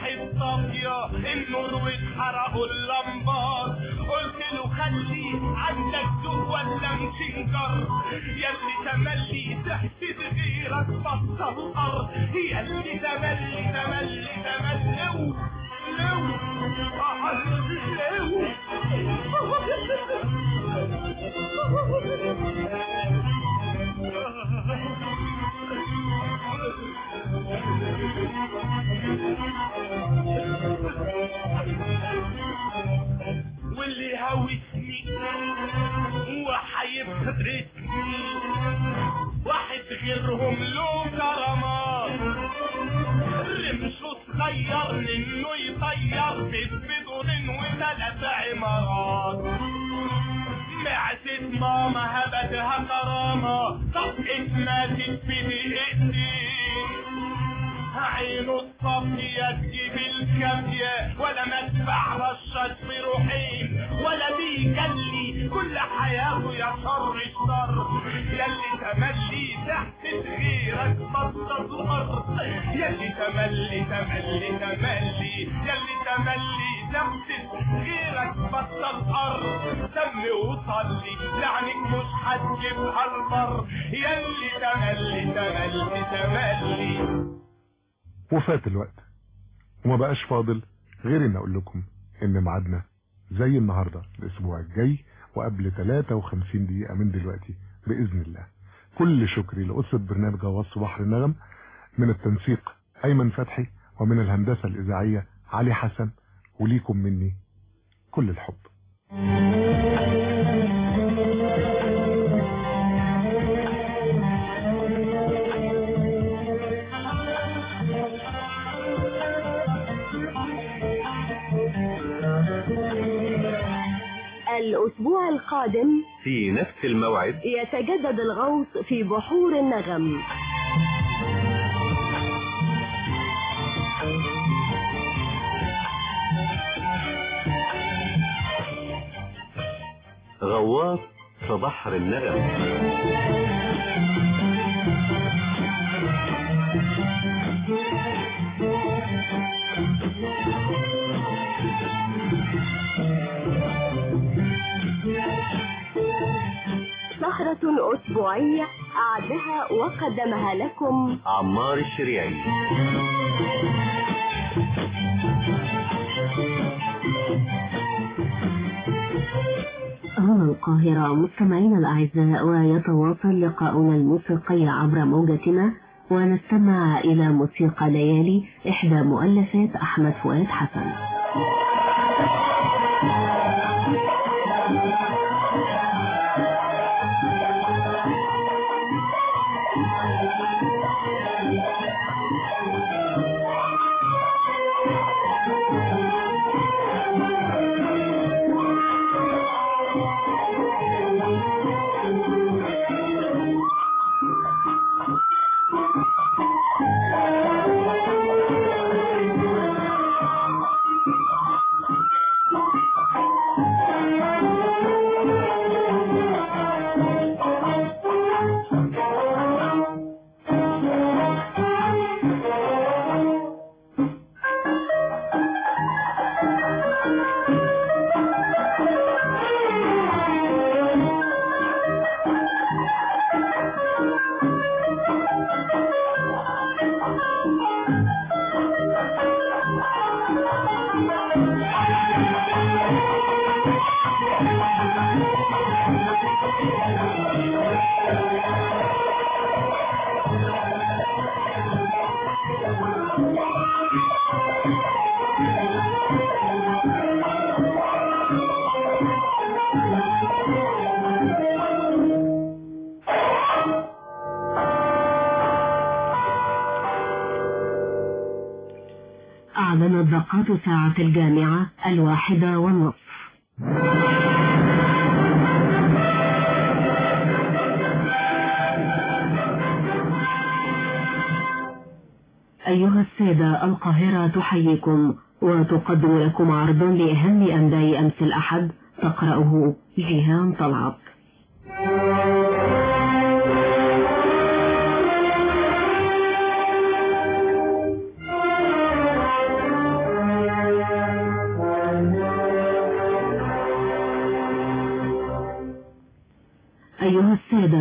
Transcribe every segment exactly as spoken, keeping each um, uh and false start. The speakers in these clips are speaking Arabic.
راحت طافية النور واتحرقوا اللمبات. قلت له خلي عندك ذوق ولا مسنجر، ياللي تملي تحسد غيرك بطل ارض، ياللي تملي تملي تملي لو لو لو واللي هاوسني وحيبهدرتني واحد غيرهم له كرامات، رمشه صغير انه يطير بيت بدون وثلاث عمارات. معزة ماما هبتها كرامة طقت ماتت في دقيقتين، عينه الصافية تجيب الكافية ولا مدفع رشاش بروحين، ولا بيجلي كل حياته يا شر الشر، ياللي تملي تحت غيرك بطل الارض، ياللي تملي تملي تملي ياللي تملي تحت غيرك بطل الارض. سمي وصلي لعنك مش هتجيبها البر، ياللي تملي تملي تملي. وفات الوقت وما بقاش فاضل غير ان اقول لكم ان ميعادنا زي النهارده الاسبوع الجاي وقبل ثلاثة وخمسين دقيقة من دلوقتي باذن الله. كل شكري لأسرة برنامج غواص بحر النغم، من التنسيق ايمن فتحي ومن الهندسة الاذاعية علي حسن، وليكم مني كل الحب. الأسبوع القادم في نفس الموعد يتجدد الغوص في بحور النغم. غواص في بحر النغم. سهرة أسبوعية أعدها وقدمها لكم عمار الشريعي. هنا القاهرة مستمعينا الأعزاء، ويتواصل لقاؤنا الموسيقي عبر موجتنا، ونستمع إلى موسيقى ليالي إحدى مؤلفات أحمد فؤاد حسن. أعلنت دقات ساعة الجامعة الواحدة والنصف. أيها السادة، القاهرة تحييكم وتقدم لكم عرضا لأهم أنباء أمس الأحد، تقرأه جيهان طلعت.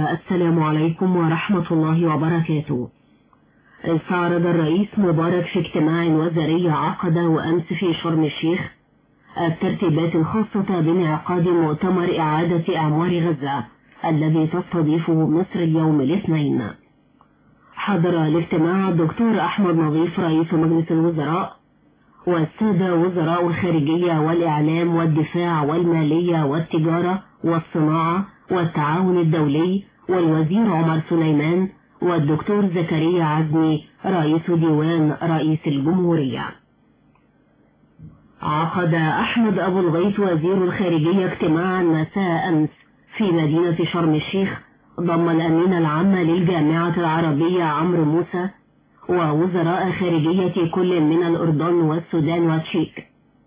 السلام عليكم ورحمة الله وبركاته. استعرض الرئيس مبارك في اجتماع وزاري عقده أمس في شرم الشيخ الترتيبات الخاصة بانعقاد مؤتمر إعادة أعمار غزة الذي تستضيفه مصر اليوم الاثنين. حضر الاجتماع الدكتور أحمد نظيف رئيس مجلس الوزراء والسادة وزراء الخارجية والإعلام والدفاع والمالية والتجارة والصناعة والتعاون الدولي والوزير عمر سليمان والدكتور زكريا عزمي رئيس ديوان رئيس الجمهورية. عقد أحمد أبو الغيث وزير الخارجية اجتماعا مساء أمس في مدينة شرم الشيخ ضم الأمين العام للجامعة العربية عمرو موسى ووزراء خارجية كل من الأردن والسودان والتشيك.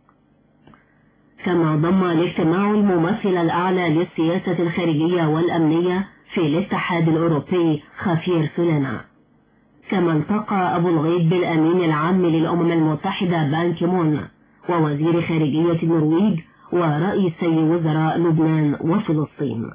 كما ضم الاجتماع الممثل الأعلى للسياسة الخارجية والأمنية في الاتحاد الأوروبي خافير سولانا. كما التقى أبو الغيث بالأمين العام للأمم المتحدة بان كيمون ووزير خارجية النرويج ورئيسي وزراء لبنان وفلسطين.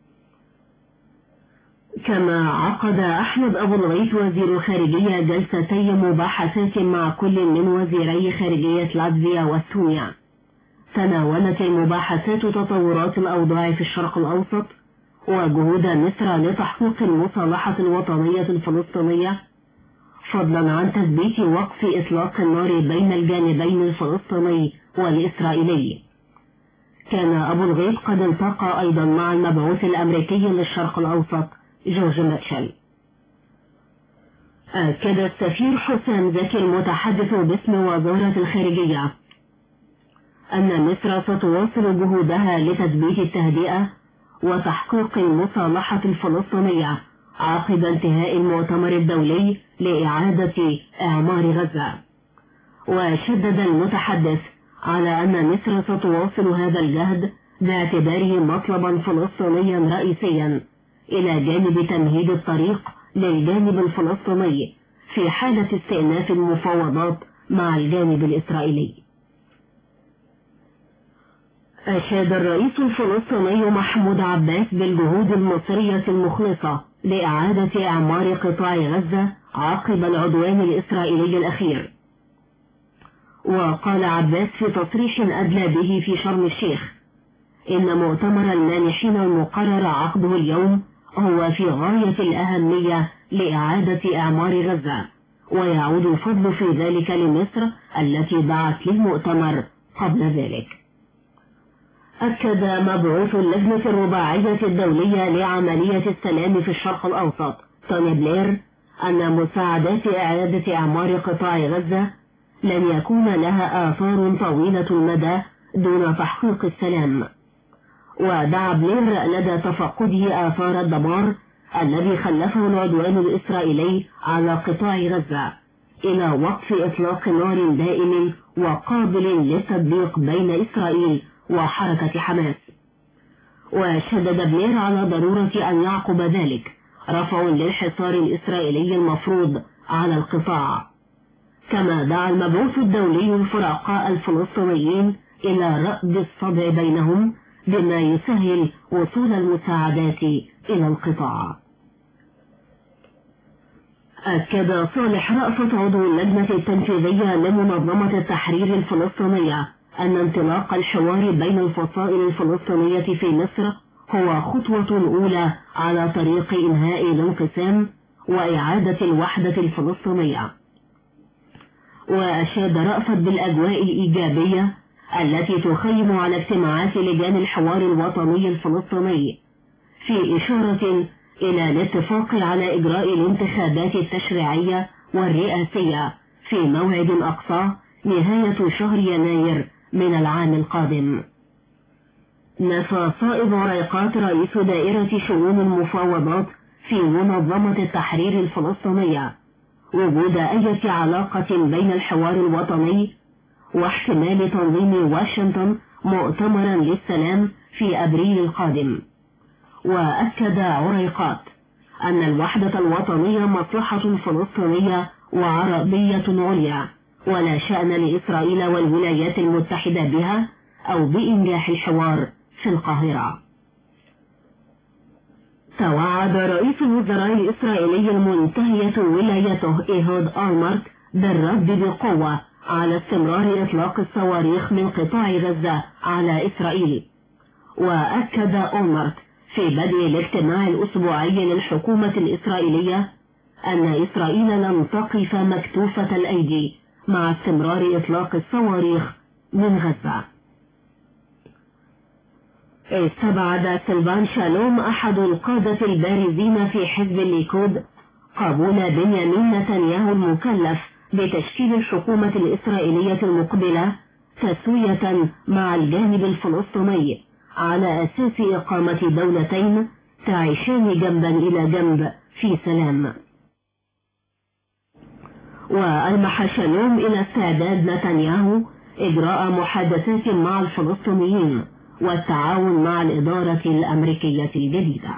كما عقد أحمد أبو الغيث وزير الخارجية جلستي مباحثات مع كل من وزيري خارجية لاتفيا واستونيا. تناولت المباحثات تطورات الأوضاع في الشرق الأوسط وجهود مصر لتحقيق المصالحة الوطنية الفلسطينية، فضلا عن تثبيت وقف إطلاق النار بين الجانبين الفلسطيني والإسرائيلي. كان أبو الغيث قد التقى أيضا مع المبعوث الأمريكي للشرق الأوسط جورج ميتشل. أكد السفير حسام زكي المتحدث باسم وزارة الخارجية أن مصر ستواصل جهودها لتثبيت التهدئة وتحقيق المصالحة الفلسطينية عقب انتهاء المؤتمر الدولي لإعادة أعمار غزة. وشدد المتحدث على أن مصر ستواصل هذا الجهد باعتباره مطلبا فلسطينيا رئيسيا إلى جانب تمهيد الطريق للجانب الفلسطيني في حالة استئناف المفاوضات مع الجانب الإسرائيلي. أشاد الرئيس الفلسطيني محمود عباس بالجهود المصرية المخلصة لإعادة أعمار قطاع غزة عقب العدوان الإسرائيلي الأخير. وقال عباس في تصريح أدلى به في شرم الشيخ إن مؤتمر المانحين المقرر عقده اليوم هو في غاية الأهمية لإعادة أعمار غزة، ويعود الفضل في ذلك لمصر التي دعت للمؤتمر قبل ذلك. أكد مبعوث اللجنة الرباعية الدولية لعملية السلام في الشرق الأوسط توني بلير أن مساعدات إعادة أعمار قطاع غزة لن يكون لها آثار طويلة المدى دون تحقيق السلام. ودعا بلير لدى تفقده آثار الدمار الذي خلفه العدوان الإسرائيلي على قطاع غزة إلى وقف إطلاق نار دائم وقابل للتطبيق بين إسرائيل وحركة حماس. وشدد بلير على ضرورة أن يعقب ذلك رفع للحصار الإسرائيلي المفروض على القطاع. كما دعا المبعوث الدولي الفرقاء الفلسطينيين إلى رأد الصدع بينهم بما يسهل وصول المساعدات إلى القطاع. أكد صالح رأفت عضو اللجنة التنفيذية لمنظمة التحرير الفلسطينية أن انطلاق الحوار بين الفصائل الفلسطينية في مصر هو خطوة أولى على طريق إنهاء الانقسام وإعادة الوحدة الفلسطينية. وأشاد رأفت بالأجواء الإيجابية التي تخيم على اجتماعات لجان الحوار الوطني الفلسطيني، في إشارة إلى الاتفاق على إجراء الانتخابات التشريعية والرئاسية في موعد أقصى نهاية شهر يناير من العام القادم. نفى صائب عريقات رئيس دائرة شؤون المفاوضات في منظمة التحرير الفلسطينية وجود أي علاقة بين الحوار الوطني واحتمال تنظيم واشنطن مؤتمرا للسلام في أبريل القادم. وأكد عريقات أن الوحدة الوطنية مصلحة فلسطينية وعربية عليا، ولا شأن لإسرائيل والولايات المتحدة بها أو بإنجاح الحوار في القاهرة. توعد رئيس الوزراء الإسرائيلي المنتهية ولايته إيهود أولمرت بالرد بقوة على استمرار إطلاق الصواريخ من قطاع غزة على إسرائيل. وأكد أولمرت في بدء الاجتماع الأسبوعي للحكومة الإسرائيلية أن إسرائيل لم تقف مكتوفة الأيدي مع استمرار إطلاق الصواريخ من غزة. استبعد سلفان شالوم أحد القادة البارزين في حزب الليكود قبول بنيامين نتنياهو المكلف بتشكيل الحكومة الإسرائيلية المقبلة تسوية مع الجانب الفلسطيني على أساس إقامة دولتين تعيشان جنبا إلى جنب في سلام. وألمح شالوم إلى استعداد نتنياهو إجراء محادثات مع الفلسطينيين والتعاون مع الإدارة الأمريكية الجديدة.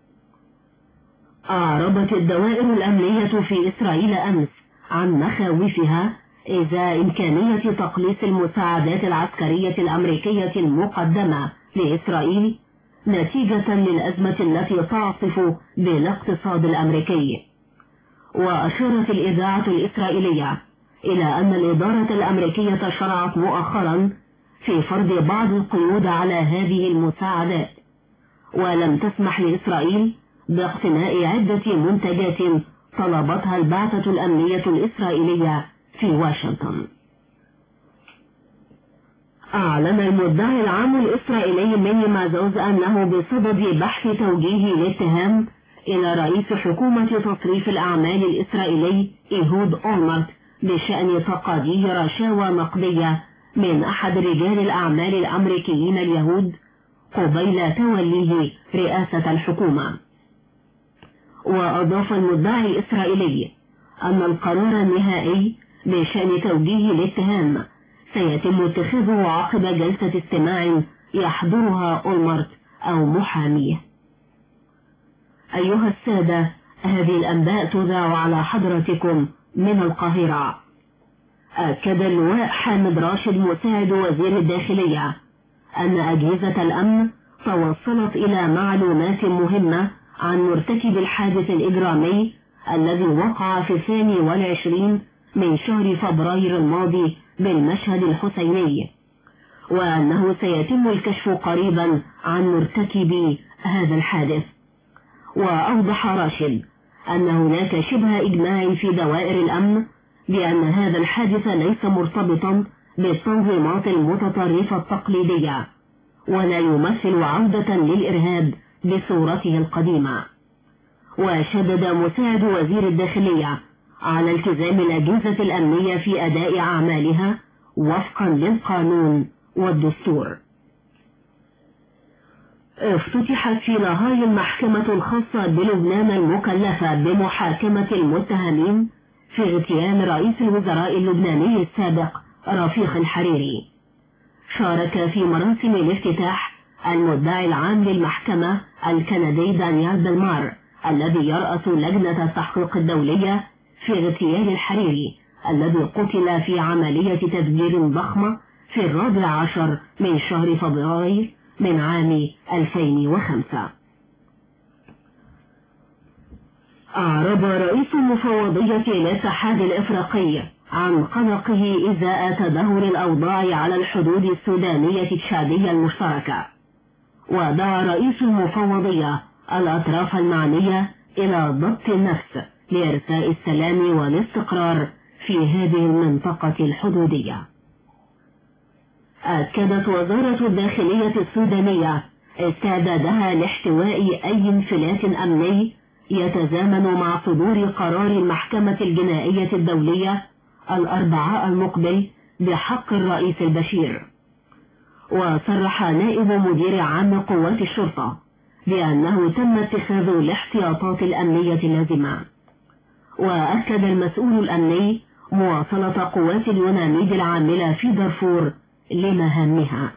أعربت الدوائر الأمنية في إسرائيل أمس عن مخاوفها إزاء إمكانية تقليص المساعدات العسكرية الأمريكية المقدمة لإسرائيل نتيجة للأزمة التي تعصف بالاقتصاد الأمريكي. وأشارت الإذاعة الإسرائيلية إلى أن الإدارة الأمريكية شرعت مؤخرا في فرض بعض القيود على هذه المساعدات، ولم تسمح لإسرائيل باقتناء عدة منتجات طلبتها البعثة الأمنية الإسرائيلية في واشنطن. أعلن المدعي العام الإسرائيلي ميني مازوز أنه بصدد بحث توجيه الاتهام إلى رئيس حكومة تصريف الأعمال الإسرائيلي إيهود أولمرت بشأن تقاضيه رشاوى نقدية من أحد رجال الأعمال الأمريكيين اليهود قبيل توليه رئاسة الحكومة. وأضاف المدعي الإسرائيلي أن القرار النهائي بشأن توجيه الاتهام سيتم اتخاذه عقب جلسة استماع يحضرها أولمرت أو محاميه. أيها السادة، هذه الأنباء تذاع على حضرتكم من القاهرة. أكد اللواء حامد راشد مساعد وزير الداخلية أن أجهزة الأمن توصلت إلى معلومات مهمة عن مرتكب الحادث الإجرامي الذي وقع في الثاني والعشرين من شهر فبراير الماضي بالمشهد الحسيني، وأنه سيتم الكشف قريبا عن مرتكب هذا الحادث. وأوضح راشد أن هناك شبه إجماع في دوائر الأمن بأن هذا الحادث ليس مرتبطا بالتنظيمات المتطرفة التقليدية ولا يمثل عودة للإرهاب بصورته القديمة. وشدد مساعد وزير الداخلية على التزام الأجهزة الأمنية في أداء أعمالها وفقا للقانون والدستور. افتتحت في لاهاي المحكمة الخاصة بلبنان المكلفة بمحاكمة المتهمين في اغتيال رئيس الوزراء اللبناني السابق رفيق الحريري. شارك في مراسم الافتتاح المدعي العام للمحكمة الكندي دانيال بلمار الذي يرأس لجنة التحقيق الدولية في اغتيال الحريري الذي قتل في عملية تفجير ضخمة في الرابع عشر من شهر فبراير من عام ألفين وخمسة. أعرب رئيس المفوضية الاتحاد الإفريقي عن قلقه إزاء تدهور الأوضاع على الحدود السودانية التشادية المشتركة، ودعا رئيس المفوضية الأطراف المعنية إلى ضبط النفس لإرساء السلام والاستقرار في هذه المنطقة الحدودية. أكدت وزارة الداخلية السودانية استعدادها لاحتواء أي انفلات أمني يتزامن مع صدور قرار المحكمة الجنائية الدولية الأربعاء المقبل بحق الرئيس البشير. وصرح نائب مدير عام قوات الشرطة بأنه تم اتخاذ الاحتياطات الأمنية اللازمة. وأكد المسؤول الأمني مواصلة قوات اليوناميد العاملة في دارفور لمهامها.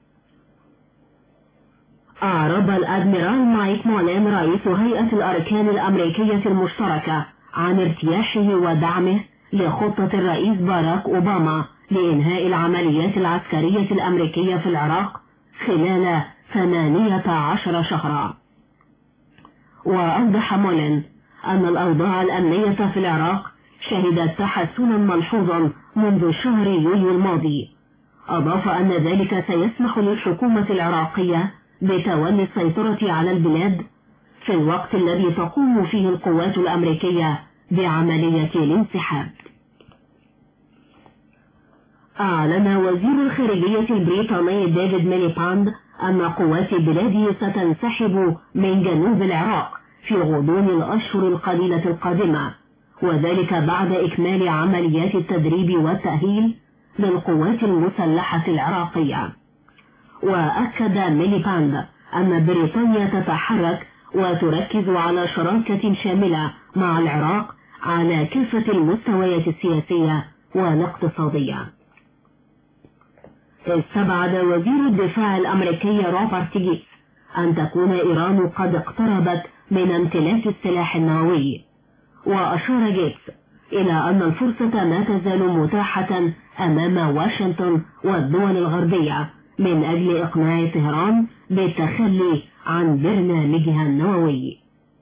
أعرب الأدميرال مايك مولين رئيس هيئة الأركان الأمريكية المشتركة عن ارتياحه ودعمه لخطة الرئيس باراك أوباما لإنهاء العمليات العسكرية الأمريكية في العراق خلال ثمانية عشر شهرا. وأوضح مولن أن الأوضاع الأمنية في العراق شهدت تحسنا ملحوظا منذ شهر يوليو الماضي. أضاف أن ذلك سيسمح للحكومة العراقية بتولي السيطرة على البلاد في الوقت الذي تقوم فيه القوات الأمريكية بعملية الانسحاب. أعلن وزير الخارجية البريطاني ديفيد ميليباند أن قوات بلاده ستنسحب من جنوب العراق في غضون الأشهر القليلة القادمة، وذلك بعد إكمال عمليات التدريب والتأهيل للقوات المسلحة العراقية. وأكد ميليباند أن بريطانيا تتحرك وتركز على شراكة شاملة مع العراق على كافة المستويات السياسية والاقتصادية. استبعد وزير الدفاع الأمريكي روبرت جيتس أن تكون إيران قد اقتربت من امتلاك السلاح النووي، وأشار جيتس إلى أن الفرصة ما تزال متاحة أمام واشنطن والدول الغربية من أجل إقناع طهران بالتخلي عن برنامجها النووي.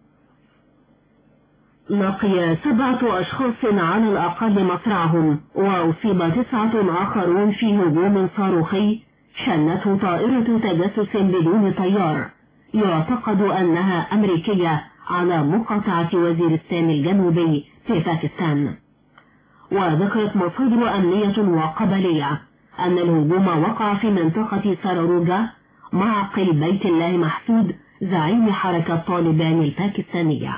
لقي سبعة أشخاص على الأقل مصرعهم، وأصيب تسعة آخرون في هجوم صاروخي شنته طائرة تجسس بدون طيار يعتقد أنها أمريكية على مقاطعة وزيرستان الجنوبي في باكستان. وذكرت مصادر أمنية وقبلية أن الهجوم وقع في منطقة ساراروجا معقل بيت الله محسود زعيم حركة طالبان الباكستانية.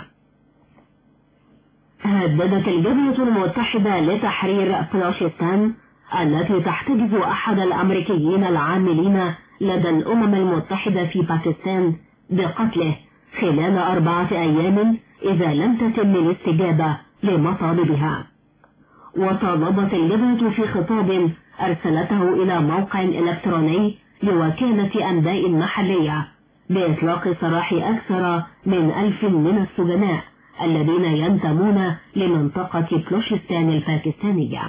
هددت الجبهة المتحدة لتحرير بلوشستان التي تحتجز أحد الأمريكيين العاملين لدى الأمم المتحدة في باكستان بقتله خلال أربعة أيام إذا لم تتم الاستجابة لمطالبها. وطالبت الجبهة في خطاب أرسلته إلى موقع إلكتروني لوكالة أنباء محلية بإطلاق سراح أكثر من ألف من السجناء الذين ينتمون لمنطقة بلوشستان الباكستانية.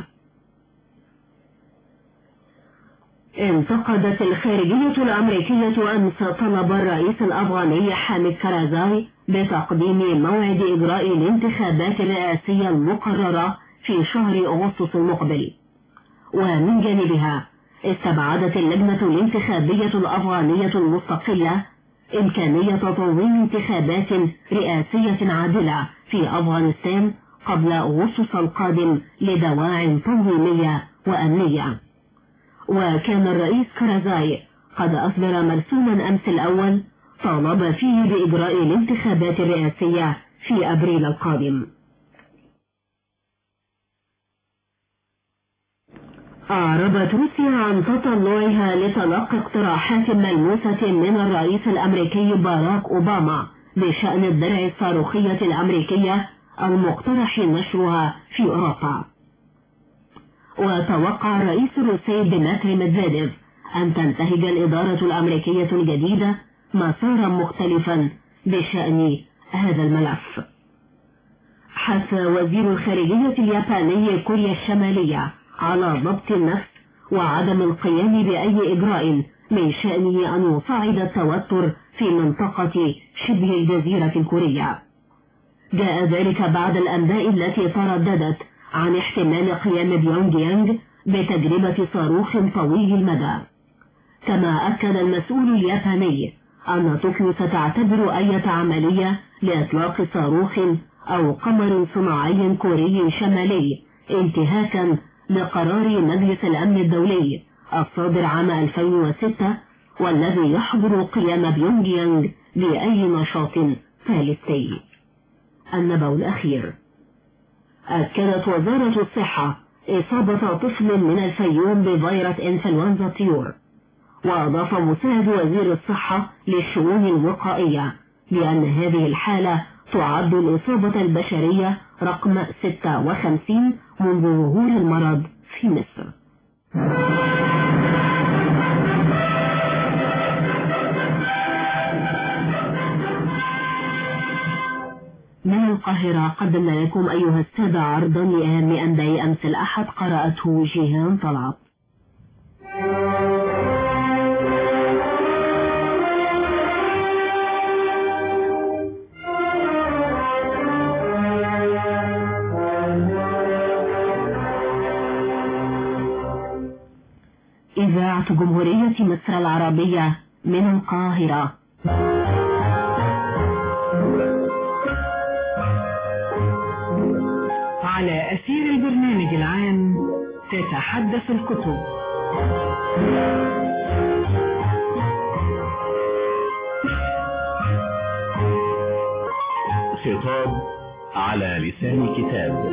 انتقدت الخارجية الأمريكية أمس طلب الرئيس الأفغاني حامد كارزاي بتقديم موعد إجراء الانتخابات الرئاسية المقررة في شهر أغسطس المقبل. ومن جانبها استبعدت اللجنة الانتخابية الأفغانية المستقلة إمكانية تنظيم انتخابات رئاسية عادلة في أفغانستان قبل أغسطس القادم لدواعٍ تنظيمية وأمنية. وكان الرئيس كارزاي قد أصدر مرسوما أمس الأول طالب فيه بإجراء الانتخابات الرئاسية في أبريل القادم. أعربت روسيا عن تطلعها لتلقي اقتراحات ملموسة من الرئيس الأمريكي باراك أوباما بشأن الدرع الصاروخية الأمريكية المقترح نشرها في أوروبا. وتوقع الرئيس الروسي ديمتري ميدفيديف أن تنتهج الإدارة الأمريكية الجديدة مسارا مختلفا بشأن هذا الملف. حث وزير الخارجية الياباني كوريا الشمالية على ضبط النفس وعدم القيام بأي إجراء من شأنه أن يصعد التوتر في منطقة شبه الجزيرة الكورية. جاء ذلك بعد الأنباء التي ترددت عن احتمال قيام بيونغ يانغ بتجربة صاروخ طويل المدى. كما أكد المسؤول الياباني أن طوكيو ستعتبر أي عملية لإطلاق صاروخ أو قمر صناعي كوري شمالي انتهاكا لقرار مجلس الأمن الدولي الصادر عام ألفين وستة والذي يحظر قيام بيونغ يانغ بأي نشاط ثالثي. النبأ الأخير. أكدت وزارة الصحة إصابة طفل من الفيوم بفيروس إنفلونزا الطيور. وأضاف مساعد وزير الصحة للشؤون الوقائية بأن هذه الحالة تعد الإصابة البشرية رقم ستة وخمسين منذ ظهور المرض في مصر. من القاهرة قدمنا لكم أيها السادة عرضا لأهم أنباء أمس الأحد قرأته جيهان طلعت. إذاعة جمهورية مصر العربية من القاهرة. على أثير البرنامج العام تتحدث الكتب. خطاب على لسان كتاب.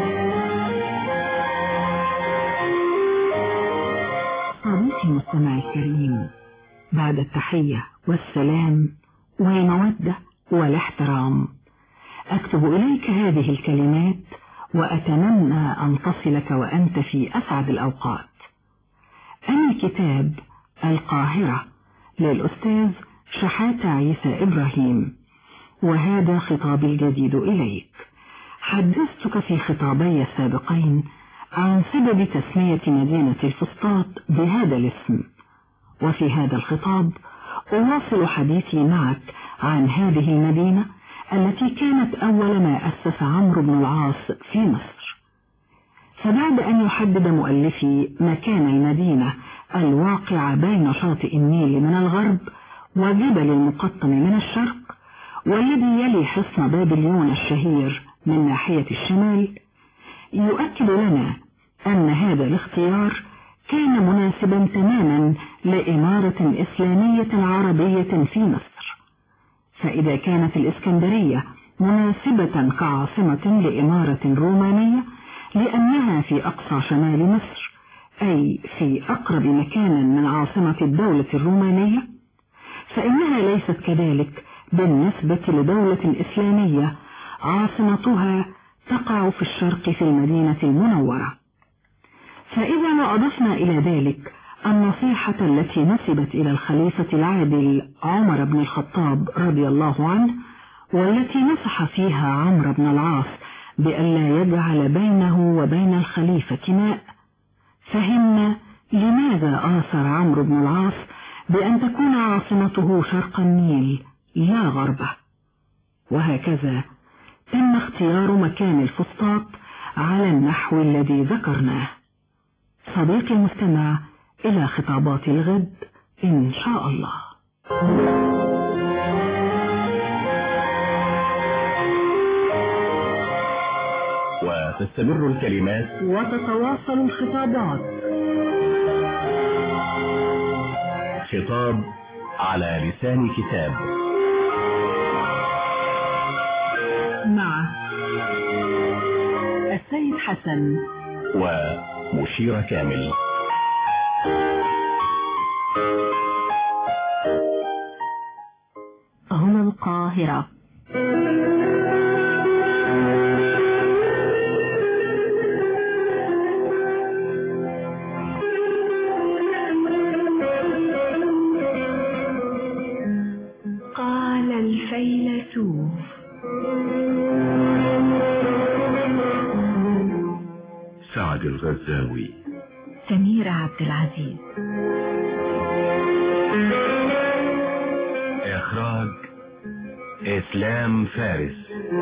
صديقي المستمع الكريم، بعد التحية والسلام والمودة والاحترام، أكتب إليك هذه الكلمات وأتمنى أن تصلك وأنت في أسعد الأوقات. أنا كتاب القاهرة للأستاذ شحاتة عيسى إبراهيم، وهذا خطابي الجديد إليك. حدثتك في خطابي السابقين عن سبب تسمية مدينة الفسطاط بهذا الاسم، وفي هذا الخطاب أواصل حديثي معك عن هذه المدينة التي كانت أول ما أسس عمرو بن العاص في مصر. فبعد أن يحدد مؤلفي مكان المدينة الواقع بين شاطئ النيل من الغرب وجبل المقطم من الشرق، والذي يلي حصن بابليون الشهير من ناحية الشمال، يؤكد لنا أن هذا الاختيار كان مناسبا تماما لإمارة إسلامية عربية في مصر. فإذا كانت الإسكندرية مناسبة كعاصمة لإمارة رومانية لأنها في أقصى شمال مصر، أي في أقرب مكان من عاصمة الدولة الرومانية، فإنها ليست كذلك بالنسبة لدولة إسلامية عاصمتها تقع في الشرق في المدينة المنورة. فإذا ما أضفنا إلى ذلك النصيحة التي نسبت إلى الخليفة العادل عمر بن الخطاب رضي الله عنه، والتي نصح فيها عمرو بن العاص بألا يجعل بينه وبين الخليفة ماء، فهمنا لماذا آثر عمرو بن العاص بأن تكون عاصمته شرق النيل لا غربه. وهكذا تم اختيار مكان الفسطاط على النحو الذي ذكرناه. صديقي المستمع، إلى خطابات الغد إن شاء الله. وتستمر الكلمات وتتواصل الخطابات. خطاب على لسان كتاب مع السيد حسن ومشيرة كامل. هنا القاهرة. قال الفيلسوف: سعد الغزاوي. سميرة عبد العزيز. إخراج إسلام فارس.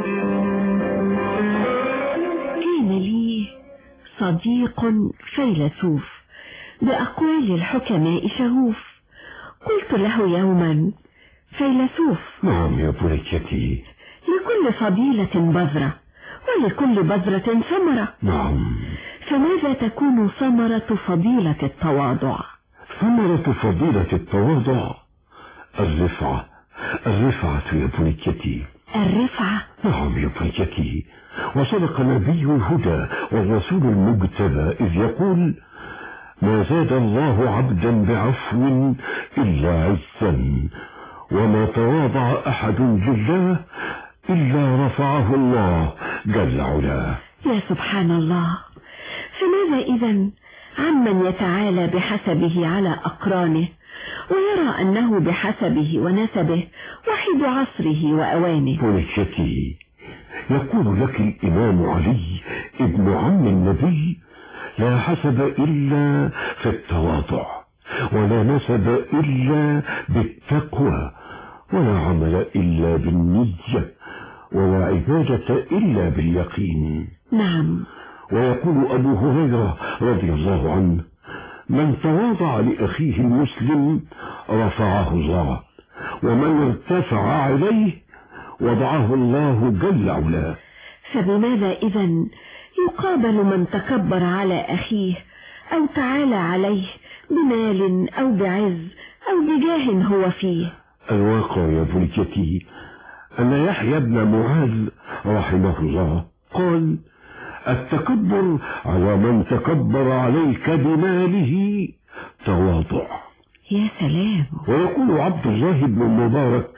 كان لي صديق فيلسوف بأقوال الحكماء شغوف. قلت له يوما: فيلسوف. نعم يا بركتي. لكل فضيلة بذرة ولكل بذرة ثمرة. نعم. فماذا تكون ثمرة فضيلة التواضع؟ ثمرة فضيلة التواضع الرفعة. الرفعة يا بركتي. الرفعة؟ نعم يا بركتي. وصدق نبي الهدى والرسول المجتبى إذ يقول: ما زاد الله عبدا بعفو إلا عزا، وما تواضع أحد لله إلا رفعه الله جل علاه. يا سبحان الله. فماذا إذن عمن يتعالى بحسبه على أقرانه ويرى أنه بحسبه ونسبه وحيد عصره وأوانه؟ بركتي، يقول لك الإمام علي ابن عم النبي: لا حسب إلا في التواضع، ولا نسب إلا بالتقوى، ولا عمل إلا بالنية، ولا عبادة إلا باليقين. نعم. ويقول أبو هريرة رضي الله عنه: من تواضع لأخيه المسلم رفعه الله، ومن ارتفع عليه وضعه الله جل علاه. فبماذا إذن يقابل من تكبر على أخيه أو تعالى عليه بمال أو بعز أو بجاه هو فيه؟ الواقع يا بنيتي أن يحيى بن معاذ رحمه الله قال: التكبر على من تكبر عليك بماله تواضع. يا سلام. ويقول عبد الله بن المبارك: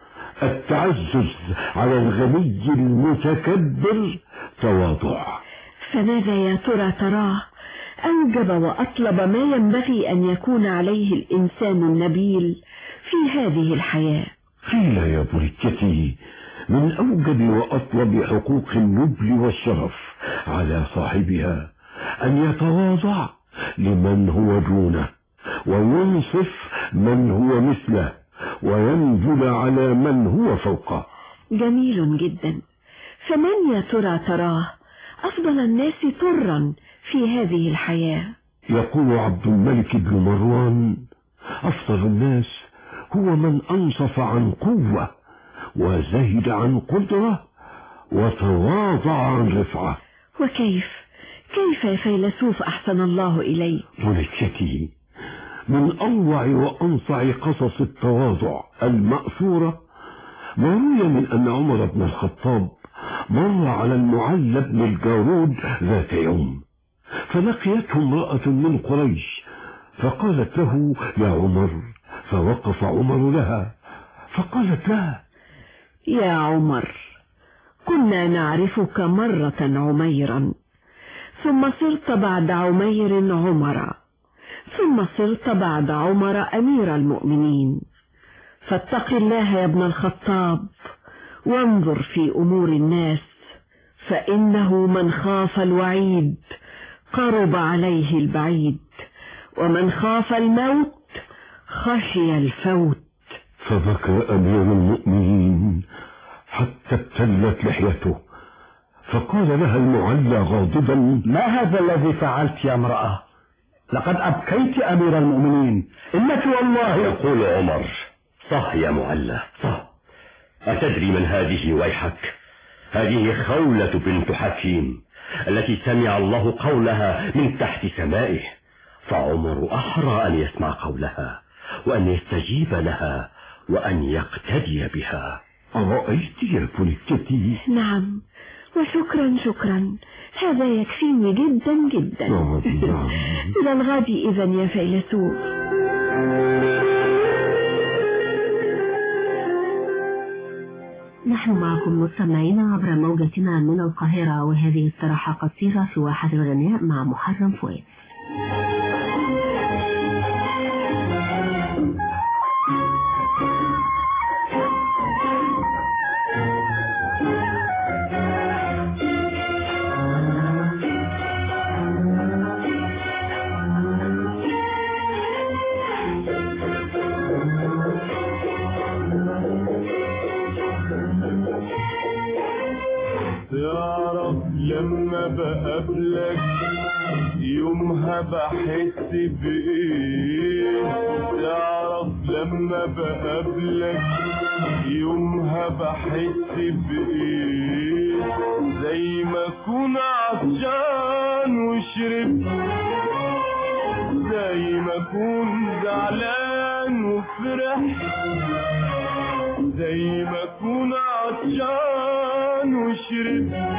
التعزز على الغني المتكبر تواضع. فماذا يا ترى تراه أوجب وأطلب ما ينبغي أن يكون عليه الإنسان النبيل في هذه الحياة؟ قيل يا بركتي: من أوجب وأطلب حقوق النبل والشرف على صاحبها أن يتواضع لمن هو دونه، وينصف من هو مثله، وينزل على من هو فوقه. جميل جدا. فمن يا ترى تراه أفضل الناس طرا في هذه الحياة؟ يقول عبد الملك بن مروان: أفضل الناس هو من أنصف عن قوة، وزهد عن قدرة، وتواضع عن رفعة. وكيف كيف يا فيلسوف أحسن الله إليك؟ ملكتي، من أروع وأنصع قصص التواضع المأثورة ما روي من أن عمر بن الخطاب مر على المعلى بن الجارود ذات يوم، فلقيته امرأة من قريش فقالت له: يا عمر. فوقف عمر لها فقالت له: يا عمر، كنا نعرفك مرة عميرا، ثم صرت بعد عمير عمرا، ثم صرت بعد عمر أمير المؤمنين، فاتق الله يا ابن الخطاب وانظر في أمور الناس، فإنه من خاف الوعيد قرب عليه البعيد، ومن خاف الموت خشي الفوت. فبكى أمير المؤمنين حتى ابتلت لحيته، فقال لها المعلى غاضبا: ما هذا الذي فعلت يا امرأة؟ لقد أبكيت أمير المؤمنين، إنك والله. يقول عمر: صح يا معلى، صح. أتدري من هذه ويحك؟ هذه خولة بنت حكيم التي سمع الله قولها من تحت سمائه، فعمر أحرى أن يسمع قولها وأن يستجيب لها وأن يقتدي بها. أرأيت يا بنيتي؟ نعم، وشكرا شكرا، هذا يكفيني جدا جدا. إلى الغد إذن يا فيلسوف. نحن معكم مستمعين عبر موجتنا من القاهرة، وهذه استراحة قصيرة في واحة الغناء مع محرم فؤاد. لما بقابلك يومها بحس بإيه، تعرف لما بقابلك يومها بحس بإيه، زي ما أكون عطشان وشربت، زي ما أكون زعلان وفرحت، زي ما أكون عطشان وشربت،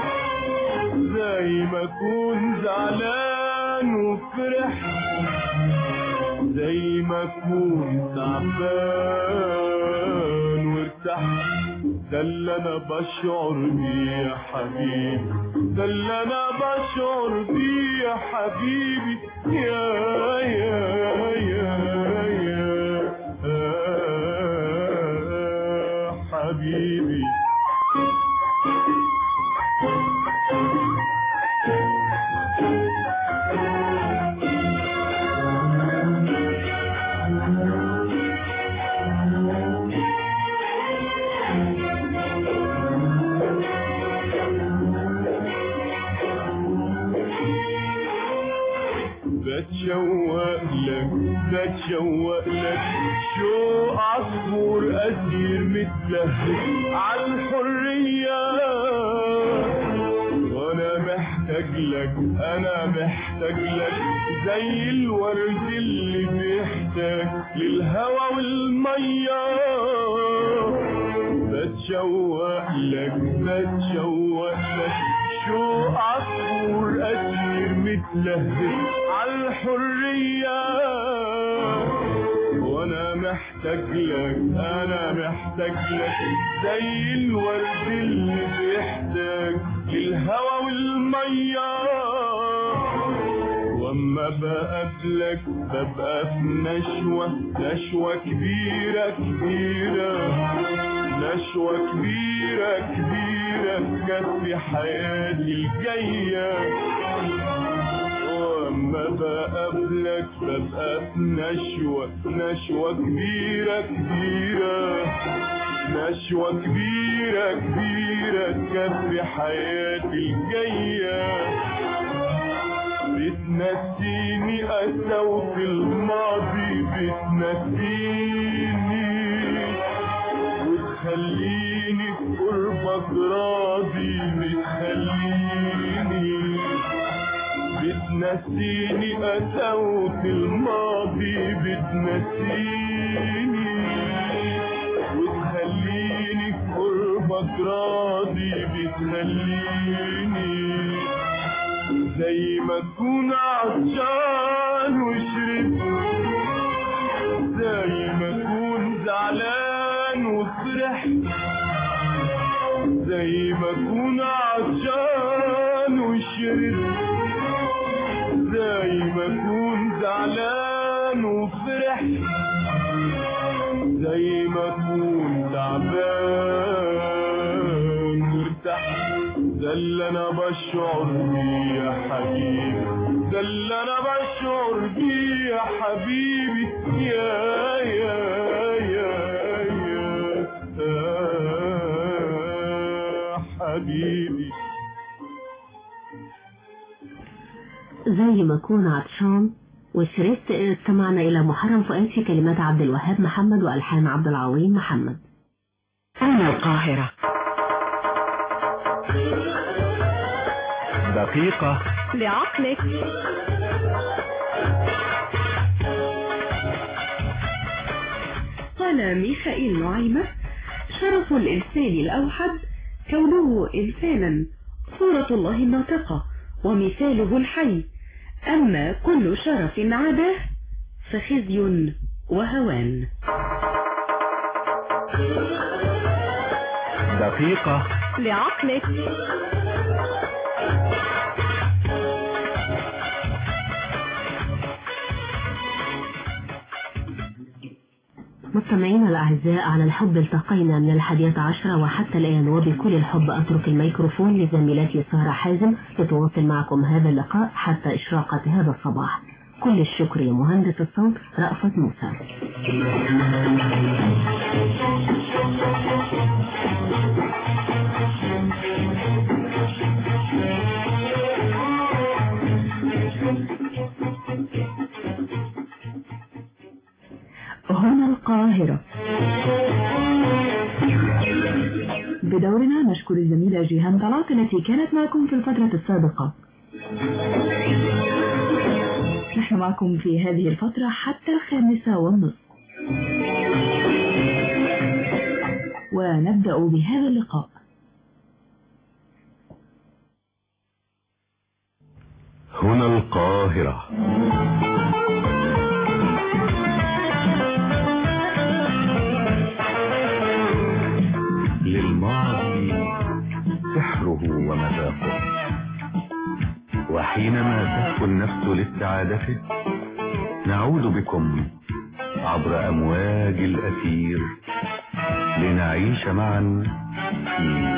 زي ما أكون زعلان وفرحت، زي ما أكون تعبان وارتحت. ده اللي أنا بشعر بيه يا حبيبي، ده اللي أنا بشعر بيه يا حبيبي، يا يا يا يا حبيبي. بتشوق لك بتشوق لك شوق عصفور أسير متلهف على الحرية وانا محتاج لك انا محتاج لك زي الورد اللي بيحتاج للهوى والمية بتشوق لك بتشوق لك شوق عصفور أسير متلهف على الحرية وانا محتاج لك انا محتاج لك زي الورد اللي بيحتاج للهوى والمية واما بقابلك ببقى في نشوة نشوة كبيرة كبيرة نشوة كبيرة كبيرة تكفي حياتي الجاية واما بقابلك ببقى في نشوة نشوة كبيرة كبيرة نشوة كبيرة كبيرة تكفي حياتي الجاية بتنسيني قساوة الماضي بتنسيني وتخليني في قربك راضي بتخليني بتنسيني قساوة الماضي بتنسيني وتخليني في قربك راضي بتخليني زي ما تكون عطشان وشربت زي ما تكون زعلان وفرحت زي ما تكون عطشان وشربت زي ما تكون زعلان وفرحت زي ما تكون تعبان وارتحت ده اللي انا بشعر بيه يا حبيبي ده اللي انا بشعر بيه يا حبيبي يا يا يا يا, يا حبيبي زي ما اكون عطشان وشربت. استمعنا الى محرم فؤاد في كلمات عبد الوهاب محمد والحان عبد العظيم محمد. أنا القاهرة. دقيقة لعقلك. قال ميخائيل نعيمة: شرف الإنسان الأوحد كونه إنسانا، صورة الله الناطقة ومثاله الحي، أما كل شرف عداه فخزي وهوان. دقيقة لعقلك. مستمعينا الأعزاء، على الحب التقينا من الحادية عشرة وحتى الآن، وبكل الحب أترك الميكروفون لزميلتي سارة حازم لتواصل معكم هذا اللقاء حتى إشراقة هذا الصباح. كل الشكر لمهندس الصوت رأفت موسى. هنا القاهرة. بدورنا نشكر الزميلة جيهان طلعت التي كانت معكم في الفترة السابقة. نحن معكم في هذه الفترة حتى الخامسة والنصف، ونبدأ بهذا اللقاء. هنا القاهرة. للماضي سحره ومذاقه، وحينما تهفو النفس لاستعادته نعود بكم عبر أمواج الأثير لنعيش معا في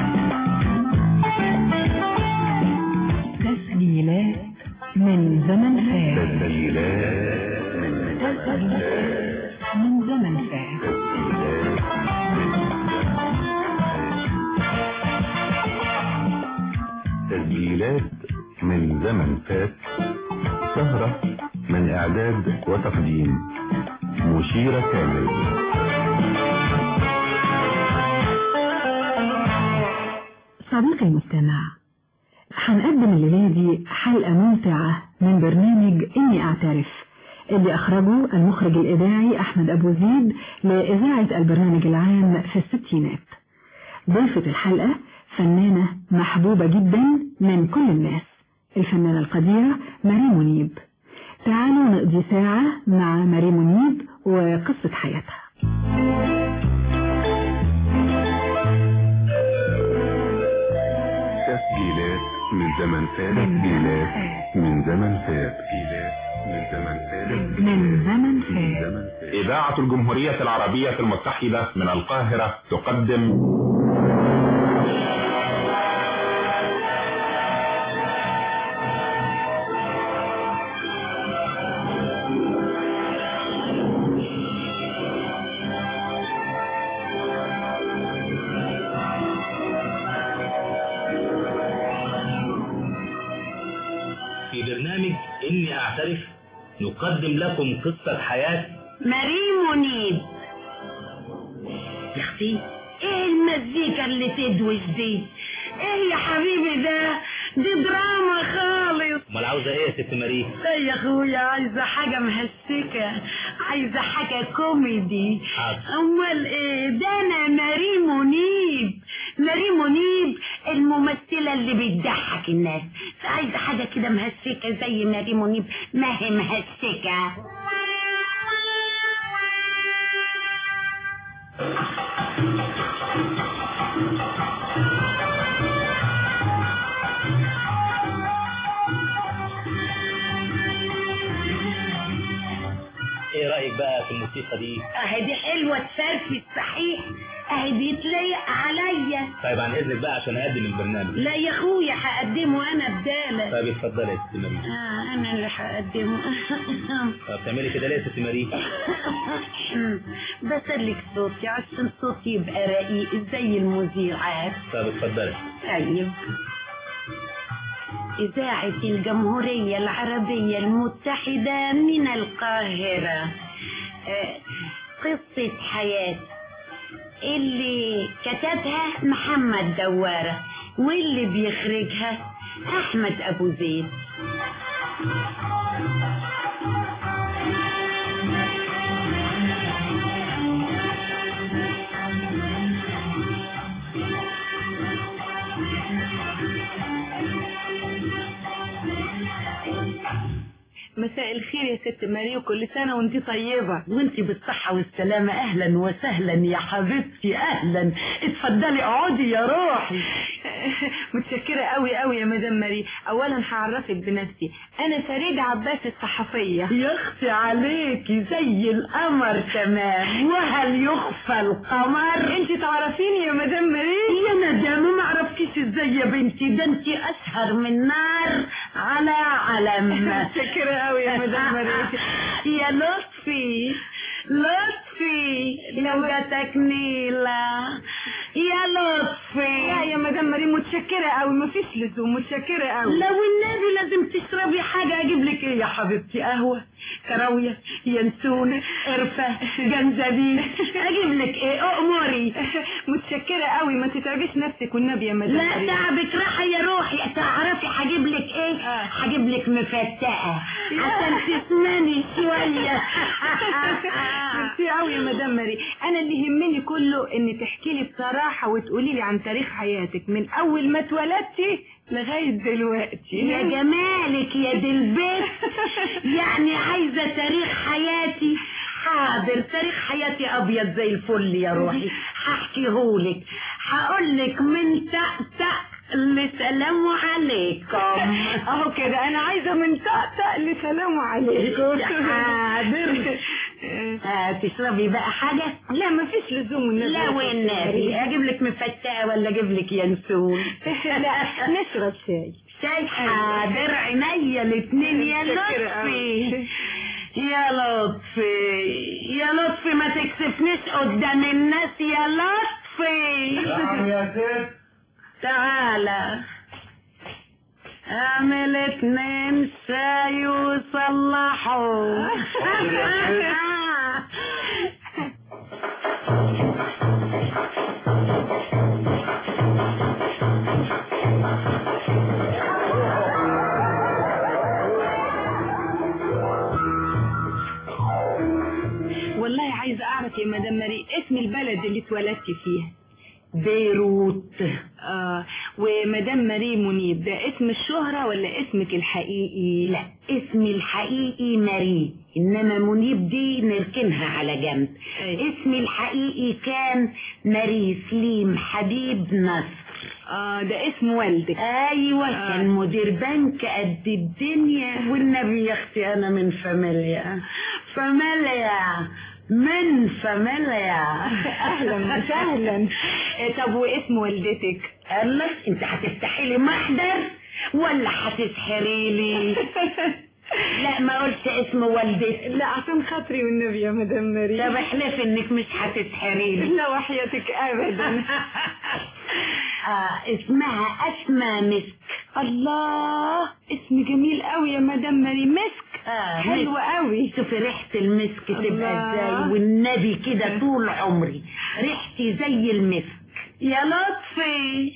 تسجيلات من زمن فات. تسجيلات من تسجيلات من زمن فات. تسجيلات من زمن فات السهرة من إعداد وتقديم مشيرة كامل. صديقي المستمع، هنقدم الليلة دي حلقة ممتعة من برنامج إني أعترف اللي أخرجه المخرج الإذاعي أحمد أبو زيد لإذاعة البرنامج العام في الستينات. ضيفة الحلقة فنانة محبوبة جدا من كل الناس، الفنانة القديرة ماري منيب. تعالوا نقضي ساعة مع ماري منيب وقصة حياتها. تسجيلات من زمن فات، تسجيلات من زمن فات، تسجيلات من زمن فات، من زمن فات. إذاعة الجمهورية العربية المتحدة من القاهرة تقدم في برنامج إني أعترف نقدم لكم قصة حياة ماري منيب. يا اختي ايه المزيكا اللي تدوش دي؟ ايه يا حبيبي ده؟ دي دراما خالص. امال عاوزة ايه يا ست ماري؟ لا يا اخويا عايزة حاجة مهسكة، عايزة حاجة كوميدي. امال ايه ده؟ انا ماري منيب، ماري منيب الممثلة اللي بتضحك الناس، فعايزة حاجة كده مهسكة زي ماري منيب ما هي مهسكة. ايه رأيك بقى في الموسيقى دي؟ اهي دي حلوة تفرفش صحيح، اهي دي تليق عليا. طيب عن اذنك بقى عشان اقدم البرنامج. لا يا اخويا هقدمه انا بدالك. طيب اتفضلي يا ست ماري. اه انا اللي هقدمه. طب تعملي كده ليه يا ست ماري؟ بسلك صوتي عشان صوتي يبقى رقيق زي المذيعات. طب اتفضلي. طيب. إذاعة الجمهورية العربية المتحدة من القاهرة. آه قصة حياة اللي كتبها محمد دوارة واللي بيخرجها أحمد أبو زيد. مساء الخير يا ست ماري، وكل سنة وانتي طيبة. وانتي بالصحة والسلامة. اهلا وسهلا يا حبيبتي، اهلا. اتفضلي اقعدي يا روحي. متشكرة قوي قوي يا مدام ماري. اولا هعرفك بنفسي، انا فريدة عباس الصحفية. يا اختي عليكي زي القمر تمام، وهل يخفى القمر؟ انتي تعرفيني يا مدام ماري؟ يا مدام ما اعرفكيش ازاي يا بنتي، ده انتي اسهر من نار على علم. متشكرة قوي يا مدام ماري. يا لطفي لطفي لو جاتك نيلة يا لطفي. لا يا مدام ماري متشكرة قوي، مفيش لزوم. متشكرة قوي. لو النبي لازم تشربي حاجة. اجيب لك ايه يا حبيبتي؟ قهوة، كراوية، ينسون، قرفة، جنزبيل، اجيب لك ايه؟ اؤمري. متشكرة قوي، ما تتعبيش نفسك والنبي يا مدام ماري. لا تعبك راحة يا روحي. تعرفي هجيب لك ايه؟ هجيب لك مفتقة عشان تسمني شوية. ميرسي قوي يا مدام ماري. انا اللي يهمني كله ان تحكي لي بصراحة وتقولي لي عن تاريخ حياتك من اول ما اتولدتي لغاية دلوقتي. يا جمالك يا دي البيت. يعني عايزة تاريخ حياتي؟ حاضر، تاريخ حياتي ابيض زي الفل يا روحي. هحكيهولك، هقولك من تأتأ لسلام عليكم. اهو كده انا عايزة من تأتأ لسلام عليكم. حاضر. تشربي بقى حاجة؟ لا مفيش لزوم النبي. لا والنبي اجيب لك مفتقة ولا اجيب لك ينسون؟ لا نشرب شاي. شاي حاضر، عينيا الاتنين يا لطفي. يا لطفي يا لطفي ما تكسفنيش قدام الناس يا لطفي. نعم يا ست. تعالى اعمل اتنين شاي وص تصلحوا. والله عايزة اعرف يا مدام ماري اسم البلد اللي اتولدتي فيها. بيروت. اه ومدام ماري منيب ده اسم الشهرة ولا اسمك الحقيقي؟ لا اسمي الحقيقي ماري، انما منيب دي نركنها على جنب. أي. اسمي الحقيقي كان ماري سليم حبيب نصر. اه ده اسم والدك؟ ايوه. آه. كان مدير بنك قد الدنيا، والنبي يا اختي انا من فاميليا فاميليا من فاميليا. اهلا وسهلا. طب واسم والدتك؟ قال لك انت هتفتحي لي محضر ولا هتسحري لي؟ لا ما قلتش اسم والدتي. لا عشان خاطري والنبي يا مدام ماري. طب احلف انك مش هتسحري لي. لا وحياتك ابدا. آه اسمها اسماء مسك. الله اسم جميل قوي يا مدام ماري. مسك. آه حلوة قوي. شوفي ريحة المسك تبقى ازاي، والنبي كده طول عمري ريحتي زي المسك. يا لطفي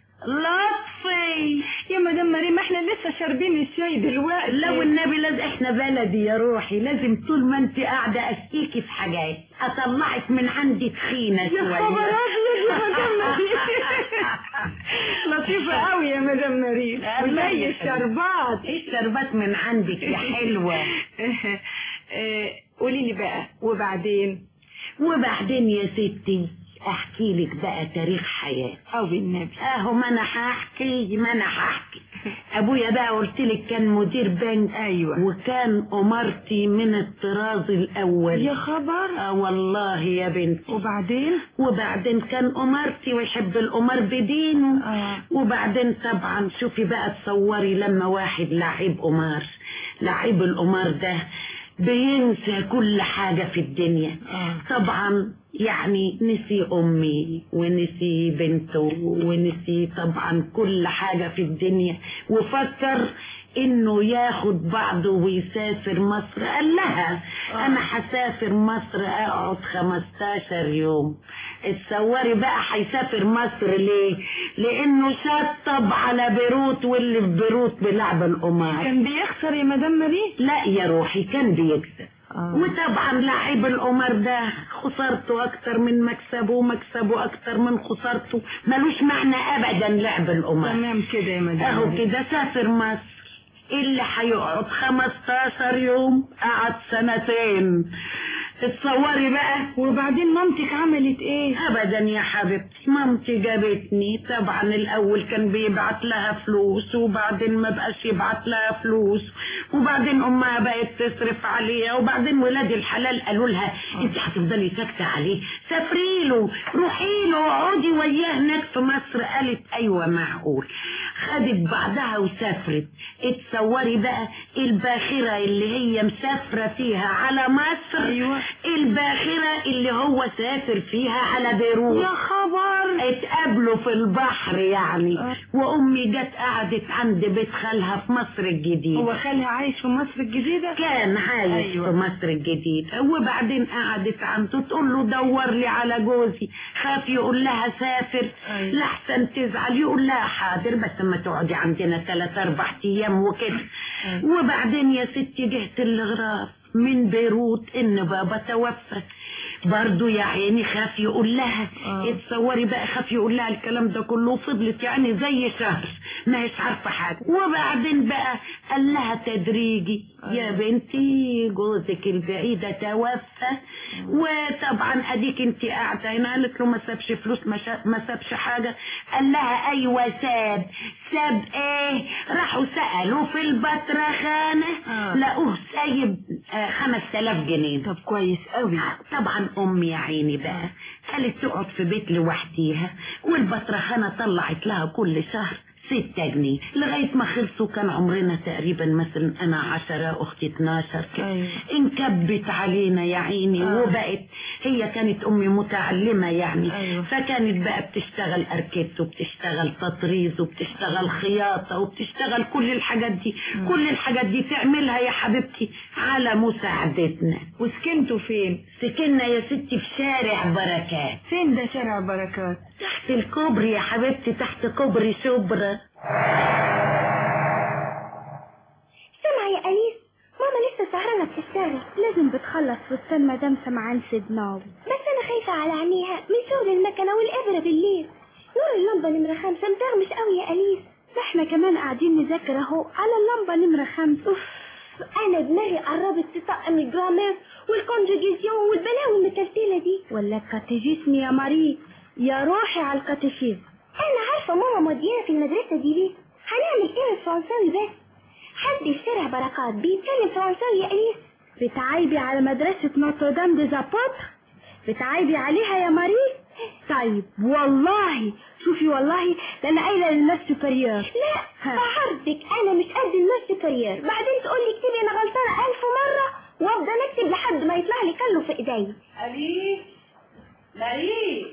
لطفي يا مدام ماري، ما احنا لسه شاربين الشاي دلوقتي. لا والنبي لازم، احنا بلدي يا روحي، لازم طول ما انت قاعده اشتكي في حاجات اطلعك من عندي تخينه شويه. يا خبر ابيض يا مدام ماري. لطيفه قوي يا مدام ماري. وزي الشربات. ايه الشربات من عندك يا حلوه. قولي لي بقى وبعدين. وبعدين يا ستي احكي لك بقى تاريخ حياتي. او بالنبي. اهو ما انا هحكي ما انا هحكي. ابويا بقى قلت لك كان مدير بنك. ايوه. وكان امارتي من الطراز الاول. يا خبر. اه والله يا بنتي. وبعدين وبعدين كان امارتي ويحب الامار بدينه. آه. وبعدين طبعا شوفي بقى تصوري لما واحد لعيب امار، لعيب الامار ده بينسى كل حاجة في الدنيا. آه. طبعا يعني نسي امي ونسي بنته ونسي طبعا كل حاجة في الدنيا، وفكر انه ياخد بعضه ويسافر مصر. قال لها آه. انا هسافر مصر اقعد خمستاشر يوم. اتصوري بقى هيسافر مصر ليه؟ لانه شطب على بيروت، واللي في بيروت بلعب القمار. كان بيخسر يا مدام ماري؟ لا يا روحي كان بيكسب. آه. وطبعا لاعب القمر ده خسارته اكتر من مكسبه، ومكسبه اكتر من خسارته، ملوش معنى ابدا لعب القمر. تمام كده يا مدام. اهو كده سافر مصر. اللي هيقعد خمستاشر يوم قعد سنتين. تتصوري بقى. وبعدين مامتك عملت ايه؟ ابدا يا حبيبتي، مامتي جابتني. طبعا الاول كان بيبعت لها فلوس، وبعدين ما بقاش يبعت لها فلوس، وبعدين امها بقت تصرف عليها، وبعدين ولاد الحلال قالوا لها انت هتفضلي ساكته عليه، سافري له، روحي له، اقعدي وياه هناك في مصر. قالت ايوه معقول. خدت بعدها وسافرت. اتصوري بقى الباخره اللي هي مسافره فيها على مصر. ايوه. الباخرة اللي هو سافر فيها على بيروت. يا خبر. اتقابلوا في البحر يعني. أه. وامي جت قعدت عند بيت خالها في مصر الجديدة. هو خالها عايش في مصر الجديدة؟ كان عايش. أيوة. في مصر الجديدة. وبعدين قعدت عنده تقول له دور لي على جوزي. خاف يقول لها سافر. أيوة. لحسن تزعل. يقول لها حاضر بس ما تقعدي عندنا ثلاث اربع ايام وكده. أيوة. وبعدين يا ستي جهت الغراب من بيروت ان بابا توفى. برضو يا عيني خاف يقول لها. آه. اتصوري بقى خاف يقول لها الكلام ده كله. فضلت يعني زي شهر ما هيش عارفه حاجه. وبعدين بقى قال لها تدريجي. آه. يا بنتي جوزك البعيده توفى. آه. وطبعا اديك انت قاعده هنا. قالت له ما سابش فلوس، ما, شا... ما سابش حاجه. قال لها ايوه ساب. ساب ايه؟ راحوا سالوا في البطرخانه. آه. لقوه سايب آه خمس تلاف جنيه. طب كويس قوي. آه. طبعا امي يا عيني بقى قالت تقعد في بيت لوحديها، والبطرخانه طلعت لها كل شهر ستة جنيه لغاية ما خلصوا. كان عمرنا تقريبا مثلا أنا عشرة أختي اتناشر كده. أيوة. انكبت علينا يا عيني. آه. وبقت هي كانت أمي متعلمة يعني. أيوة. فكانت بقى بتشتغل أركبت وبتشتغل تطريز وبتشتغل خياطة وبتشتغل كل الحاجات دي. م. كل الحاجات دي تعملها يا حبيبتي على مساعدتنا. وسكنتوا فين؟ سكننا يا ستي في شارع بركات. فين ده شارع بركات؟ تحت الكوبري يا حبيبتي، تحت كوبري شبرا. سمع يا أليس، ماما لسه سهرانة في الشارع، لازم بتخلص فستان مدام سمعان سيدناوي، بس أنا خايفة على عينيها من شغل المكنة والإبرة بالليل. نور اللمبة نمرة خمسة متغمش قوي يا أليس. احنا كمان قاعدين نذاكر اهو على اللمبة نمرة خمسة. أوف، أنا دماغي قربت تطق من الجرامير والكونجيجيزيون والبلاوي المتلتلة دي. ولا الكاتيجيزم يا ماري، يا روحي على الكاتيجيزم. أنا عارفة ماما موديانا في المدرسة دي ليه. هنعمل إيه الفرنساوي بس؟ حد في شارع بركات بيتكلم فرنساوي يا أليس؟ بتعايبي على مدرسة نوتردام دي زابوتر؟ بتعايبي عليها يا ماري؟ طيب والله شوفي، والله ده أنا قايلة للناس سوبريور. لا بعرضك أنا مش قد الناس سوبريور. بعدين تقولي اكتبي أنا غلطانة ألف مرة وأفضل أكتب لحد ما يطلع لي كله في إيدي. أليس، ماري،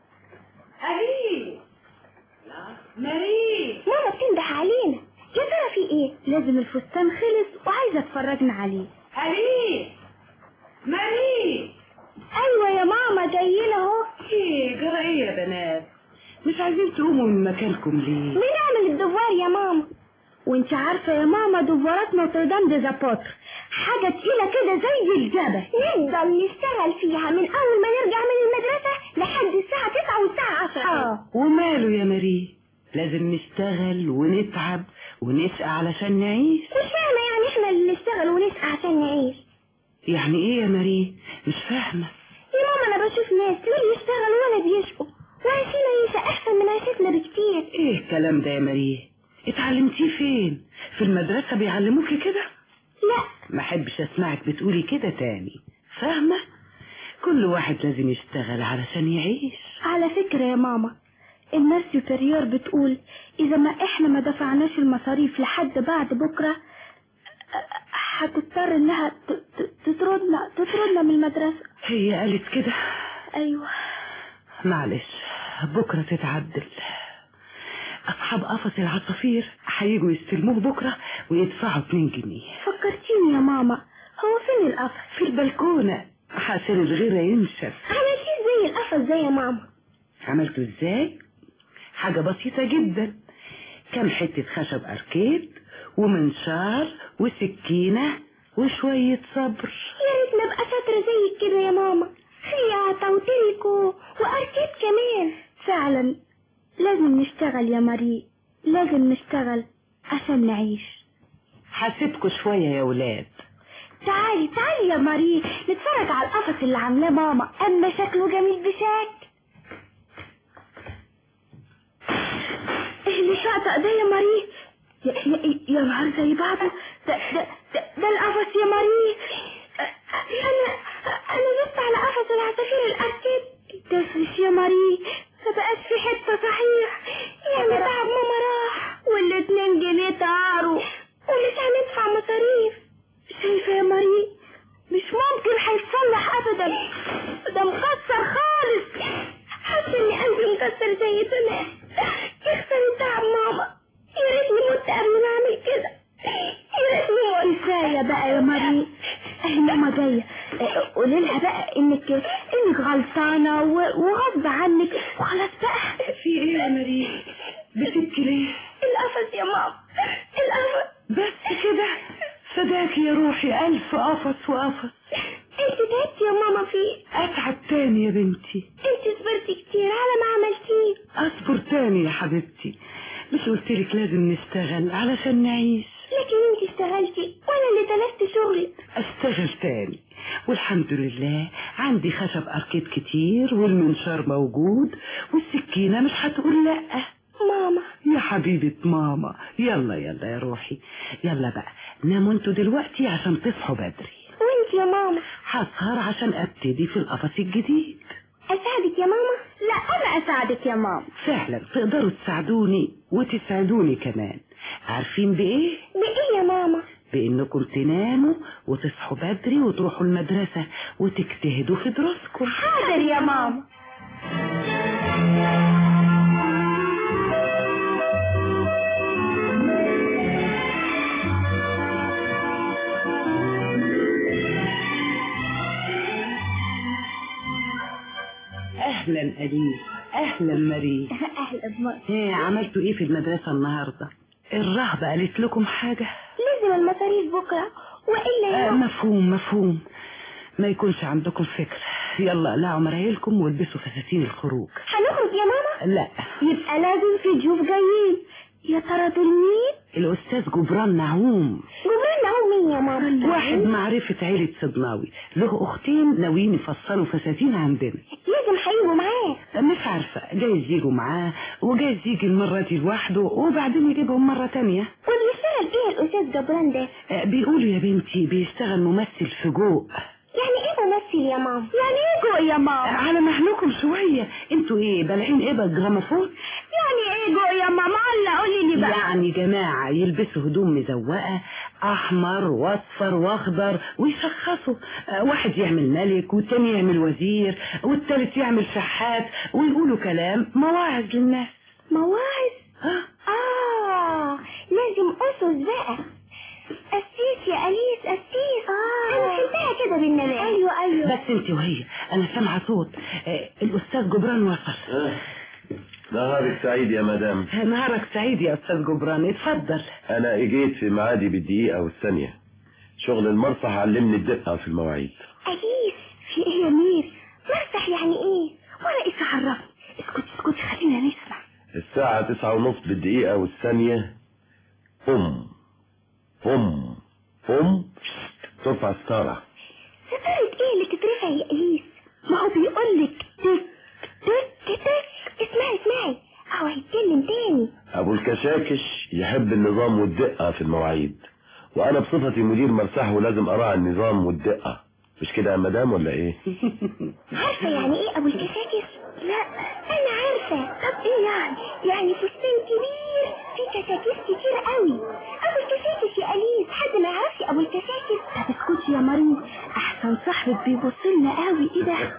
أليس، ماري، ماما بتنده علينا. يا ترى في ايه؟ لازم الفستان خلص وعايزه اتفرجنا عليه. أليس، ماري. ايوه يا ماما جايين اهو. ايه جرى ايه يا بنات؟ مش عايزين تقوموا من مكانكم ليه؟ بنعمل الدوار يا ماما. وانت عارفه يا ماما دوارات نوتردام دي زابوتر حاجه تقيله كده زي الجبل، نفضل نشتغل فيها من اول ما نرجع من المدرسه لحد الساعه تسعة والساعه عشرة. اه وماله يا ماري، لازم نشتغل ونتعب ونسقى علشان نعيش. مش فاهمه يعني احنا اللي نشتغل ونسقى عشان نعيش؟ يعني ايه يا ماري؟ مش فاهمه يا ماما. انا بشوف ناس لا بيشتغلوا ولا بيشقوا وعايشين عيشه احسن من عيشتنا بكتير. ايه الكلام ده يا ماري؟ اتعلمتيه فين؟ في المدرسه بيعلموكي كده؟ لا ما احبش اسمعك بتقولي كده تاني. فاهمه؟ كل واحد لازم يشتغل علشان يعيش. على فكره يا ماما، الناس سوبريور بتقول اذا ما احنا ما دفعناش المصاريف لحد بعد بكره هتضطر انها تطردنا تطردنا من المدرسه. هي قالت كده؟ ايوه. معلش بكره تتعدل. اصحاب قفص العصافير هيجوا يستلموه بكره ويدفعوا اتنين جنيه. فكرتيني يا ماما، هو فين القفص؟ في البلكونه عشان الغيره ينشف. عملتيه زي القفص زي يا ماما؟ عملته ازاي؟ حاجه بسيطه جدا، كام حته خشب اركيد ومنشار وسكينه وشويه صبر. يا ريت نبقى شاطره زيك كده يا ماما، خياطه وتريكو واركيد كمان. فعلا لازم نشتغل يا ماري، لازم نشتغل عشان نعيش. هسيبكوا شويه يا ولاد. تعالي تعالي يا ماري نتفرج على القفص اللي عاملاه ماما، اما شكله جميل بشكل. ايه اللي شاطئ ده يا ماري؟ يا, يا, يا نهار زي بعضه. ده ده ده, ده القفص يا ماري. انا انا لسه على قفص العصافير الاركيد. تفرش يا ماري، ما بقاش في حته صحيح. يعني تعب ماما راح والاتنين جنيه طاروا ومش هندفع مصاريف. شايفه يا ماري؟ مش ممكن هيتصلح ابدا، ده مكسر خالص. حاسه اني قلبي مكسر زي زمان. يخسر تعب ماما، يا ريتني مت قبل ما اعمل كده. يا ريتني مت. كفايه بقى يا ماري، اهي ماما جايه. قولي لها بقى انك انك غلطانه وغصب عنك وخلاص بقى. في ايه يا ماري؟ بتبكي ليه؟ القفص يا ماما، القفص. بس كده؟ فداك يا روحي الف قفص وقفص. انت تعبتي يا ماما فيه. اتعب تاني يا بنتي؟ انت صبرتي كتير على ما عملتيه. اصبر تاني يا حبيبتي؟ مش قلتلك لازم نشتغل علشان نعيش؟ لكن انت اشتغلتي وانا اللي تلفت شغلي. اشتغل تاني والحمد لله عندي خشب اركيد كتير والمنشار موجود والسكينة مش هتقول لا. ماما يا حبيبة ماما، يلا يلا يا روحي، يلا بقى ناموا انتوا دلوقتي عشان تصحوا بدري. وانت يا ماما؟ هسهر عشان ابتدي في القفص الجديد. اساعدك يا ماما؟ لا انا اساعدك يا ماما. فعلا تقدروا تساعدوني وتسعدوني كمان. عارفين بايه؟ بايه يا ماما؟ بانكم تناموا وتصحوا بدري وتروحوا المدرسة وتجتهدوا في دروسكم. حاضر يا ماما. اهلا أليس، اهلا مريم. اهلا بماما. ايه عملتوا ايه في المدرسة النهاردة؟ الرهبة قالت لكم حاجة؟ لازم المصاريف بكرة والا آه يوم. مفهوم مفهوم، ما يكونش عندكم فكرة. يلا قلعوا مرايلكم والبسوا فساتين الخروج. هنخرج يا ماما؟ لا يبقى لازم في ضيوف جايين. يا ترى دول مين؟ الأستاذ جبران نعوم. جبران نعوم مين يا ماما؟ واحد معرفة عيلة صدناوي، له أختين ناويين يفصلوا فساتين عندنا. لازم هيجوا معاه. مش عارفة، جايز يجوا معاه وجايز يجي المرة دي لوحده وبعدين يجيبهم مرة تانية. وبيشتغل ايه الأستاذ جبران ده؟ آه، بيقولوا يا بنتي بيشتغل ممثل في جو. يعني ايه ممثل يا ماما؟ يعني ايه جو يا ماما؟ آه، على مهلكم شوية، انتوا ايه بلعين ايه بالجراموفون؟ يعني ايه جو يا ماما؟ الله قولي لي بقى. يعني جماعة يلبسوا هدوم مزوقة احمر واصفر واخضر ويشخصوا. آه، واحد يعمل ملك والتاني يعمل وزير والتالت يعمل شحات ويقولوا كلام مواعظ للناس. مواعظ؟ اه اه لازم اسس بقى. قسيس يا أليس، قسيس. اه انا فهمتها كده بالنبات. ايوه ايوه. بس انت وهي انا سامعة صوت. آه، الاستاذ جبران وصل. آه. نهارك سعيد يا مدام. نهارك سعيد يا استاذ جبران، اتفضل. انا اجيت في معادي بالدقيقة والثانية. شغل المرصح علمني الدقة في المواعيد. أليس في ايه يا مير؟ مرصح يعني ايه؟ وانا ايش عرفني؟ اسكت اسكت خلينا نسمع. الساعة تسعة ونص بالدقيقة والثانية قم قم قم ترفع ستارة. ستارة ايه اللي تترفع يا أليس؟ ما هو بيقولك تك تك تك. اسمعي اسمعي اهو هيتكلم تاني. ابو الكشاكش يحب النظام والدقة في المواعيد، وانا بصفتي مدير مرسح ولازم اراعي النظام والدقة. مش كده يا مدام ولا ايه؟ عارفة يعني ايه ابو الكشاكش؟ لا انا عارفة. طب ايه يعني؟ يعني فستان كبير فيه كشاكيش كتير قوي. ابو الكشاكش يا أليس، حد ما يعرفش ابو الكشاكش؟ طب اسكتي يا مريم، احسن صاحبك بيبصلنا قوي. ايه ده؟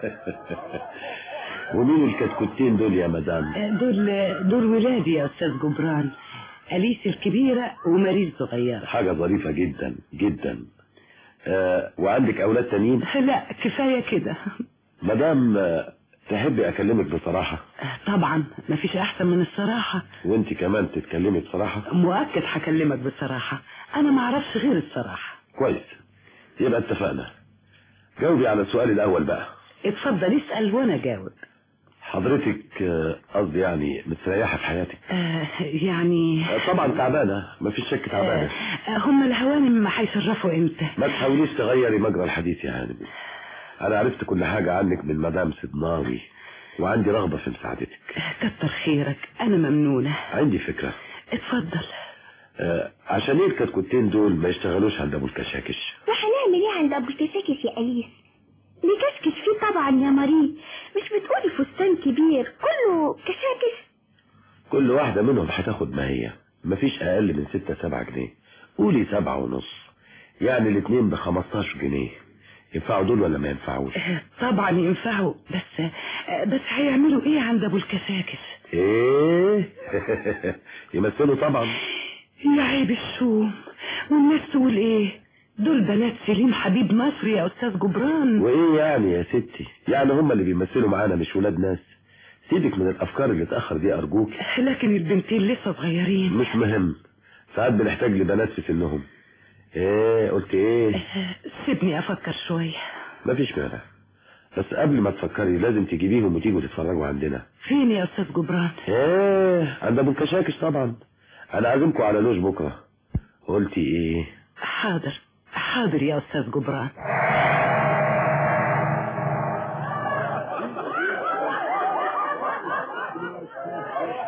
ومين الكتكوتين دول يا مدام؟ دول دول ولادي يا استاذ جبران، أليس الكبيرة وماريز صغيرة. حاجة ظريفة جدا جدا. آه وعندك اولاد تانيين؟ لا كفاية كده. مدام آه تحبي اكلمك بصراحة؟ طبعا مفيش احسن من الصراحة. وانت كمان تتكلمي بصراحة؟ مؤكد هكلمك بصراحة، انا ما اعرفش غير الصراحة. كويس، يبقى اتفقنا. جاوبي على السؤال الاول بقى. اتفضل اسأل وانا جاوب. حضرتك قصدي يعني مستريحة في حياتك؟ آه يعني آه طبعا تعبانة، مفيش شك تعبانة. آه هم الهوانم ما هيشرفوا امتى؟ ما تحاوليش تغيري مجرى الحديث يا هانم. انا عرفت كل حاجة عنك من مدام صدناوي وعندي رغبة في مساعدتك. آه كتر خيرك، انا ممنونة. عندي فكرة. اتفضل. آه عشان ايه الكتكوتين دول ما يشتغلوش عند ابو الكشاكش؟ وهنعمل ايه عند ابو الكشاكش يا أليس؟ نكشكش فيه طبعا يا مريم. مش بتقولي فستان كبير كله كشاكش؟ كل واحدة منهم هتاخد ما هي، مفيش اقل من ستة سبعة جنيه. قولي سبعة ونص، يعني الاتنين بخمستاشر جنيه. ينفعوا دول ولا ما ينفعوش؟ طبعا ينفعوا، بس بس هيعملوا ايه عند ابو الكشاكش؟ ايه يمثلوا طبعا. يا عيب الشوم، والناس تقول ايه؟ دول بنات سليم حبيب مصر يا استاذ جبران. وايه يعني يا ستي؟ يعني هم اللي بيمثلوا معانا مش ولاد ناس. سيبك من الافكار اللي اتاخر دي ارجوك. لكن البنتين لسه صغيرين. مش مهم، ساعات بنحتاج لبنات في سنهم. ايه قلت ايه؟ سيبني افكر شوية. مفيش مانع، بس قبل ما تفكري لازم تجيبيهم وتيجوا تتفرجوا عندنا. فين يا استاذ جبران؟ ايه عند ابو الكشاكش طبعا. انا عازمكم على لوج بكره. قلتي ايه؟ حاضر حاضر يا استاذ جبران.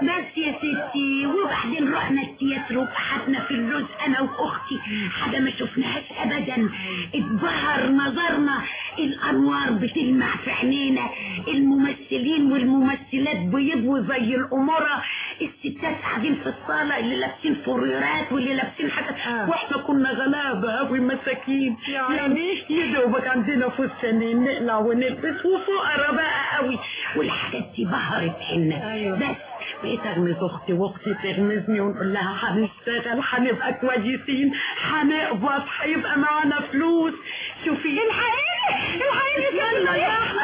بس يا ستي وبعدين رحنا التياترو وقعدنا في اللوز انا واختي، حاجه ما شفناهاش ابدا. اتبهر نظرنا، الانوار بتلمع في عينينا، الممثلين والممثلات بيضوا زي الاموره، الستات قاعدين في الصاله اللي لابسين فريرات واللي لابسين حاجات آه. واحنا كنا غلابه قوي مساكين يعني يا دوبك عندنا فستانين نقلع ونلبس وفقراء بقى قوي، والحاجات دي بهرت حنا. أيوة. بس بقيت اغمز اختي واختي تغمزني ونقول لها هنشتغل، هنبقى كويسين، هنقبض، هيبقى معانا فلوس. شوفي الحقيقي الحقيقي يلا يا احمد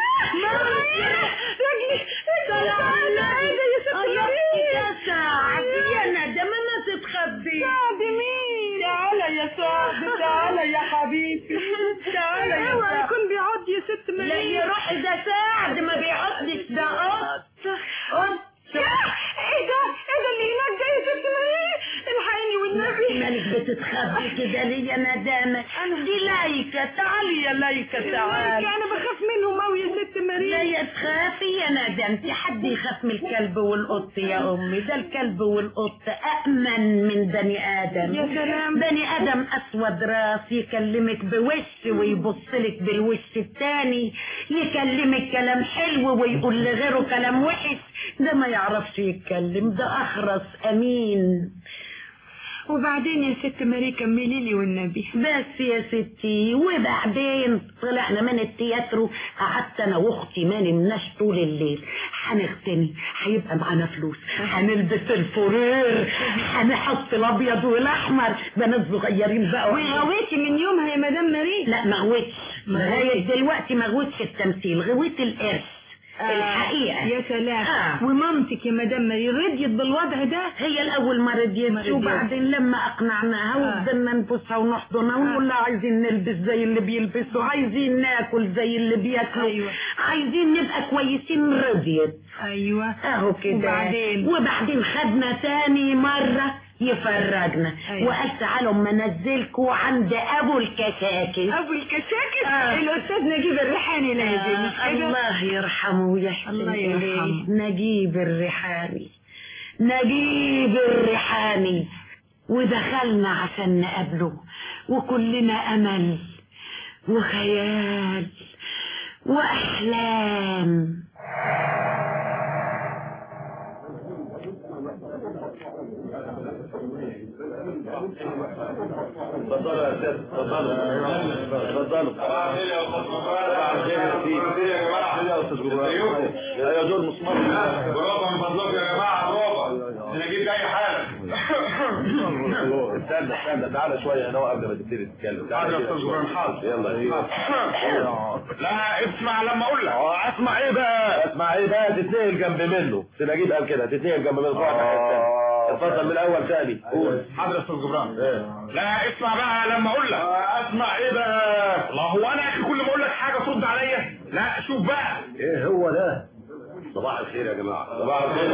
رجلي تعالى يا ستي يا ندى ما تتخبي. سعد مين؟ تعالى يا سعد، تعالى يا حبيبي، تعالى يا سعد. اوعى يكون بيعض يا ست مريم. لا يا روحي ده سعد ما بيعضش، ده قط قط. ايه ده ايه ده اللي هناك ده يا ست مريم؟ الحقيني والنبي. مالك بتتخبي كده ليه يا ندامه؟ دي لايكه، تعالي يا لايكه تعالي. انا بخاف منهم قوي يا ست مريم. لا يا تخافي يا ندامتي، حد يخاف من الكلب والقط يا امي؟ ده الكلب والقط امن من بني ادم. يا سلام. بني ادم اسود راس يكلمك بوش ويبصلك بالوش التاني، يكلمك كلام حلو ويقول لغيره كلام وحش، ده ما يعرفش يتكلم، ده اخرس امين. وبعدين يا ست ماري كملي لي والنبي. بس يا ستي وبعدين طلعنا من التياترو، قعدت انا واختي ما نمناش طول الليل، هنغتني، هيبقى معانا فلوس، هنلبس الفرير، هنحط الابيض والاحمر، بنات صغيرين بقى. وغويتي من يومها يا مدام ماري؟ لا ما غويتش لغايه دلوقتي، ما غويتش التمثيل، غويت القرش. آه الحقيقة. يا سلام. آه. ومامتك يا مدام ماري رضيت بالوضع ده؟ هي الأول ما رضيتش، وبعدين لما أقنعناها آه. وفضلنا نبوسها ونحضنها آه. ونقول لها عايزين نلبس زي اللي بيلبسوا، عايزين ناكل زي اللي بياكلوا، أيوة. عايزين نبقى كويسين، رضيت. أيوة أهو كده. وبعدين وبعدين خدنا تاني مرة يفرجنا. أيوة. وقال تعالوا اما انزلكوا عند ابو الكشاكس. ابو الكشاكس آه. الاستاذ نجيب الريحاني نازل. آه. الله يرحمه ويحسن اليه. نجيب الريحاني، نجيب الريحاني. ودخلنا عشان نقابله، وكلنا امل وخيال واحلام. تفضلوا يا استاذ، تفضلوا تفضلوا. يا استاذ جماعه يا دور مسمار برافو من فضلك يا جماعه، برافو نجيب جاي حالا. استنى استنى تعالى شويه هنا قبل ما تبتدي تتكلم. تعالى يا استاذ جماعه. حاضر يلا. لا اسمع لما اقول لك. اه اسمع ايه بقى؟ اسمع ايه بقى؟ تتنقل جنب منه. نجيب قال كده تتنقل جنب منه. اتفضل من الاول تاني قول. حاضر يا استاذ جبران. إيه؟ لا اسمع بقى لما اقول لك. اسمع ايه بقى؟ الله هو انا يا اخي كل ما اقول لك حاجه ترد عليا؟ لا شوف بقى. ايه هو ده؟ صباح الخير يا جماعه. صباح الخير.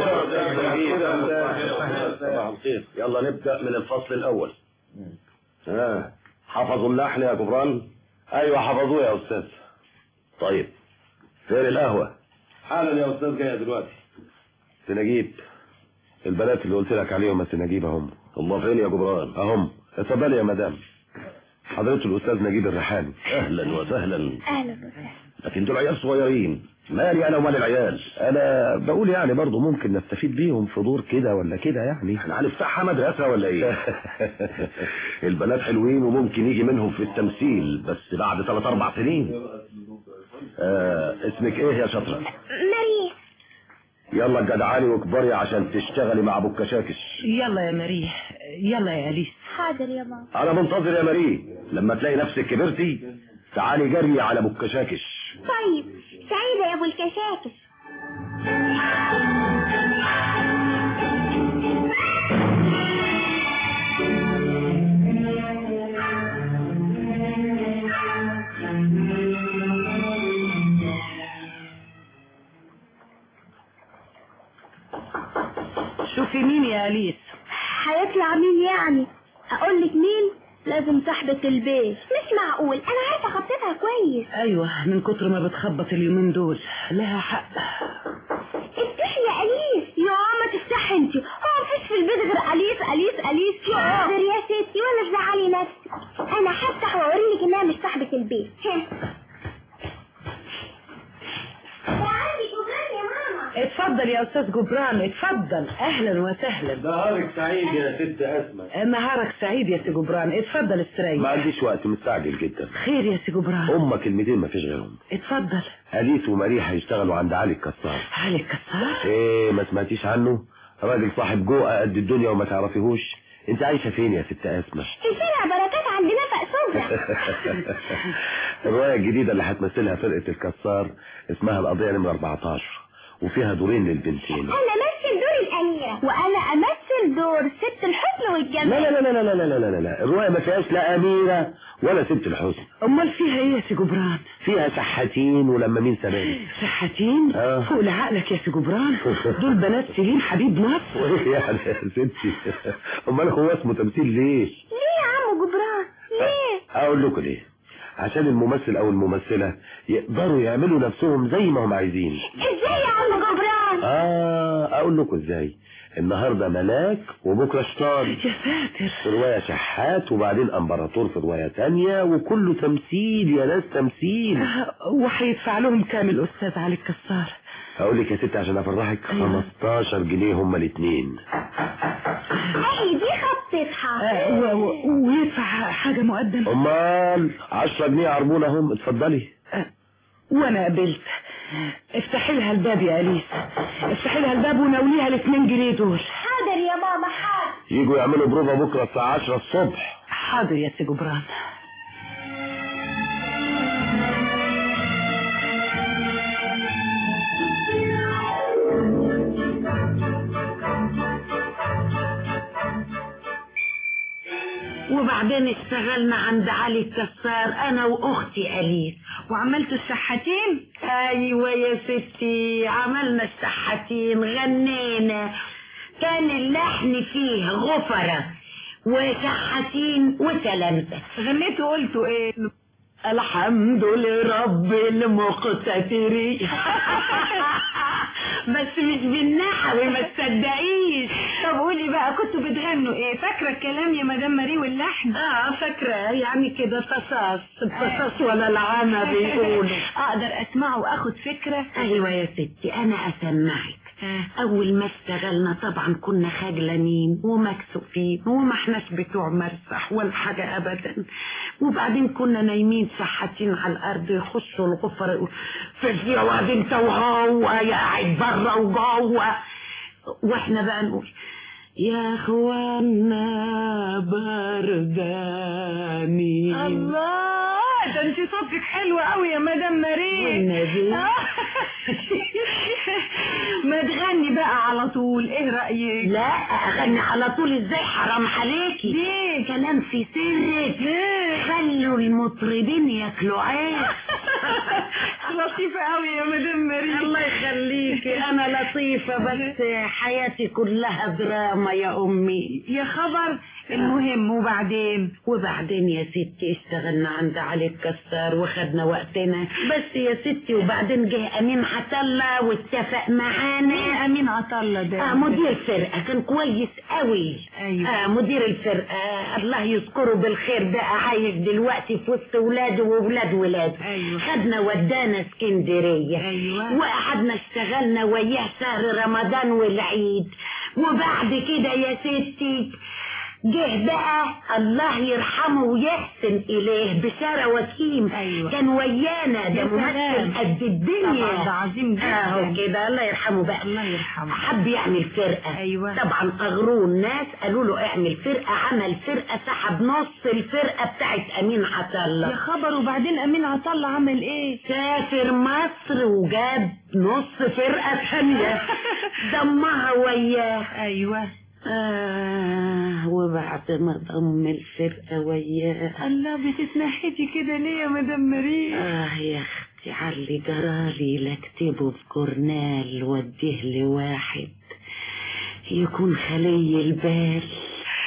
صباح الخير. يلا نبدا من الفصل الاول. ها حفظوا اللحن يا جبران؟ ايوه حفظوه يا استاذ. طيب فين القهوه؟ حالا يا استاذ جايه دلوقتي. نجيب البنات اللي قلت لك عليهم بس نجيب اهم. الله فين يا جبران؟ اهم. اتفضلي يا مدام. حضرته الاستاذ نجيب الريحاني. اهلا وسهلا. اهلا وسهلا. لكن دول عيال صغيرين، مالي انا ومال العيال؟ انا بقول يعني برضه ممكن نستفيد بيهم في دور كده ولا كده، يعني احنا هنفتحها مدرسه ولا ايه؟ البنات حلوين وممكن يجي منهم في التمثيل بس بعد ثلاث اربع سنين. آه اسمك ايه يا شاطره؟ مريم. يلا جدعاني واكبري عشان تشتغلي مع ابو الكشاكش. يلا يا مريح، يلا يا اليس. حاضر يا ماما. انا منتظر يا مريم، لما تلاقي نفسك كبرتي تعالي جري على ابو الكشاكش. طيب سعيدة يا ابو الكشاكش. شوفي مين يا أليس. هيطلع مين يعني؟ اقول لك مين؟ لازم صاحبة البيت. مش معقول، انا عارفة خطتها كويس. ايوه من كتر ما بتخبط اليومين دول لها حق. افتحي يا أليس. يا ما انت، هو مفيش في البيت غير اليس اليس اليس. حاضر يا ستي ولا تزعلي نفسك، انا هفتح واوريلك انها مش صاحبة البيت. اتفضل يا استاذ جبران، اتفضل. اهلا وسهلا. نهارك سعيد يا ست اسماء. نهارك سعيد يا سي جبران، اتفضل استريح. ما عنديش وقت، مستعجل جدا. خير يا سي جبران؟ هما كلمتين ما فيش غيرهم. اتفضل. اليس ومريح هيشتغلوا عند علي الكسار. علي الكسار؟ ايه ما سمعتيش عنه؟ راجل صاحب جوه قد الدنيا وما تعرفيهوش. انت عايشه فين يا ست اسماء؟ في شارع بركات عند نفق سوبرا. الروايه الجديده اللي هتمثلها فرقه الكسار اسمها القضيه نمره أربعتاشر، وفيها دورين للبنتين. انا امثل دور الاميره وانا امثل دور ست الحسن والجمال. لا لا لا لا لا لا لا لا لا الروايه ما فيهاش لا اميره ولا ست الحسن. امال فيها ايه يا سي جبران؟ فيها شحاتين ولمامين سبانخ. شحاتين؟ اه فوق لعقلك يا سي جبران، دول بنات سليم حبيب مصر. وايه يعني يا ستي؟ امال هو اسمه تمثيل ليه؟ ليه يا عم جبران ليه؟ اقول لكم ليه؟ عشان الممثل او الممثلة يقدروا يعملوا نفسهم زي ما هم عايزين. ازاي يا عم جبران؟ اه اقول لكم ازاي. النهاردة ملاك وبكرة شيطان. يا ساتر. في رواية شحات وبعدين امبراطور في رواية تانية، وكله تمثيل يا ناس تمثيل. آه وهيدفع لهم كام الاستاذ علي الكسار؟ اقول لك يا ستي عشان افرحك، خمستاشر جنيه هما الاثنين. اهي دي خطتها. آه ويدفع حاجة مقدم؟ امال عشرة جنيه عربونة هم. اتفضلي. آه وانا قبلت. افتحي لها الباب يا اليس، افتحي لها الباب وناوليها الاثنين جنيه دول. حاضر يا ماما حاضر. يجوا يعملوا بروفا بكره الساعه عشرة الصبح. حاضر يا سي جبران. وبعدين اشتغلنا عند علي الكسار انا واختي اليس. وعملتوا الشحاتين؟ ايوه يا ستي عملنا الشحاتين، غنينا، كان اللحن فيه غفرة وشحاتين وسلامتك. غنيتوا قلتوا ايه؟ الحمد لرب المقتدر. بس مش بالنحو ما تصدقيش. طب قولي بقى كنتوا بتغنوا ايه؟ فاكره الكلام يا مدام ماري واللحن؟ اه فاكره، يعني كده تصاص التصاص ولا العامه بيقولوا. اقدر اسمعه واخد فكره؟ ايوه يا ستي انا اسمعك. اول ما اشتغلنا طبعا كنا خجلانين ومكسوفين وما احناش بتوع مرسح ولا حاجه ابدا، وبعدين كنا نايمين شحاتين على الارض، يخشوا الغفر في الجواد انت وهو يا قاعد بره وجوه، واحنا بقى نقول يا اخوانا برداني. الله ده انت صوتك حلوة قوي يا مدام ماري والنبي. ما تغني بقى على طول، ايه رأيك؟ لا اغني على طول ازاي؟ حرام عليكي. ليه؟ كلام في سرك. خلوا المطربين ياكلوا عيش. لطيفة قوي يا مدام ماري. الله يخليكي، انا لطيفة بس حياتي كلها دراما يا امي. يا خبر. المهم وبعدين؟ وبعدين يا ستي اشتغلنا عند علي الكسار وخدنا وقتنا بس يا ستي، وبعدين جه امين عطله واتفق معانا. ايه امين عطله ده؟ اه مدير الفرقه، كان كويس قوي. ايوه. اه مدير الفرقه الله يذكره بالخير بقى عايش دلوقتي في وسط ولاده وولاد ولاده. ايوه. خدنا ودانا اسكندريه. ايوه. وقعدنا اشتغلنا وياه شهر رمضان والعيد، وبعد كده يا ستي جه بقى الله يرحمه ويحسن اليه بشارة وكيم. أيوة. كان ويانا، ده ممثل قد الدنيا. طبعا ده عظيم جدا. اهو كده الله يرحمه بقى. الله يرحمه. حب يعمل فرقة. أيوة. طبعا اغروه الناس قالوا له اعمل فرقة، عمل فرقة، سحب نص الفرقة بتاعت امين عطله. يا خبر. وبعدين امين عطله عمل ايه؟ سافر مصر وجاب نص فرقة ثانية ضمها وياه. ايوه. آه وبعد ما ضم الفرقة وياه. الله بتتنحتي كده ليه يا مدام ماري؟ آه يا أختي علي جرالي لاكتبه في جورنال وديه لواحد يكون خلي البال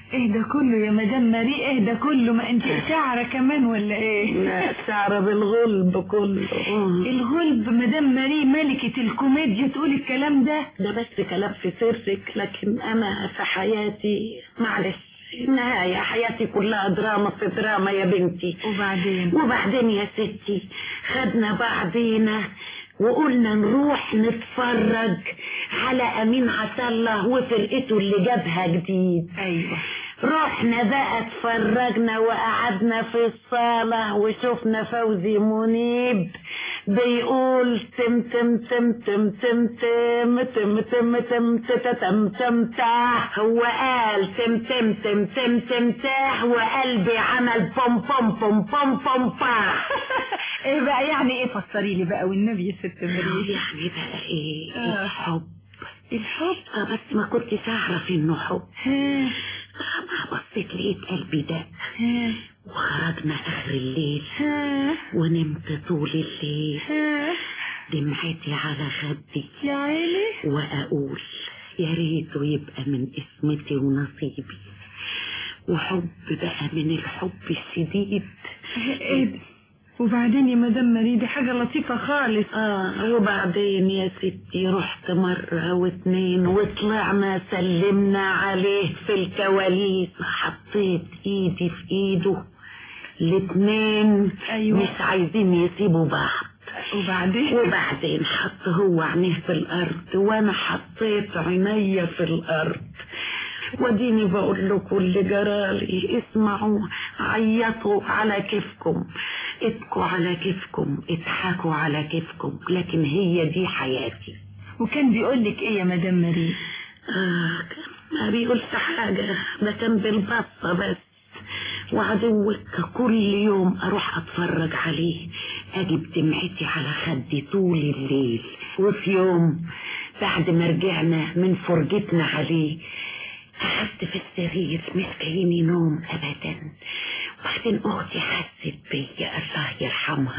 ايه ده كله يا مدام ماري؟ ايه ده كله؟ ما انت شعره كمان ولا ايه؟ لا شعره بالغلب كله. الغلب؟ مدام ماري ملكة الكوميديا تقول الكلام ده؟ ده بس كلام في سرك، لكن انا في حياتي معلش النهاية حياتي كلها دراما في دراما يا بنتي. وبعدين؟ وبعدين يا ستي خدنا بعضينا وقلنا نروح نتفرج على أمين عسلة وفرقته اللي جابها جديد. أيوة. رحنا بقى اتفرجنا وقعدنا في الصالة وشفنا فوزي منيب بيقول تم تم تم تم تم تم تم تم تم تم تم تاه. هو قال تم تم تم تم تم تاه وقلبي عمل بوم بوم بوم بوم بوم با. ايه بقى يعني؟ ايه فسري لي بقى والنبي يا ست مريم. يعني بقى ايه؟ آه. الحب. الحب؟ اه بس ما كنتش اعرف انه حب. ما بصيت لقيت قلبي دق وخرجنا اخر الليل ونمت طول الليل دمعتي على خدي يا عيني واقول يا ريته يبقى من اسمتي ونصيبي وحب بقى من الحب الشديد. ايه ده؟ وبعدين يا مدام ماري دي حاجة لطيفة خالص. اه وبعدين يا ستي رحت مرة واتنين وطلعنا سلمنا عليه في الكواليس، حطيت ايدي في ايده الاتنين. أيوة. مش عايزين يسيبوا بعض. وبعدين؟ وبعدين حط هو عينيه في الارض وانا حطيت عينيا في الارض. وديني بقول لكم اللي جرالي اسمعوا، عيطوا على كيفكم، ابكوا على كيفكم، اضحكوا على كيفكم، لكن هي دي حياتي. وكان بيقول لك ايه يا مدام ماري؟ آه ما بيقولش حاجة، ده كان بالبصة بس. وعدوك كل يوم اروح اتفرج عليه اجيب دمعتي على خدي طول الليل. وفي يوم بعد ما رجعنا من فرجتنا عليه قعدت في السرير مش جايني نوم ابدا. وبعدين اختي حست بيا الله يرحمها.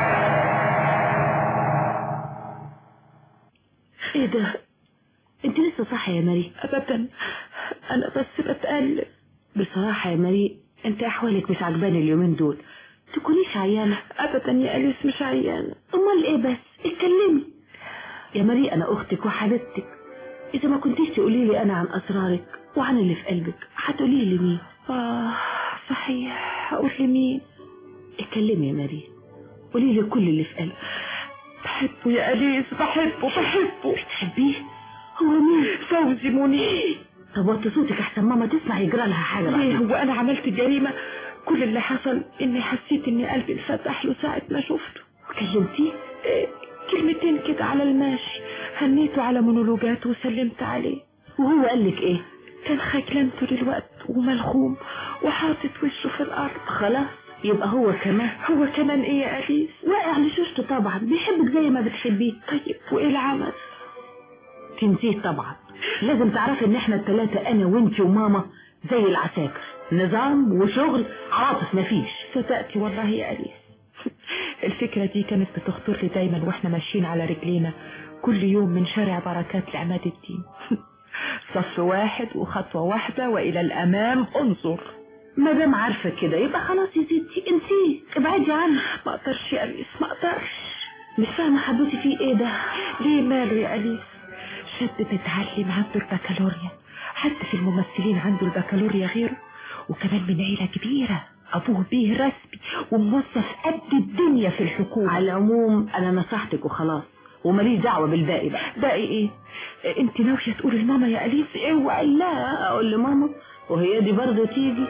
ايه ده؟ انت لسه صاحيه يا ماري؟ ابدا انا بس بتقلب. بصراحه يا ماري انت احوالك مش عجباني اليومين دول. تكونيش عيانه؟ ابدا يا اليس مش عيانه. امال ايه بس؟ اتكلمي يا ماري، انا اختك وحبيبتك. اذا ما كنتيش تقولي لي انا عن اسرارك وعن اللي في قلبك هتقولي لي مين؟ اه صحيح هقول لمين؟ اتكلمي يا ماري، قولي لي كل اللي في قلبك. بحبه يا اليس، بحبه بحبه. بتحبيه؟ هو مين؟ فوزي منيب. طب وطي صوتك احسن ماما تسمع يجرى لها حاجه. ليه هو انا عملت جريمه؟ كل اللي حصل اني حسيت ان قلبي انفتح له ساعه ما شفته. وكلمتيه؟ إيه كلمتين كده على الماشي، هنيته على مونولوجاته وسلمت عليه. وهو قال لك ايه؟ كان خجلان طول الوقت وملخوم وحاطط وشه في الارض. خلاص يبقى هو كمان. هو كمان ايه يا اليس؟ واقع لشوشته طبعا، بيحبك زي ما بتحبيه. طيب وايه العمل؟ تنسيه طبعا. لازم تعرفي ان احنا الثلاثه انا وانتي وماما زي العساكر، نظام وشغل، عواطف مفيش. صدقتي والله يا اليس. الفكرة دي كانت بتخطر لي دايما واحنا ماشيين على رجلينا كل يوم من شارع بركات لعماد الدين. صف واحد وخطوة واحدة والى الامام انظر. ما دام عارفة كده يبقى خلاص يا ستي انسيه، ابعدي عنه. ما اقدرش يا اليس، ما اقدرش. مش فاهمة حبيتي فيه ايه ده؟ ليه ماله يا اليس؟ شاب بيتعلم عنده البكالوريا، حد في الممثلين عنده البكالوريا غيره، وكمان من عيلة كبيرة، ابوه بيه رسمي وموظف قد الدنيا في الحكومة. على العموم انا نصحتك وخلاص، وماليش دعوة بالباقي بقى. باقي ايه؟ انت ناوية تقولي لماما يا اليس؟ اوعي. لا اقول لماما وهي دي برضه تيجي.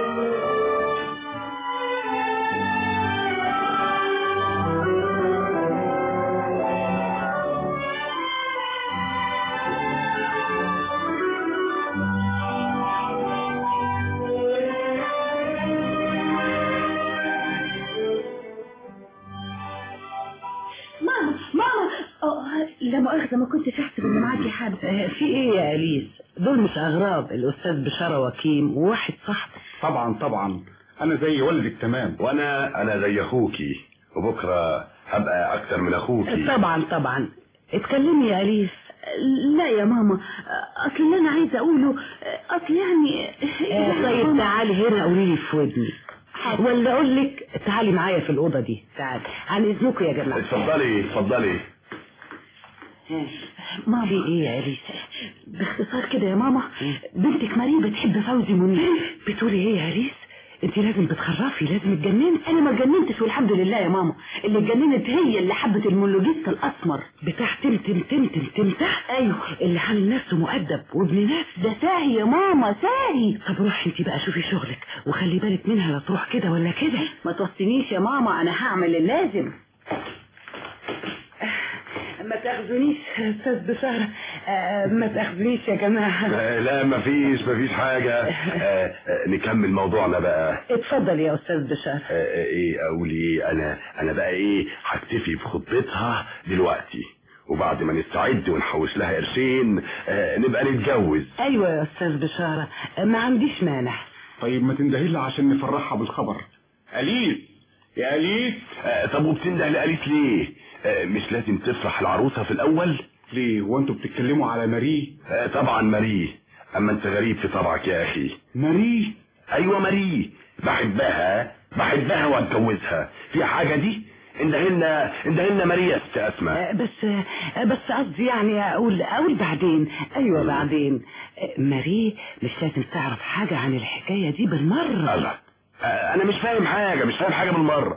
لا مؤاخذة ما كنتش احسب ان معاكي حد. في ايه يا اليس؟ دول مش اغراب، الاستاذ بشارة وكيم وواحد صاحبه. طبعا طبعا انا زي والدك تمام. وانا انا زي اخوكي، وبكره هبقى اكتر من اخوكي. طبعا طبعا. اتكلمي يا اليس، لا يا ماما، اصل اللي انا عايزه اقوله اصل يعني آه طيب تعالي هنا قولي لي في ودني، ولا اقول لك تعالي معايا في الاوضه دي. تعالي عن اذنكم يا جماعه. اتفضلي اتفضلي. ماما في ايه يا اليسا؟ باختصار كده يا ماما، بنتك ماري بتحب فوزي منير. بتقولي ايه يا اليس؟ انت لازم بتخرفي، لازم اتجننت. انا ما اتجننتش والحمد لله يا ماما، اللي اتجننت هي اللي حبت المونولوجيست الاسمر بتاع تم تم تم تم تمسح. ايوه اللي عامل نفسه مؤدب وابن ناس. ده ساهي يا ماما ساهي. طب روحي انت بقى شوفي شغلك وخلي بالك منها، لا تروح كده ولا كده. ما توصينيش يا ماما، انا هعمل اللازم. ما تاخذونيش استاذ بشارة، آه ما تاخذونيش يا جماعة. لا ما فيش ما فيش حاجة. آه نكمل موضوعنا بقى. اتفضل يا استاذ بشارة. آه ايه اقول ايه، انا انا بقى ايه هكتفي بخطتها دلوقتي، وبعد ما نستعد ونحوش لها قرشين آه نبقى نتجوز. ايوه يا استاذ بشارة، ما عنديش مانع. طيب ما تندهي لها عشان نفرحها بالخبر. أليس يا أليس. آه طب وبتنده لأليس ليه؟ آه مش لازم تفرح العروسة في الأول؟ ليه وانتوا بتتكلموا على ماري؟ آه طبعا ماري، أما أنت غريب في طبعك يا أخي. ماري؟ أيوة ماري، بحبها بحبها واتجوزها. في حاجة دي؟ اندهلنا اندهلنا ماريا ست أسماء. بس بس قصدي يعني اقول اقول بعدين. ايوه بعدين. ماري مش لازم تعرف حاجة عن الحكاية دي بالمرة. الله، انا مش فاهم حاجة مش فاهم حاجة بالمرة.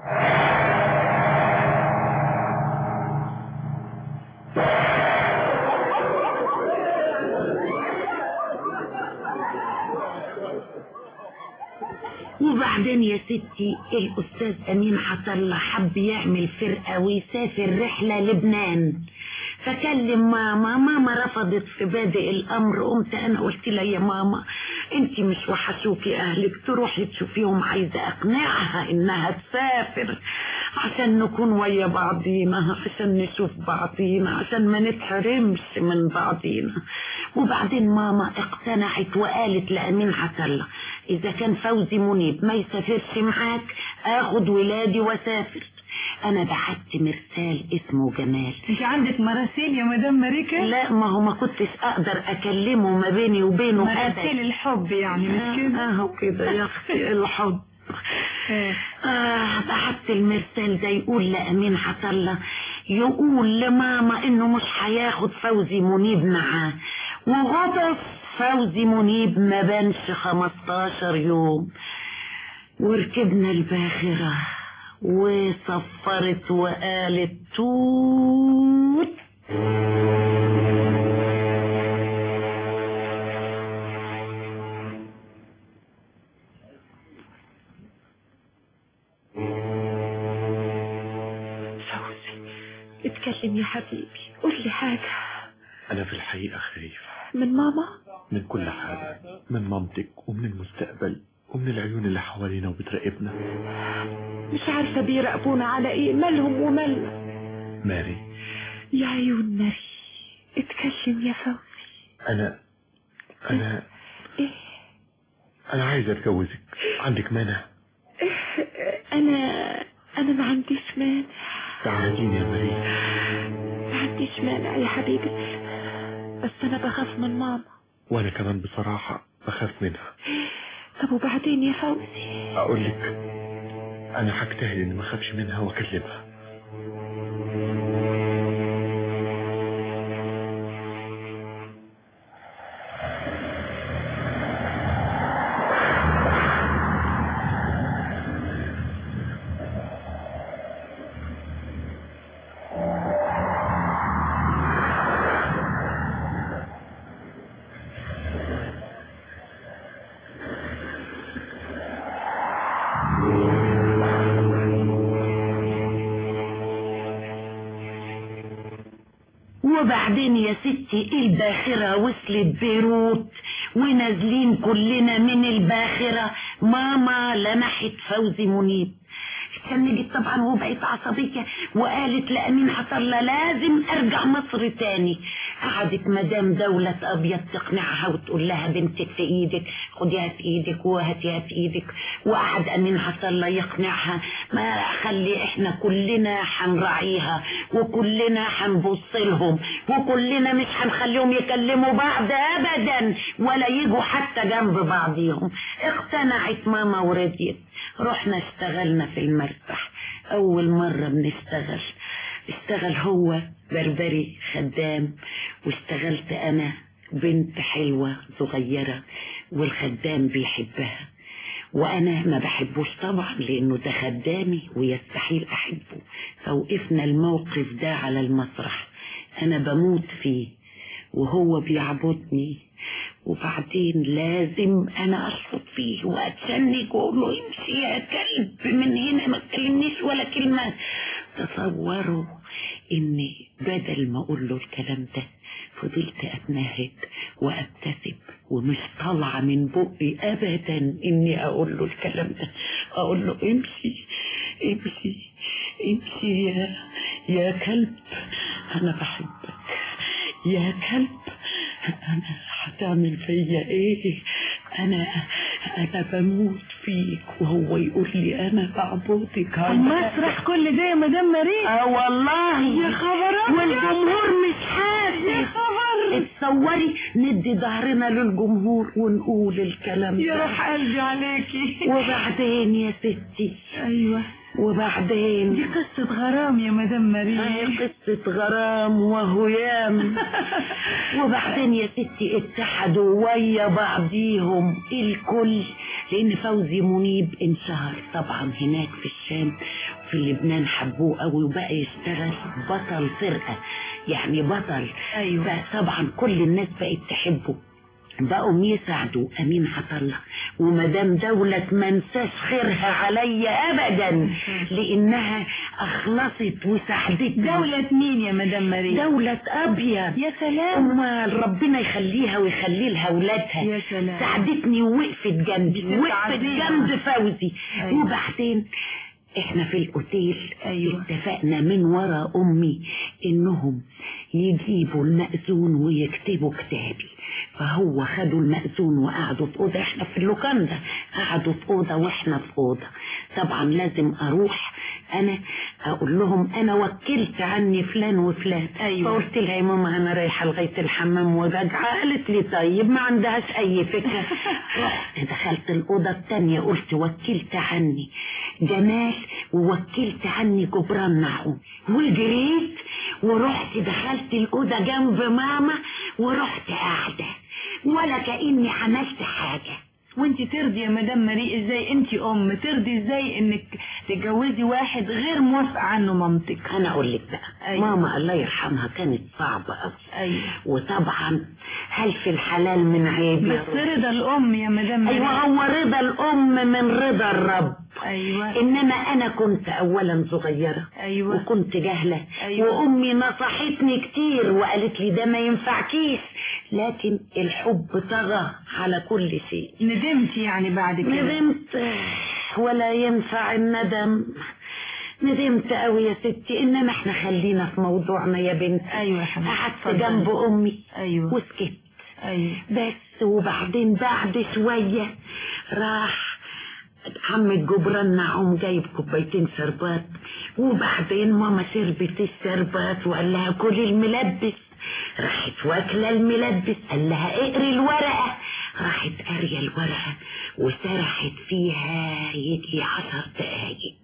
وبعدين يا ستي الأستاذ أمين حصل حب يعمل فرقة ويسافر رحلة لبنان، فكلم ماما. ماما رفضت في بادئ الأمر. قمت أنا قلت لها يا ماما أنت مش وحشوكي أهلك، تروحي تشوفيهم. عايزة أقنعها إنها تسافر عشان نكون ويا بعضينا، عشان نشوف بعضينا، عشان ما نتحرمش من بعضينا. وبعدين ماما اقتنعت وقالت لأمين حسن إذا كان فوزي منيب ما يسافرش معاك اخد ولادي واسافر. انا بعت مرسال اسمه جمال. انت عندك مراسيل يا مدام ماريكا؟ لا ما هو ما كنتش اقدر اكلمه ما بيني وبينه ابدا. مراسيل الحب يعني مش كده؟ اهو كده يا اختي الحب. آه بعت المرسال ده يقول لأمين حسن يقول لماما انه مش هياخد فوزي منيب معاه، وغطس فوزي منيب ما بانش خمستاشر يوم. وركبنا الباخرة وصفرت وقالت توت. اتكلم يا حبيبي، قول لي حاجة. أنا في الحقيقة خايف. من ماما؟ من كل حاجة، من مامتك ومن المستقبل ومن العيون اللي حوالينا وبتراقبنا. مش عارفة بيراقبونا على ايه، مالهم ومالنا. ماري. يا عيون ماري، اتكلم يا فوزي. أنا أنا إيه؟ أنا عايز أتجوزك، عندك مانع؟ أنا أنا ما عنديش مانع. تعالين يا ماري. ما عنديش مانع يا حبيبي، بس أنا بخاف من ماما. وأنا كمان بصراحة بخاف منها. طب وبعدين يا فوزي؟ أقول لك أنا هجتهد إني ما أخافش منها وأكلمها. وبعدين يا ستي الباخرة وصلت بيروت ونازلين كلنا من الباخرة. ماما لمحت فوزي منيب، شنجت طبعا وبقت عصبية وقالت لأمين عطلة لازم ارجع مصر تاني. قعدت مدام دولة ابيض تقنعها وتقول لها بنتك في ايدك، خديها في ايدك وهاتيها في ايدك. وقعد امين عطلة يقنعها ما خلي احنا كلنا هنراعيها وكلنا هنبص لهم وكلنا مش هنخليهم يكلموا بعض ابدا ولا يجوا حتى جنب بعضيهم. اقتنعت ماما ورضيت. رحنا اشتغلنا في المرتح. اول مرة بنشتغل اشتغل هو بربري خدام واشتغلت انا بنت حلوة صغيرة والخدام بيحبها وانا ما بحبوش طبعا لانه ده خدامي ويستحيل احبه. فوقفنا الموقف ده على المسرح، انا بموت فيه وهو بيعبدني، وبعدين لازم انا اشفط فيه واتشنج واقول له امشي يا كلب من هنا ما تكلمنيش ولا كلمة. تصوروا اني بدل ما اقول له الكلام ده فضلت اتنهد وابتسم ومش طالعه من بقي ابدا اني اقول له الكلام ده. اقول له امشي امشي امشي يا يا كلب، انا بحبك يا كلب، انا هتعمل فيا ايه؟ انا انا بموت فيك. وهو يقول لي انا بعبدك على المسرح كل ده يا مدام ماري؟ اه والله يا خبر، والجمهور مش حاسس. يا خبر، اتصوري ندي ظهرنا للجمهور ونقول الكلام ده. يا روح قلبي عليكي. وبعدين يا ستي ايوه وبعدين دي قصة غرام يا مدام ماري. هي قصة غرام وهيام. وبعدين يا ستي اتحدوا ويا بعضيهم الكل لان فوزي منيب انشهر طبعا هناك في الشام في لبنان، حبوه قوي وبقى يشتغل بطل فرقة يعني بطل. ايوه طبعا كل الناس بقت تحبه، بقوا يساعدوا امين عطلة ومدام دولة ما انساش خيرها عليا ابدا لانها اخلصت وساعدتني. دولة مين يا مدام ماري؟ دولة ابيض. يا سلام، امال ربنا يخليها ويخلي لها اولادها. يا سلام، ساعدتني ووقفت جنبي ووقفت جنب فوزي. أيوة. وبعدين احنا في الاوتيل أيوة. اتفقنا من ورا امي انهم يجيبوا المأذون ويكتبوا كتابي. فهو خدوا المأذون وقعدوا في اوضه، احنا في اللوكاندا قعدوا في اوضه واحنا في اوضه. طبعا لازم اروح انا اقول لهم انا وكلت عني فلان وفلان. أيوة. فقلت لها يا ماما انا رايحه لغايه الحمام وراجعه. قالت لي طيب ما عندهاش اي فكره. رحت دخلت الاوضه الثانيه قلت وكلت عني جمال ووكلت عني جبران معهم، وجريت ورحت دخلت الاوضه جنب ماما ورحت قاعده ولا كأني عملت حاجه. وانت ترضي يا مدام ماري ازاي؟ انت ام ترضي ازاي انك تتجوزي واحد غير موافقه عنه مامتك؟ انا اقول لك بقى. أيوة. ماما الله يرحمها كانت صعبه قوي. ايوه وطبعا هل في الحلال من عيب؟ بس رضا الام يا مدام ماري. ايوه هو رضا الام من رضا الرب. ايوه انما انا كنت اولا صغيره. ايوه وكنت جاهله. أيوة. وامي نصحتني كتير وقالت لي ده ما ينفعكيش، لكن الحب طغى على كل شيء. ندمتي يعني بعد كده؟ ندمت ولا ينفع الندم. ندمت قوي يا ستي، انما احنا خلينا في موضوعنا يا بنت. ايوه يا حبيبتي. قعدت جنب امي. ايوه وسكت. ايوه بس وبعدين بعد شويه راح عم جبران نعوم جايب كوبايتين شربات، وبعدين ماما شربت الشربات وقال لها كلي الملبس. راحت واكله الملبس، قال لها اقري الورقه. راحت قاريه الورقه وسرحت فيها يجي عشر دقايق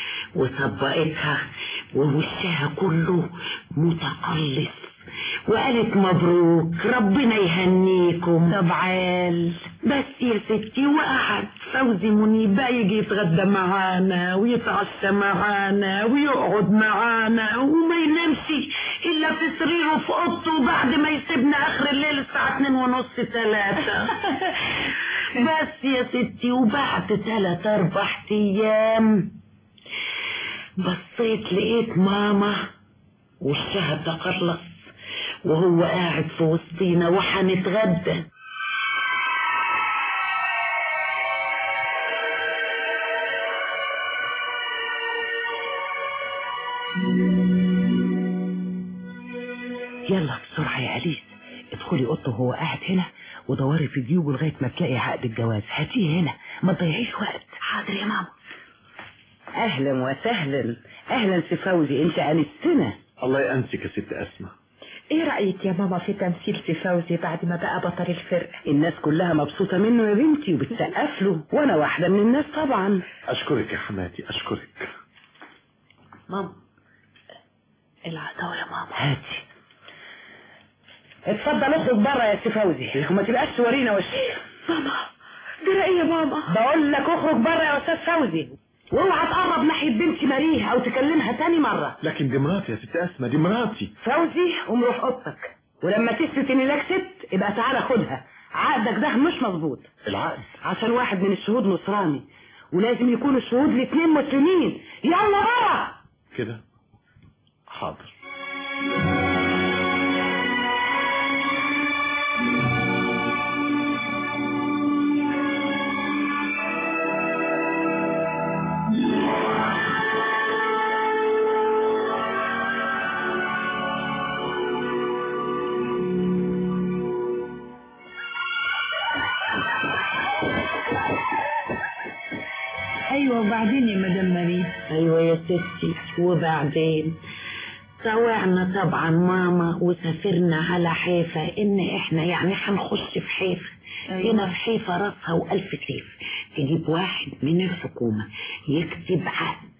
وطبقتها ووشها كله متقلص وقالت مبروك ربنا يهنيكم. طب عال. بس يا ستي وقعد فوزي منيب بقى يجي يتغدى معانا ويتعشى معانا ويقعد معانا وما ينامش الا في سريره في اوضته بعد ما يسيبنا اخر الليل الساعه اتنين ونص تلاتة. بس يا ستي وبعد تلات اربع ايام بصيت لقيت ماما وشها تقلص وهو قاعد في وسطينا وحنتغدى. يلا بسرعة يا أليس، ادخلي اوضته وهو قاعد هنا ودوري في جيوبه لغاية ما تلاقي عقد الجواز. هاتيه هنا، ما تضيعيش وقت. حاضر يا ماما. أهلا وسهلا. أهلا سي فوزي، أنت أنستنا. الله يأنسك يا ست أسماء. ايه رأيك يا ماما في تمثيل سي فوزي بعد ما بقى بطل الفرقة؟ الناس كلها مبسوطة منه يا بنتي وبتسقف له، وانا واحدة من الناس طبعا. اشكرك يا حماتي، اشكرك. ماما العطاوة يا ماما. هاتي. اتفضل اخرج بره يا سي فوزي وما تبقاش تورينا وشك. ماما ده ايه يا ماما؟ بقول لك اخرج بره يا استاذ فوزي، واوعى تقرب ناحية بنتي ماريه او تكلمها تاني مرة. لكن دي مراتي يا ست اسماء، دي مراتي. فوزي قوم روح اوضتك، ولما تثبت ان لك ست يبقى تعالى خدها. عقدك ده مش مظبوط. العقد عشان واحد من الشهود نصراني، ولازم يكون الشهود الاثنين مسلمين. يلا بره كده. حاضر. ايوه وبعدين يا مدام ماري؟ ايوه يا ستي وبعدين طوعنا طبعا ماما وسافرنا على حيفا، ان احنا يعني هنخش في حيفا. أيوة. هنا في حيفا راسها والف سيف، تجيب واحد من الحكومة يكتب عقد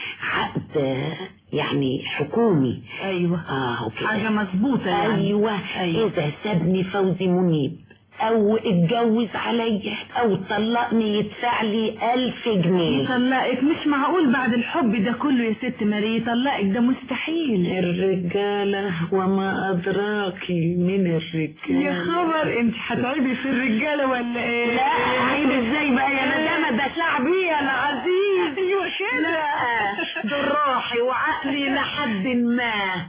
عقد يعني حكومي. ايوه اه وكده. حاجة مظبوطة يعني. أيوة. ايوه اذا سابني فوزي منيب او اتجوز عليا او طلقني يدفع لي الف جنيه. يطلقك؟ مش معقول بعد الحب ده كله يا ست ماري يطلقك، ده مستحيل. الرجالة وما ادراكي من الرجالة. يا خبر، انت هتعيبي في الرجالة ولا ايه؟ لا عيب ازاي بقى يا مدامة، ده شعبي انا عزيز. ايوه كده. لا دول روحي وعقلي لحد ما.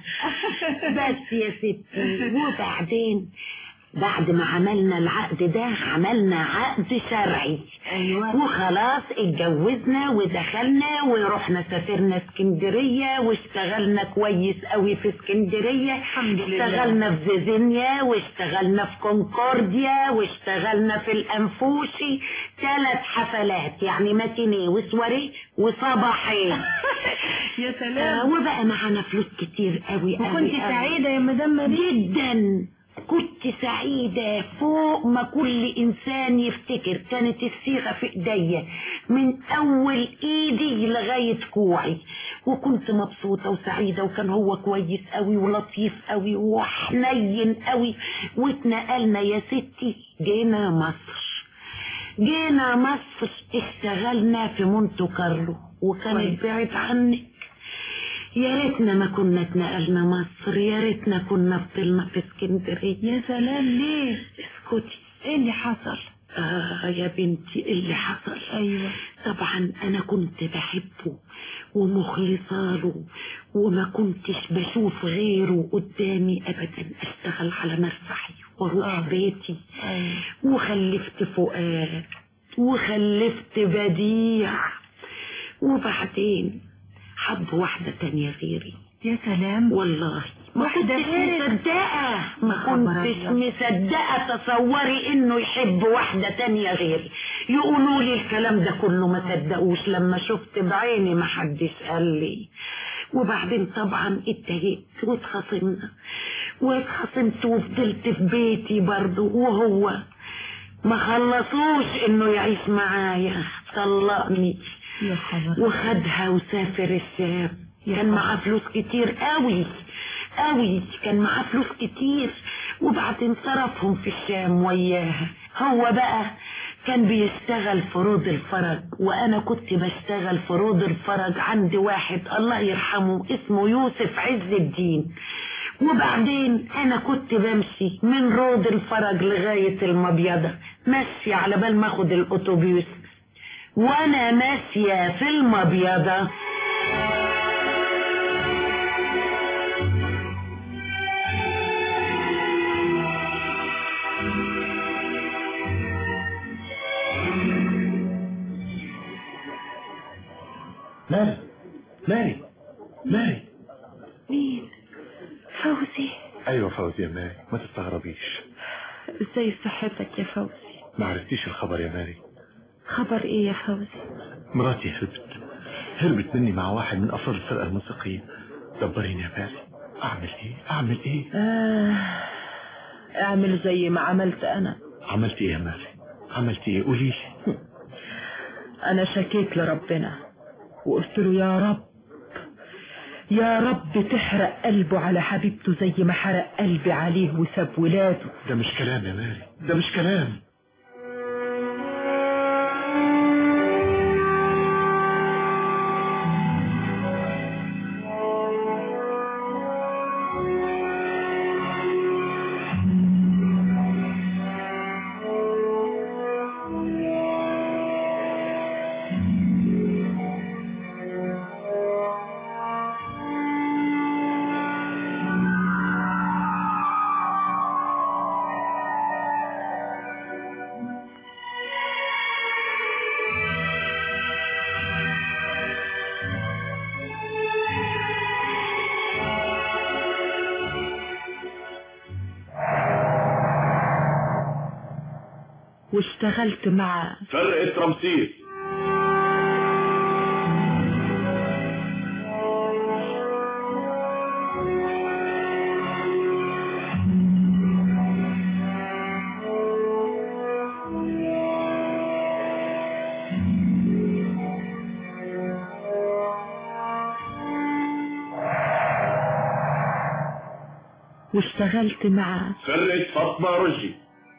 بس يا ستي وبعدين بعد ما عملنا العقد ده عملنا عقد شرعي. ايوه وخلاص اتجوزنا ودخلنا ورحنا سافرنا اسكندرية واشتغلنا كويس قوي في اسكندرية. الحمد لله. اشتغلنا في زيزينيا واشتغلنا في كونكورديا واشتغلنا في الانفوشي. ثلاث حفلات يعني ماتيني وسواري وصباحين. يا سلام. آه وبقى معانا فلوس كتير قوي قوي. وكنت سعيدة يا مدام ماري؟ جدا كنت سعيدة فوق ما كل انسان يفتكر. كانت الصيغة في ايديا من اول ايدي لغاية كوعي، وكنت مبسوطة وسعيدة، وكان هو كويس قوي ولطيف قوي وحنين قوي. واتنقلنا يا ستي، جينا مصر. جينا مصر اشتغلنا في مونتو كارلو، وكانت بعيد عنك. يا ريتنا ما كنا اتنقلنا مصر، يا ريتنا كنا فضلنا في اسكندريه. يا سلام. ليه؟ اسكتي. ايه اللي حصل؟ اه يا بنتي ايه اللي حصل؟ ايوه طبعا انا كنت بحبه ومخلصه له، وما كنتش بشوف غيره قدامي ابدا. اشتغل على مرفحي واروح آه. بيتي. أيوة. وخلفت فؤاد وخلفت بديع، وبعدين حب واحدة تانية غيري. يا سلام. والله ما كنتش مصدقة، ما كنتش مصدقة. تصوري انه يحب واحدة تانية غيري. يقولوا لي الكلام ده كله ما صدقوش لما شفت بعيني، ما حدش قال لي. وبعدين طبعا اتضايقت واتخاصمنا واتخاصمت وفضلت في بيتي برضو، وهو ما خلصوش انه يعيش معايا. طلقني وخدها وسافر الشام. كان معاه فلوس كتير قوي قوي، كان معاه فلوس كتير، وبعدين صرفهم في الشام وياها. هو بقى كان بيشتغل في روض الفرج، وانا كنت بشتغل في روض الفرج عند واحد الله يرحمه اسمه يوسف عز الدين. وبعدين انا كنت بمشي من روض الفرج لغاية المبيضة، ماشية على بال ما اخد الاتوبيس، وانا ماشية في المبيضة ماري ماري ماري مين؟ فوزي؟ ايوه فوزي يا ماري، ما تستغربيش. ازاي صحتك يا فوزي؟ ما عرفتيش الخبر يا ماري؟ خبر ايه يا فوزي؟ مراتي هربت هربت مني مع واحد من افراد الفرقه الموسيقيه. دبريني يا ماري، اعمل ايه اعمل ايه؟ آه اعمل زي ما عملت انا. عملت ايه يا ماري؟ عملت ايه؟ قولي لي. انا شكيت لربنا وقلت له يا رب يا رب تحرق قلبه على حبيبته زي ما حرق قلبي عليه وساب ولاده. ده مش كلام يا ماري، ده مش كلام. واشتغلت مع فرقة رمسيس. واشتغلت مع فرقة فاطمة رشدي.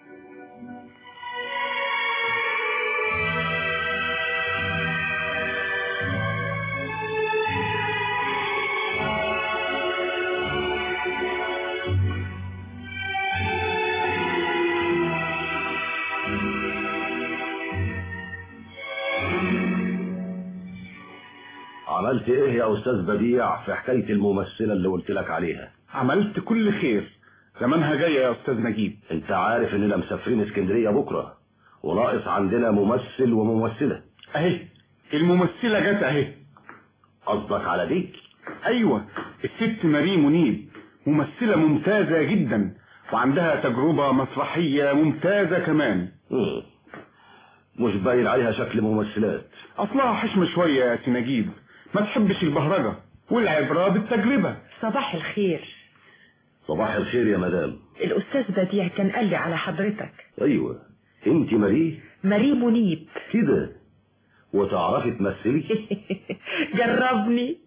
عملت ايه يا استاذ بديع في حكاية الممثلة اللي قلت لك عليها؟ عملت كل خير، زمانها جاية يا استاذ نجيب. انت عارف اننا مسافرين اسكندرية بكرة وناقص عندنا ممثل وممثلة. اهي الممثلة جت اهي. قصدك على دي؟ ايوه، الست مريم منيب ممثلة ممتازة جدا وعندها تجربة مسرحية ممتازة كمان. مم. مش باين عليها شكل ممثلات. اصلها حشمة شوية يا سي نجيب، ما تحبش البهرجة والعبرة بالتجربة. صباح الخير. صباح الخير يا مدام. الأستاذ بديع كان قال لي على حضرتك. أيوة، أنت مريه؟ مريه منيب. كده وتعرفي تمثلي؟ جربني.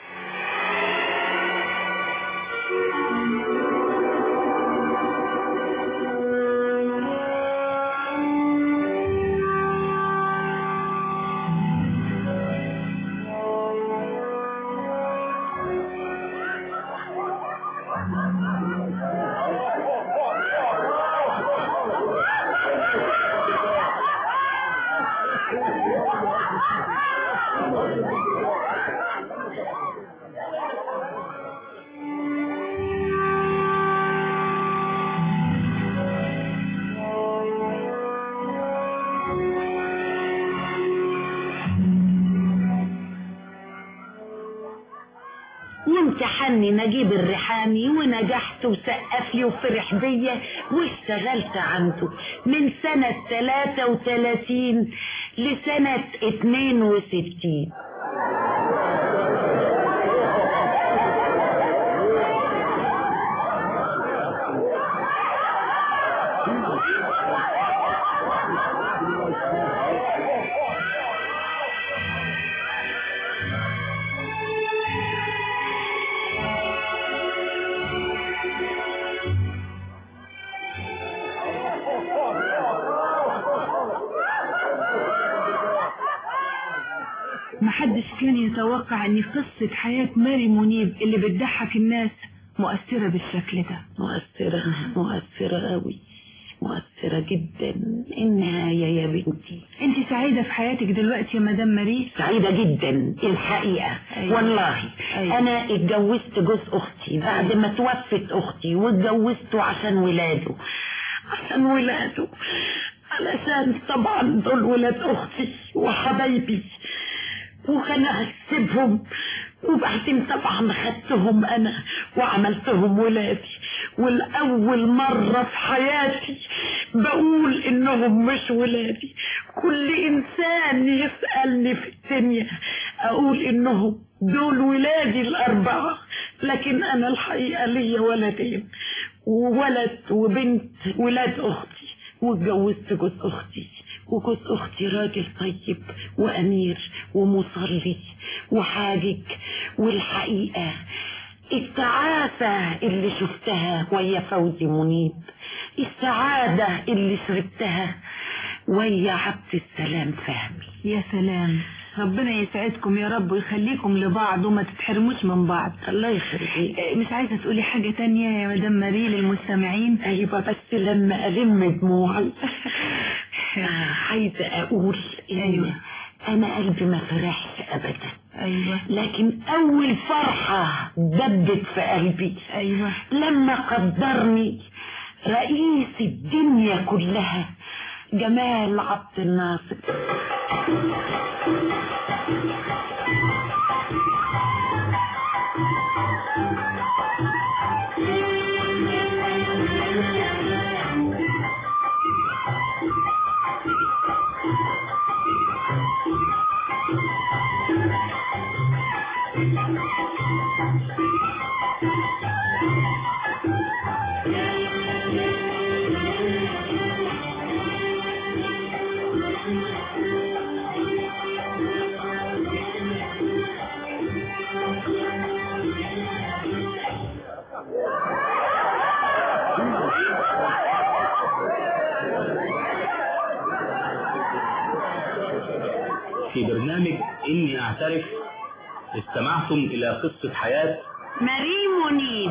وامتحني نجيب الريحاني ونجحت وسقف لي وفرح بيا واشتغلت عنده من سنة ثلاثة وثلاثين لسنة اتنين وستين. محدش كان يتوقع ان قصة حياة ماري منيب اللي بتضحك الناس مؤثرة بالشكل ده. مؤثرة مؤثرة قوي، مؤثرة جدا. النهاية يا بنتي. انت سعيدة في حياتك دلوقتي يا مدام ماري؟ سعيدة جدا الحقيقة. أيوة. والله أيوة. انا اتجوزت جوز اختي بعد ما توفت اختي واتجوزته عشان ولاده عشان ولاده علشان طبعا دول ولاد اختي وحبايبي وكان هسيبهم وبعدين طبعا خدتهم انا وعملتهم ولادي، والاول مرة في حياتي بقول انهم مش ولادي. كل انسان يسألني في الدنيا اقول انهم دول ولادي الاربعة، لكن انا الحقيقة ليا ولدين، وولد وبنت ولاد اختي، واتجوزت جوز اختي، وجوز اختي راجل طيب وامير ومصلي وحاجج. والحقيقة السعادة اللي شفتها ويا فوزي منيب، السعادة اللي شربتها ويا عبد السلام فهمي. يا سلام، ربنا يسعدكم يا رب ويخليكم لبعض وما تتحرموش من بعض. الله يخليك. مش عايزة تقولي حاجة تانية يا مدام ماري للمستمعين؟ ايوه، بس لما ألم دموعي عايزة اقول ايوه انا قلبي ما فرحش ابدا. ايوه، لكن اول فرحة دبت في قلبي ايوه لما قدرني رئيس الدنيا كلها جمال عبد الناصر. في برنامج إني أعترف استمعتم إلى قصة حياة ماري منيب.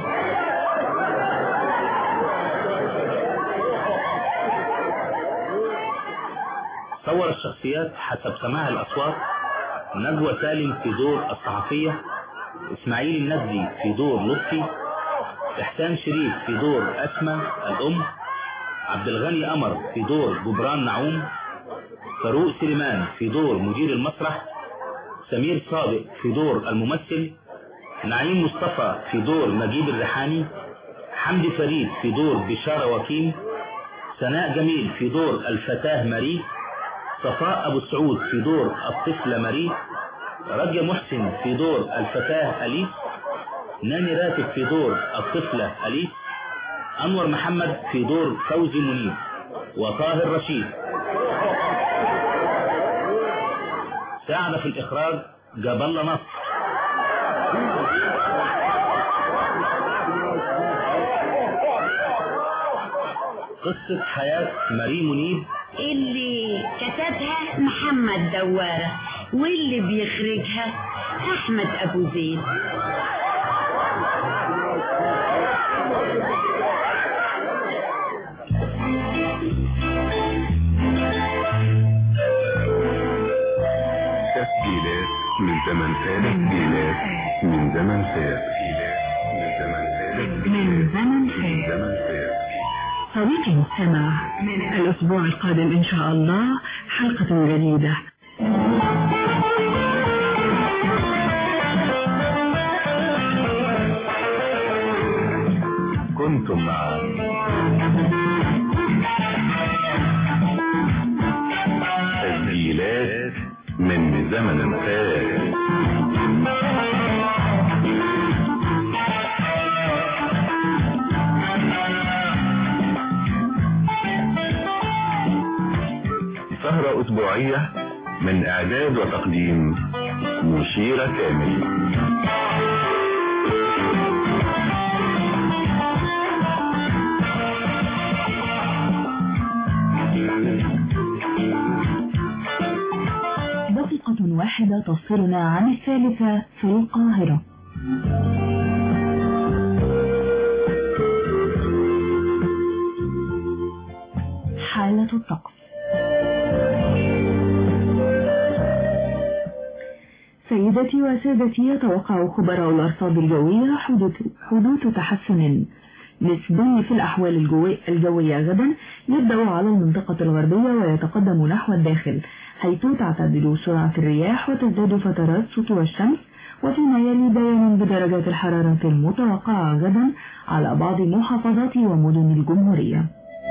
صور الشخصيات حسب سماع الأصوات: نجوى سالم في دور الصحفية، إسماعيل النجدي في دور لطفي، إحسان شريف في دور أسمى الأم، عبد الغني قمر في دور جبران نعوم، فاروق سليمان في دور مدير المسرح، سمير صادق في دور الممثل، نعيم مصطفى في دور نجيب الريحاني، حمدي فريد في دور بشارة وكيم، سناء جميل في دور الفتاة ماري، صفاء أبو سعود في دور الطفلة ماري، رجا محسن في دور الفتاة أليس، ناني راتب في دور الطفلة أليس، أنور محمد في دور فوزي منيب، وطاهر رشيد. ساعد في الإخراج جاب الله نصر. قصة حياة ماري منيب اللي كتبها محمد دوارة واللي بيخرجها أحمد أبو زيد. تسجيلات من زمن فات. تسجيلات من زمن فات. من زمن فات. صديقي المستمع، من الأسبوع القادم إن شاء الله حلقة جديدة. كنتم مع تسجيلات من زمن فات. سهرة أسبوعية من إعداد وتقديم مشيرة كامل. دقيقة واحدة تفصلنا عن الثالثة في القاهرة. حالة الطقس. سيدتي وسادتي، يتوقع خبراء الأرصاد الجوية حدوث, حدوث تحسن نسبي في الأحوال الجوي الجوية غدا، يبدأ على المنطقة الغربية ويتقدم نحو الداخل، حيث تعتدل سرعة الرياح وتزداد فترات سطوع الشمس وفيما يلي بيان بدرجات الحرارة المتوقعة غدا على بعض محافظات ومدن الجمهورية.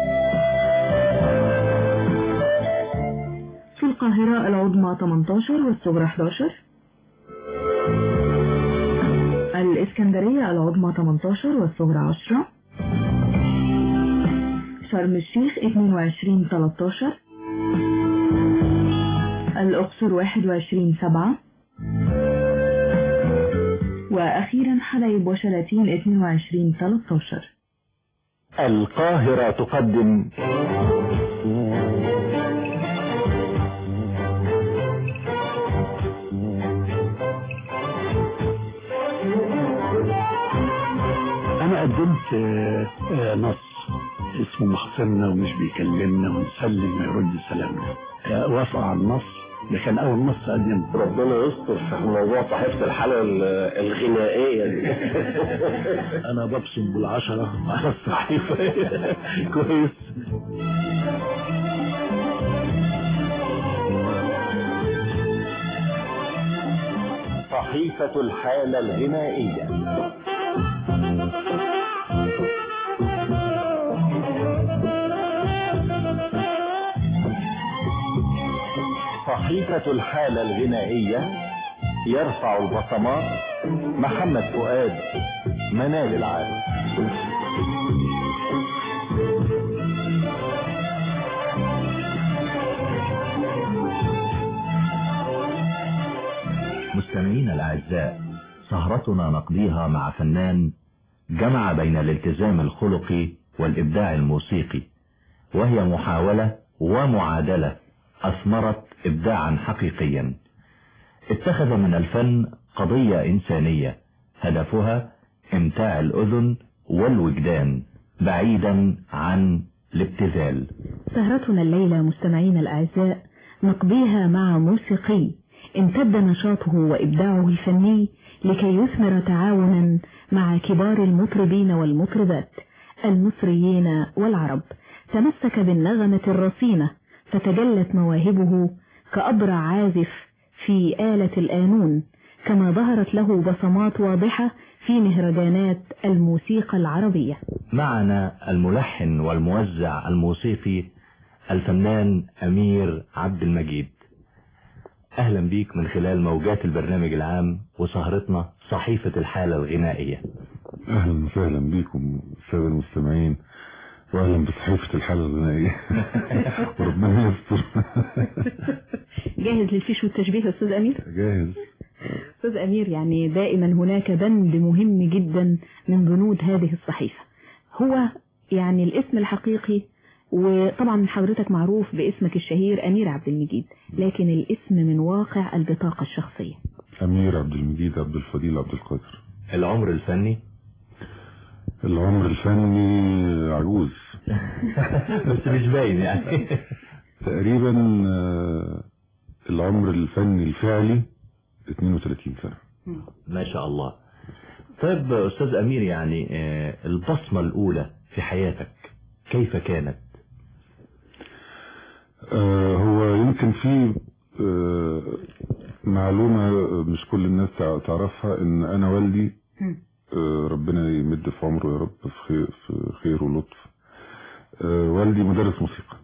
في القاهرة العظمى ثمانية عشر والصغرى أحد عشر، الإسكندرية العظمى ثمانية عشر والصغرى عشرة، شرم الشيخ اثنين وعشرين ثلاثة عشر، الأقصر واحد وعشرين سبعة، وأخيرا حلايب وشلاتين اثنين وعشرين ثلاثة عشر. القاهرة تقدم أنا قدمت نص اسمه محصرنا ومش بيكلمنا ونسلم ما يرد سلامنا، وافق على النص. ده كان أول نص قدمته. ربنا يستر في موضوع صحيفة الحالة الغنائية دي. أنا ببصم بالعشرة على الصحيفة. كويس. صحيفة الحالة الغنائية. صحيفة الحالة الغنائية يرفع البصمات محمد فؤاد، منال العالم. مستمعينا الأعزاء، سهرتنا نقضيها مع فنان جمع بين الالتزام الخلقي والإبداع الموسيقي، وهي محاولة ومعادلة أثمرت إبداعا حقيقيا. اتخذ من الفن قضية إنسانية هدفها إمتاع الأذن والوجدان بعيدا عن الابتذال. سهرتنا الليلة مستمعين الأعزاء نقضيها مع موسيقي امتد نشاطه وإبداعه الفني لكي يثمر تعاونا مع كبار المطربين والمطربات المصريين والعرب. تمسك بالنغمة الرصينة فتجلت مواهبه كأبرع عازف في آلة القانون، كما ظهرت له بصمات واضحة في مهرجانات الموسيقى العربية. معنا الملحن والموزع الموسيقي الفنان أمير عبد المجيد. أهلا بيك من خلال موجات البرنامج العام وسهرتنا صحيفة الحالة الغنائية. أهلا وسهلا بيكم السادة المستمعين، وأهلا بصحيفة الحالة الغنائية. وربنا يستر. جاهز للفيش والتشبيه يا أستاذ أمير؟ جاهز. أستاذ أمير، يعني دائما هناك بند مهم جدا من بنود هذه الصحيفة، هو يعني الاسم الحقيقي، وطبعا حضرتك معروف باسمك الشهير أمير عبد المجيد، لكن الاسم من واقع البطاقة الشخصية. أمير عبد المجيد عبد الفضيل عبد القادر. العمر الفني؟ العمر الفني عجوز. بس مش باين يعني. تقريبا العمر الفني الفعلي اثنين وثلاثين سنة. ما شاء الله. طيب أستاذ أمير، يعني البصمة الأولى في حياتك كيف كانت؟ آه هو يمكن في آه معلومة مش كل الناس تعرفها، ان انا والدي آه ربنا يمد في عمره يا رب في خير, في خير ولطف. آه والدي مدرس موسيقى،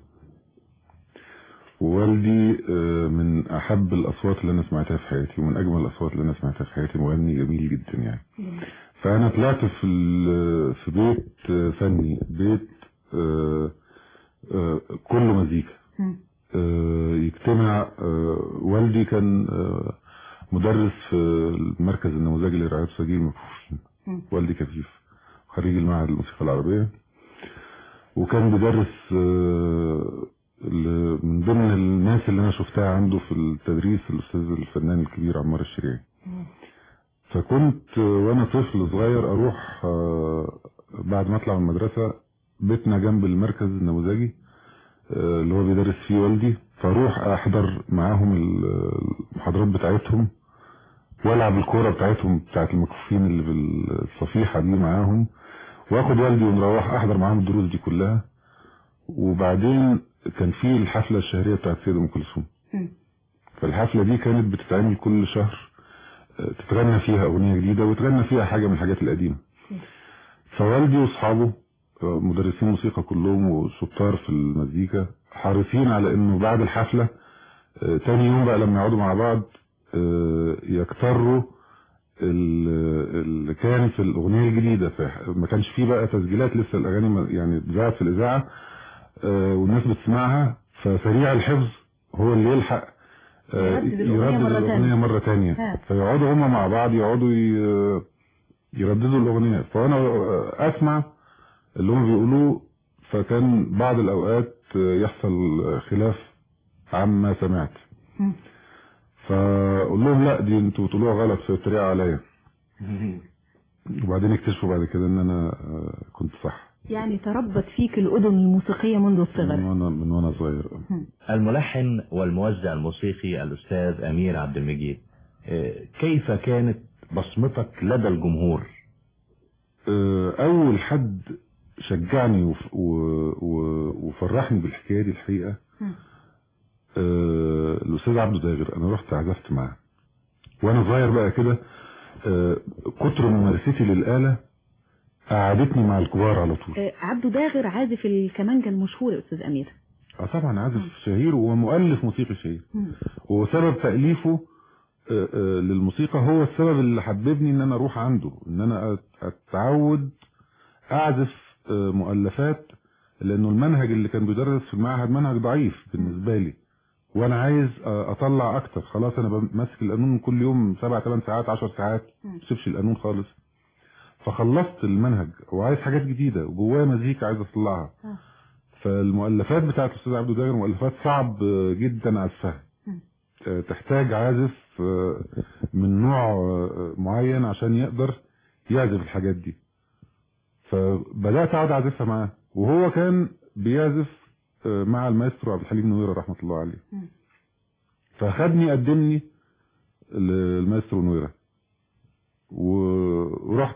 ووالدي آه من احب الاصوات اللي انا سمعتها في حياتي، ومن اجمل الاصوات اللي انا سمعتها في حياتي، مغني جميل جدا يعني. فانا طلعت في في بيت فني، بيت آه آه كله مزيكا. آه يجتمع آه والدي كان آه مدرس في المركز النموذجي لرعاية سجيل المكفوفين. والدي كفيف، خريج المعهد الموسيقى العربية، وكان بيدرس آه من ضمن الناس اللي انا شفتها عنده في التدريس الاستاذ الفنان الكبير عمار الشريعي. فكنت وانا طفل صغير اروح آه بعد ما اطلع من المدرسة، بيتنا جنب المركز النموذجي اللي هو بيدرس فيه والدي، فاروح احضر معاهم المحاضرات بتاعتهم والعب الكوره بتاعتهم بتاعت المكفوفين اللي في الصفيحه دي معاهم، واخد والدي ونروح احضر معاهم الدروس دي كلها. وبعدين كان في الحفله الشهريه بتاعت سيدة ام كلثوم، فالحفله دي كانت بتتعمل كل شهر تتغنى فيها اغنية جديدة وتغنى فيها حاجة من الحاجات القديمة. فوالدي واصحابه مدرسين موسيقى كلهم وشطار في المزيكا حريصين على انه بعد الحفلة تاني يوم بقى لما يقعدوا مع بعض يكتروا اللي كان في الاغنية الجديدة. ما كانش فيه بقى تسجيلات لسه، الاغاني يعني اتذاعت في الاذاعة والناس بتسمعها، فسريع الحفظ هو اللي يلحق يردد الاغنية مرة تانية. فيقعدوا هما مع بعض يقعدوا يرددوا الاغنية، فانا اسمع اللي هم بيقولوه. فكان بعض الاوقات يحصل خلاف عما سمعت، فاقول لهم لا دي انتوا بتقولوها غلط، فيتريقوا عليا. وبعدين اكتشفوا بعد كده ان انا كنت صح. يعني تربت فيك الأذن الموسيقية منذ الصغر. من وانا من وانا صغير. الملحن والموزع الموسيقي الأستاذ أمير عبد المجيد، كيف كانت بصمتك لدى الجمهور؟ أول حد شجعني وفرحني بالحكاية دي الحقيقة الأستاذ عبده داغر. أنا رحت عزفت معاه وأنا صغير بقى كده، كتر ممارستي للآلة قعدتني مع الكبار على طول. عبده داغر عازف الكمانجة المشهور يا أستاذ أمير. اه طبعا عازف شهير ومؤلف موسيقي شهير، وسبب تأليفه للموسيقى هو السبب اللي حببني ان انا اروح عنده، ان انا اتعود اعزف مؤلفات، لانه المنهج اللي كان بيدرس في المعهد منهج ضعيف بالنسبة لي، وانا عايز اطلع اكتر. خلاص انا ماسك القانون كل يوم سبع ثمان ساعات عشر ساعات، ما بسيبش القانون خالص. فخلصت المنهج وعايز حاجات جديدة وجوايا مزيكا عايز اطلعها. فالمؤلفات بتاعت الاستاذ عبده داغر مؤلفات صعب جدا عزفها، تحتاج عازف من نوع معين عشان يقدر يعزف الحاجات دي. فبدأت اقعد اعزفها معاه، وهو كان بيعزف مع المايسترو عبد الحليم نويرة رحمة الله عليه. فخدني قدمني للمايسترو نويرة ورحت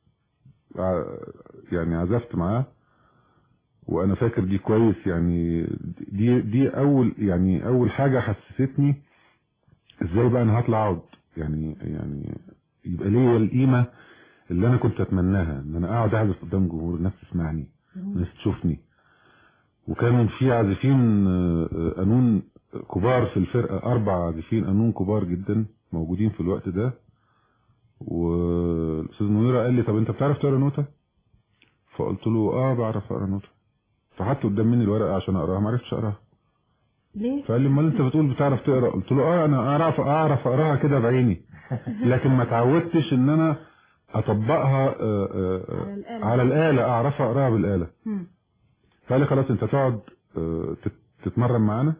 يعني عزفت معاه، وانا فاكر دي كويس. يعني دي دي اول يعني اول حاجة حسستني ازاي بقى انا هطلع اقعد يعني يعني يبقى ليا القيمة اللي انا كنت اتمناها، ان انا اقعد اعزف قدام جمهور الناس تسمعني الناس تشوفني. وكان في عازفين قانون كبار في الفرقة، اربع عازفين قانون كبار جدا موجودين في الوقت ده. والاستاذ منيرة قال لي طب انت بتعرف تقرا نوتة؟ فقلت له اه بعرف اقرا نوتة. فحط قدام مني الورقة عشان اقراها، ما عرفتش اقراها. ليه؟ فقال لي امال انت بتقول بتعرف تقرا؟ قلت له اه انا اعرف اعرف اقراها كده بعيني، لكن ما تعودتش ان انا اطبقها آآ آآ على الآلة، اعرف اقراها بالآلة. فقال لي خلاص انت تقعد تتمرن معانا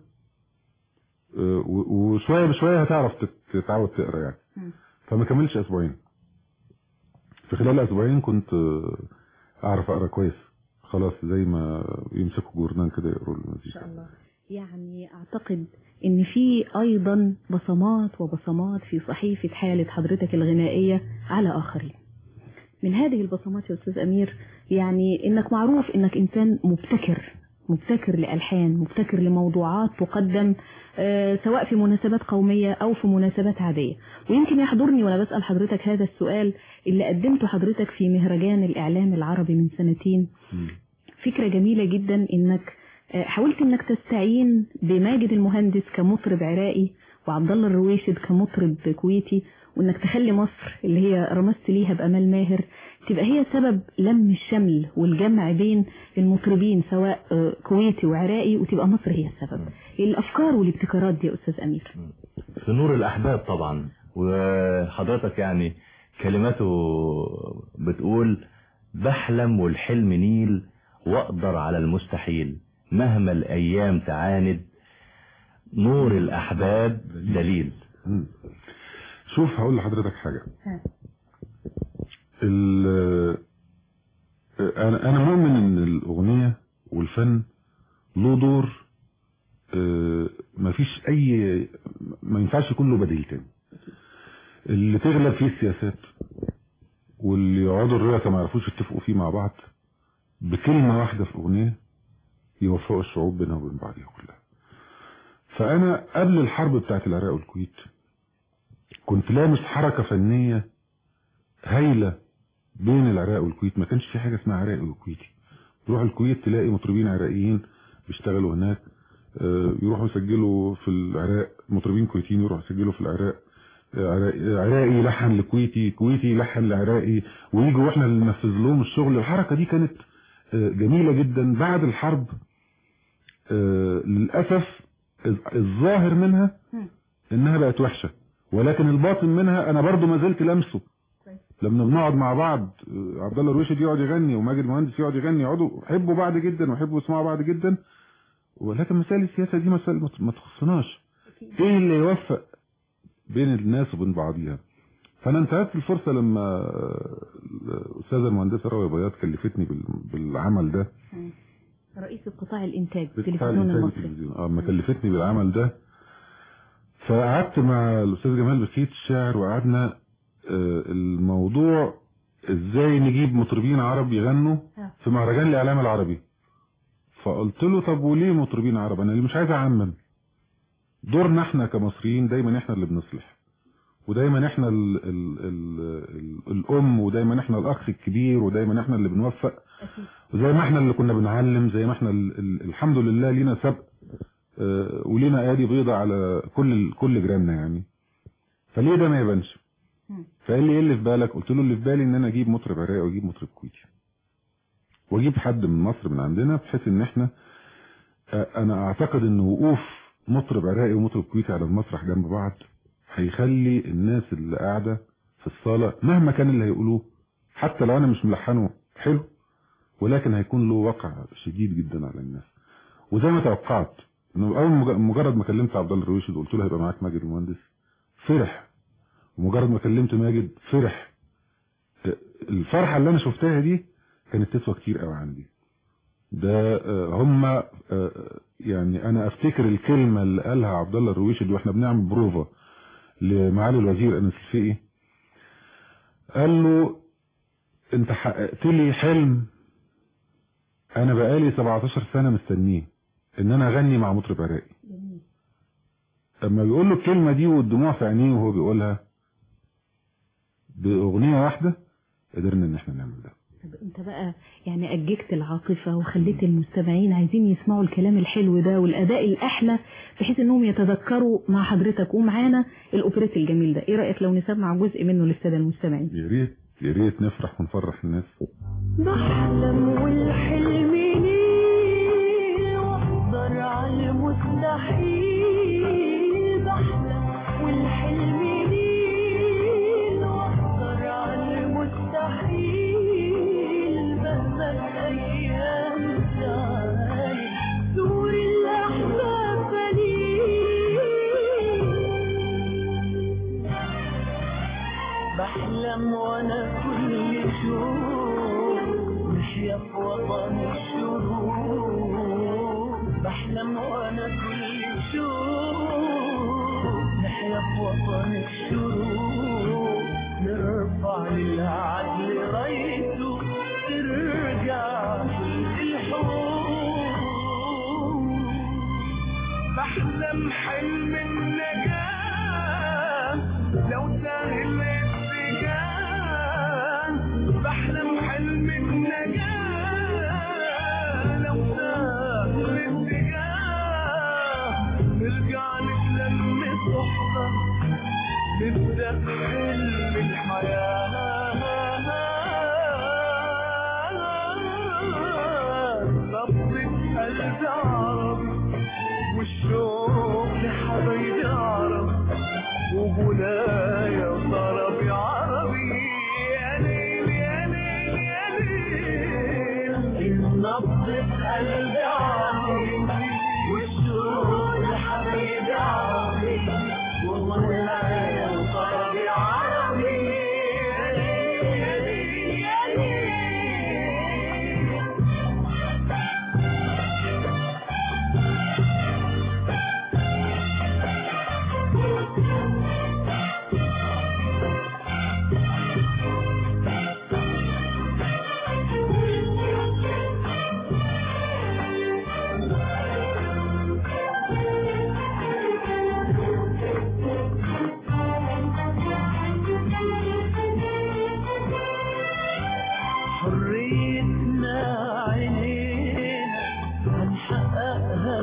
وشوية بشوية هتعرف تتعود تقرا يعني. فما كملش اسبوعين، في خلال اسبوعين كنت اعرف اقرا كويس خلاص، زي ما يمسكوا جورنان كده يقروا المزيكا. ان شاء الله. يعني اعتقد ان في ايضا بصمات وبصمات في صحيفة حالة حضرتك الغنائية على اخرين. من هذه البصمات يا استاذ امير يعني انك معروف انك انسان مبتكر، مبتكر لألحان، مبتكر لموضوعات تقدم آه سواء في مناسبات قومية أو في مناسبات عادية. ويمكن يحضرني وأنا بسأل حضرتك هذا السؤال اللي قدمته حضرتك في مهرجان الإعلام العربي من سنتين. فكرة جميلة جدا إنك آه حاولت إنك تستعين بماجد المهندس كمطرب عراقي وعبد الله الرويشد كمطرب كويتي، وإنك تخلي مصر اللي هي رمزت ليها بأمال ماهر تبقى هي سبب لم الشمل والجمع بين المطربين سواء كويتي وعراقي، وتبقى مصر هي السبب. الأفكار والابتكارات دي يا أستاذ أمير. في نور الأحباب طبعا، وحضرتك يعني كلماته بتقول بحلم والحلم نيل وأقدر على المستحيل مهما الأيام تعاند نور الأحباب دليل. شوف هقول لحضرتك حاجة. انا انا مؤمن ان الاغنية والفن له دور ما فيش اي ما ينفعش يكون له بديل تاني. اللي تغلب فيه السياسات واللي يقعدوا الرئاسة ما يعرفوش يتفقوا فيه مع بعض بكلمة واحدة في اغنية يوفقوا الشعوب بينها وبين بعضها كلها. فانا قبل الحرب بتاعت العراق والكويت كنت لامس حركة فنية هايلة بين العراق والكويت. ما كانش في حاجة اسمها عراقي وكويتي. تروح الكويت تلاقي مطربين عراقيين بيشتغلوا هناك، يروحوا يسجلوا في العراق، مطربين كويتيين يروحوا يسجلوا في العراق، عراقي لحن لكويتي، كويتي لحن لعراقي، ويجوا واحنا اللي ننفذ لهم الشغل. الحركة دي كانت جميلة جدا. بعد الحرب للأسف الظاهر منها انها بقت وحشة، ولكن الباطن منها انا برضو ما زلت لمسه. لما بنقعد مع بعض، عبد الله الرويشد يقعد يغني وماجد المهندس يقعد يغني، يقعدوا يحبوا بعض جدا ويحبوا يسمعوا بعض جدا، ولكن مسائل السياسة دي مسائل ما تخصناش. ايه اللي يوفق بين الناس وبين بعضيها؟ فانا انتهزت الفرصة لما الاستاذة المهندسة راوية بياض كلفتني بالعمل ده، رئيس قطاع الانتاج التلفزيون المصري، اه ما كلفتني بالعمل ده. فقعدت مع الاستاذ جمال بخيت الشاعر وقعدنا الموضوع ازاي نجيب مطربين عرب يغنوا في مهرجان الاعلام العربي. فقلت له طب وليه مطربين عرب؟ انا اللي مش عايز اعمم. دورنا احنا كمصريين دايما احنا اللي بنصلح، ودايما احنا ال ال ال ال الام، ودايما احنا الاخ الكبير، ودايما احنا اللي بنوفق، وزي ما احنا اللي كنا بنعلم، زي ما احنا ال ال الحمد لله لينا سبق اه ولينا ايادي بيضة على كل كل جيراننا يعني. فليه ده ما يبانش؟ فقال لي ايه اللي في بالك؟ قلت له اللي في بالي ان انا اجيب مطرب عراقي واجيب مطرب كويتي واجيب حد من مصر من عندنا، بحيث ان احنا اه انا اعتقد ان وقوف مطرب عراقي ومطرب كويتي على المسرح جنب بعض هيخلي الناس اللي قاعده في الصاله مهما كان اللي هيقولوه، حتى لو انا مش ملحنه حلو، ولكن هيكون له وقع شديد جدا على الناس. وزي ما توقعت انه اول مجرد ما كلمت عبد الله الرويشد وقلت له هيبقى معاك ماجد المهندس، فرح. ومجرد ما كلمت ماجد فرح. الفرحه اللي انا شفتها دي كانت تسوى كتير قوي عندي. ده هم يعني انا افتكر الكلمه اللي قالها عبد الله الرويشد واحنا بنعمل بروفا لمعالي الوزير انس الفقي. قال له انت حققت لي حلم انا بقالي سبعتاشر سنه مستنيه، ان انا اغني مع مطرب عراقي. اما بيقول له الكلمه دي والدموع في عينيه وهو بيقولها، باغنيه واحده قدرنا ان احنا نعمل ده. طب انت بقى يعني اججت العاطفه وخليت المستمعين عايزين يسمعوا الكلام الحلو ده والاداء الاحلى، بحيث انهم يتذكروا مع حضرتك ومعانا الاوبريت الجميل ده. ايه رايك لو نسمع جزء منه للساده المستمعين؟ يا ريت يا ريت نفرح ونفرح الناس. بحلم والحلم ليه واقدر على المستحيل، بحلم والحلم ليه واقدر على المستحيل، مهما الايام تعالي دور الاحباب ليه. بحلم وانا كل شوق نحيا في وطن الشروق، بحلم وانا كل شوق نحيا في وطن الشروق، نرفع للعدل رايته ترجع كل الحقوق. بحلم حلم النجاة لو سهل السجان، بحلم حلم النجاة لو سهل السجان، نرجع نتلم صحبة نبدأ حلم الحياة.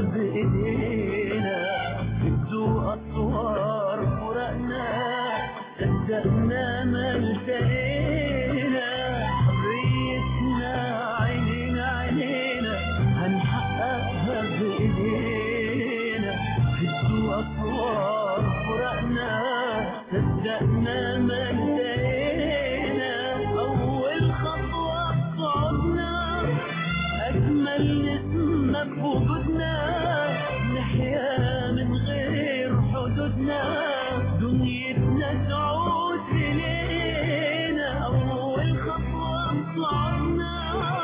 بإيدينا بدو أسوار فرقنا صدقنا ما التقينا حريتنا عينينا عينينا هنحققها بإيدينا بدو أسوار فرقنا صدقنا ما التقينا أول خطوة صعدنا أجمل نسمة بوجودنا نحيا من غير حدودنا دنيتنا تعود إلينا أول خطوة صعدنا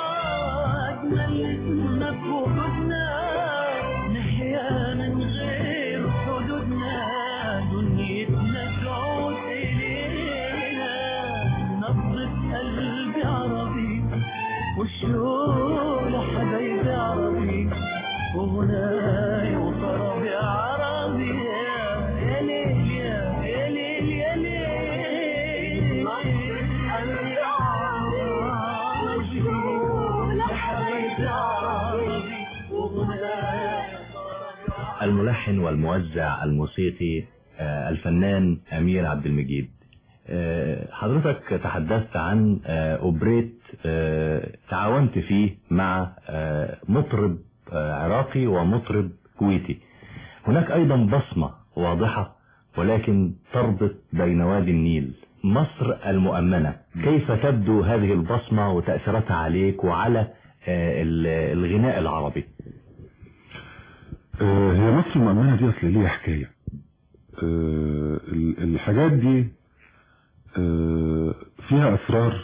أجمل نسمة بوجودنا نحيا من غير حدودنا دنيتنا تعود إلينا نبضة قلبي عربي والشوق لحبايبي عربي وغناي وطربي عربي يا ليل يا ليل يا ليل قلبي عربي لحبايبي عربي وغناي. الملحن والموزع الموسيقي الفنان أمير عبد المجيد، حضرتك تحدثت عن أوبريت تعاونت فيه مع مطرب عراقي ومطرب كويتي. هناك أيضا بصمة واضحة ولكن تربط بين وادي النيل، مصر المؤمنة. كيف تبدو هذه البصمة وتأثيراتها عليك وعلى الغناء العربي؟ هي مصر المؤمنة دي أصل ليها حكاية. الحاجات دي فيها أسرار،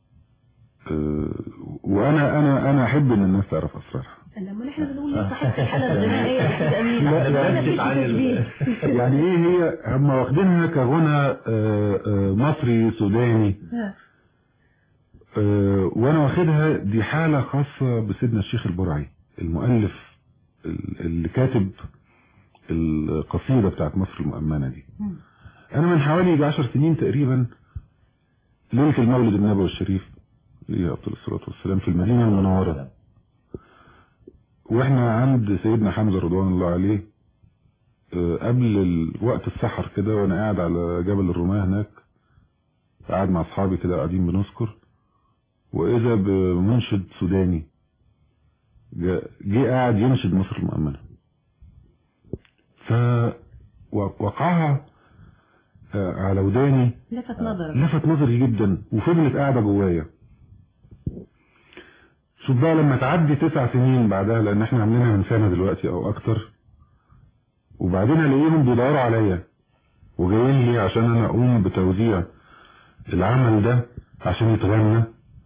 وأنا أنا أنا أحب إن الناس تعرف أسرارها. لما نحن بنقول صاحبة الحالة الغنائية يا أستاذ أمين يعني إيه هي هم واخدينها كغنى مصري سوداني، وأنا واخدها دي حالة خاصة بسيدنا الشيخ البرعي المؤلف اللي كاتب القصيدة بتاعت مصر المؤمنة دي. أنا من حوالي عشر سنين تقريبا ليلة المولد النبوي الشريف عليه أفضل الصلاة والسلام في المدينة المنورة، وإحنا عند سيدنا حمزة رضوان الله عليه قبل وقت السحر كده، وأنا قاعد على جبل الرماة هناك قاعد مع أصحابي كده قاعدين بنذكر، وإذا بمنشد سوداني جه قاعد ينشد مصر المؤمنة، فوقعها على وداني لفت نظري لفت نظري جدا وفضلت قاعدة جوايا. شوف بقى لما تعدي تسع سنين بعدها، لان احنا عاملينها من سنة دلوقتي او اكتر، وبعدين الاقيهم بيدوروا عليا وجايين لي عشان انا اقوم بتوزيع العمل ده عشان يتغنى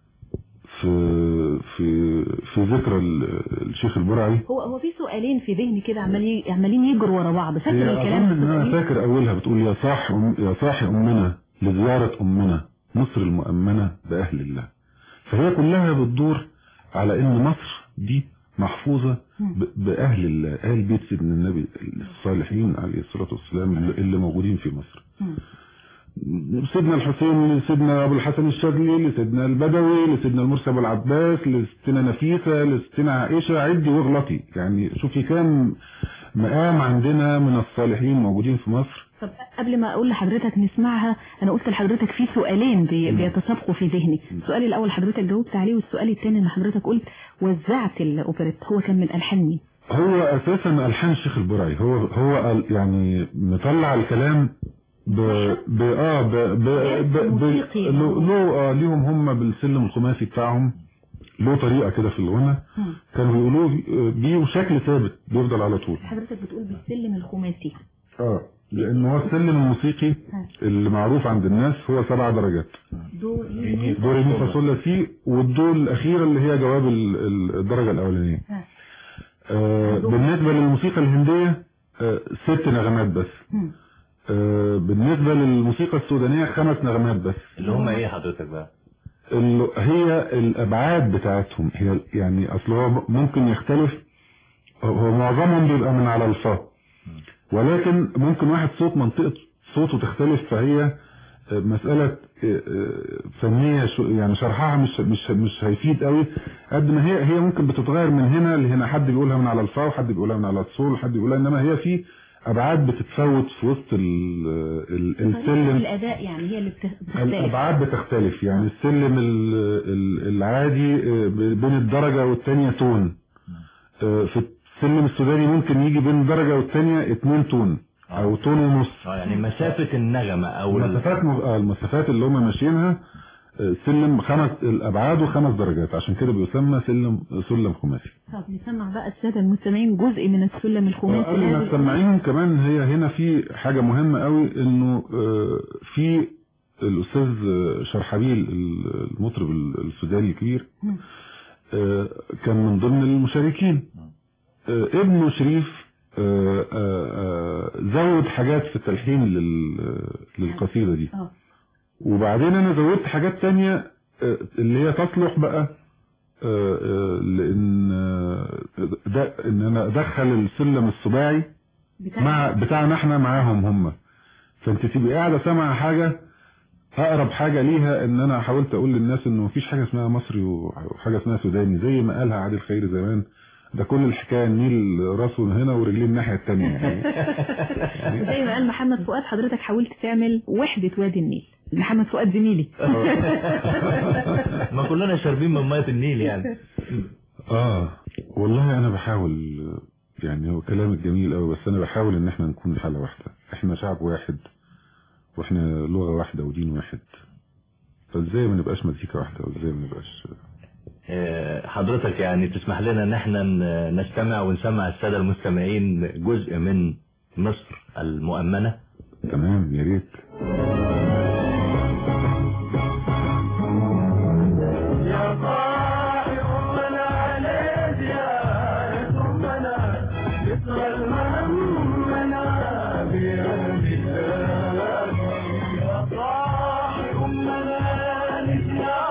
في في في ذكرى الشيخ البرعي. هو هو في سؤالين في ذهني كده عمالين عمالين يجروا ورا بعض. فاكر الكلام ده؟ انا فاكر اولها بتقول يا صاح أم يا صاحي امنا لزيارة امنا مصر المؤمنة باهل الله. فهي كلها بتدور على ان مصر دي محفوظة باهل الله، اهل بيت سيدنا النبي الصالحين عليه الصلاة والسلام اللي موجودين في مصر. سيدنا الحسين لسيدنا ابو الحسن الشاذلي لسيدنا البدوي لسيدنا المرسي ابو العباس لستنا نفيسة لستنا عائشة، عدي واغلطي، يعني شوفي كام مقام عندنا من الصالحين موجودين في مصر. طب قبل ما اقول لحضرتك نسمعها، انا قلت لحضرتك في سؤالين بيتسابقوا في ذهني. السؤال الاول حضرتك جاوبت عليه، والسؤال الثاني ان حضرتك قلت وزعت الاوبريت، هو كان من الحان مين؟ هو اساسا الحان الشيخ البرعي، هو هو يعني مطلع الكلام ب ب اه ب ب ب له اه ليهم هم بالسلم الخماسي بتاعهم، له طريقه كده في الغنى كانوا بيقولوه بيه وشكل ثابت بيفضل على طول. حضرتك بتقول بالسلم الخماسي؟ اه لان هو السلم الموسيقي اللي معروف عند الناس هو سبع درجات، دو دو ري مي فا صول لا سي، والدو الاخيره اللي هي جواب الدرجه الاولانيه. آه بالنسبه للموسيقى الهنديه آه ست نغمات بس. آه بالنسبه للموسيقى السودانيه خمس نغمات بس. اللي هم ايه حضرتك بقى؟ هي الابعاد بتاعتهم، هي يعني اصل هو ممكن يختلف، هو معظمهم بيبقى من على الفا، ولكن ممكن واحد صوت منطقة صوته تختلف، فهي مسألة فنية يعني شرحها مش مش مش هيفيد قوي قد ما هي هي ممكن بتتغير من هنا لهنا، حد بيقولها من على الفا وحد بيقولها من على الصول وحد بيقولها، انما هي في ابعاد بتتفاوت في وسط السلم. الاداء يعني هي اللي بتختلف، الابعاد بتختلف. يعني السلم العادي بين الدرجة والثانية تون، في السلم السوداني ممكن يجي بين درجة والثانية اتنين تون او تون ونص. اه يعني مسافة النغمة او المسافات اه المسافات اللي هم ماشيينها سلم خمس الابعاد وخمس درجات، عشان كده بيسمى سلم سلم خماسي. طب نسمع بقى السادة المستمعين جزء من السلم الخماسي. قبل ما نسمعيهم كمان، هي هنا في حاجة مهمة قوي، انه في الاستاذ شرحبيل المطرب السوداني الكبير كان من ضمن المشاركين. ابنه شريف آآ آآ زود حاجات في التلحين للقصيدة دي، وبعدين انا زودت حاجات تانية اللي هي تصلح بقى لان ده ان انا ادخل السلم السباعي مع بتاعنا احنا معاهم هم، فانت تبقى قاعده سامعه حاجه اقرب حاجه ليها. ان انا حاولت اقول للناس انه مفيش حاجه اسمها مصري وحاجه اسمها سوداني، زي ما قالها عادل خيري زمان، ده كل الحكايه النيل راسه هنا ورجليه الناحيه الثانيه يعني. زي ما قال محمد فؤاد، حضرتك حاولت تعمل وحده وادي النيل. محمد فؤاد زميلي. ما كلنا شاربين من ميه النيل يعني. اه والله انا بحاول، يعني هو كلامك جميل قوي، بس انا بحاول ان احنا نكون حاله واحده، احنا شعب واحد واحنا لغه واحده ودين واحد، فازاي ما نبقاش مزيكا واحده وازاي ما نبقاش. حضرتك يعني تسمح لنا ان احنا نستمع ونسمع السادة المستمعين جزء من مصر المؤمنة؟ تمام، يا ريت. يا صاحي أمنا عليك يا أمنا مصر المؤمنة بأهل الله، يا صاحي أمنا عليك يا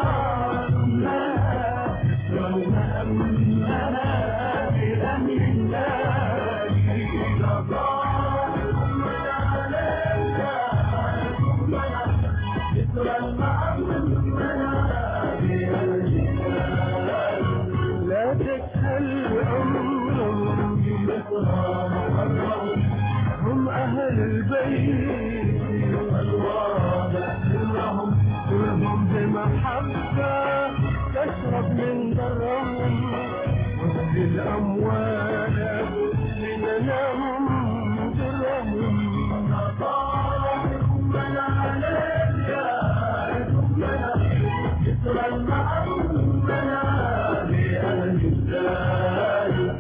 لا تكسل أمرهم هم أهل البيت والواضح سرهم كلهم بمحبة تشرب من درهم وتهدي الأموال لننام درهم. من عليك يا ربنا يسر المأمنة بأهل الزاد.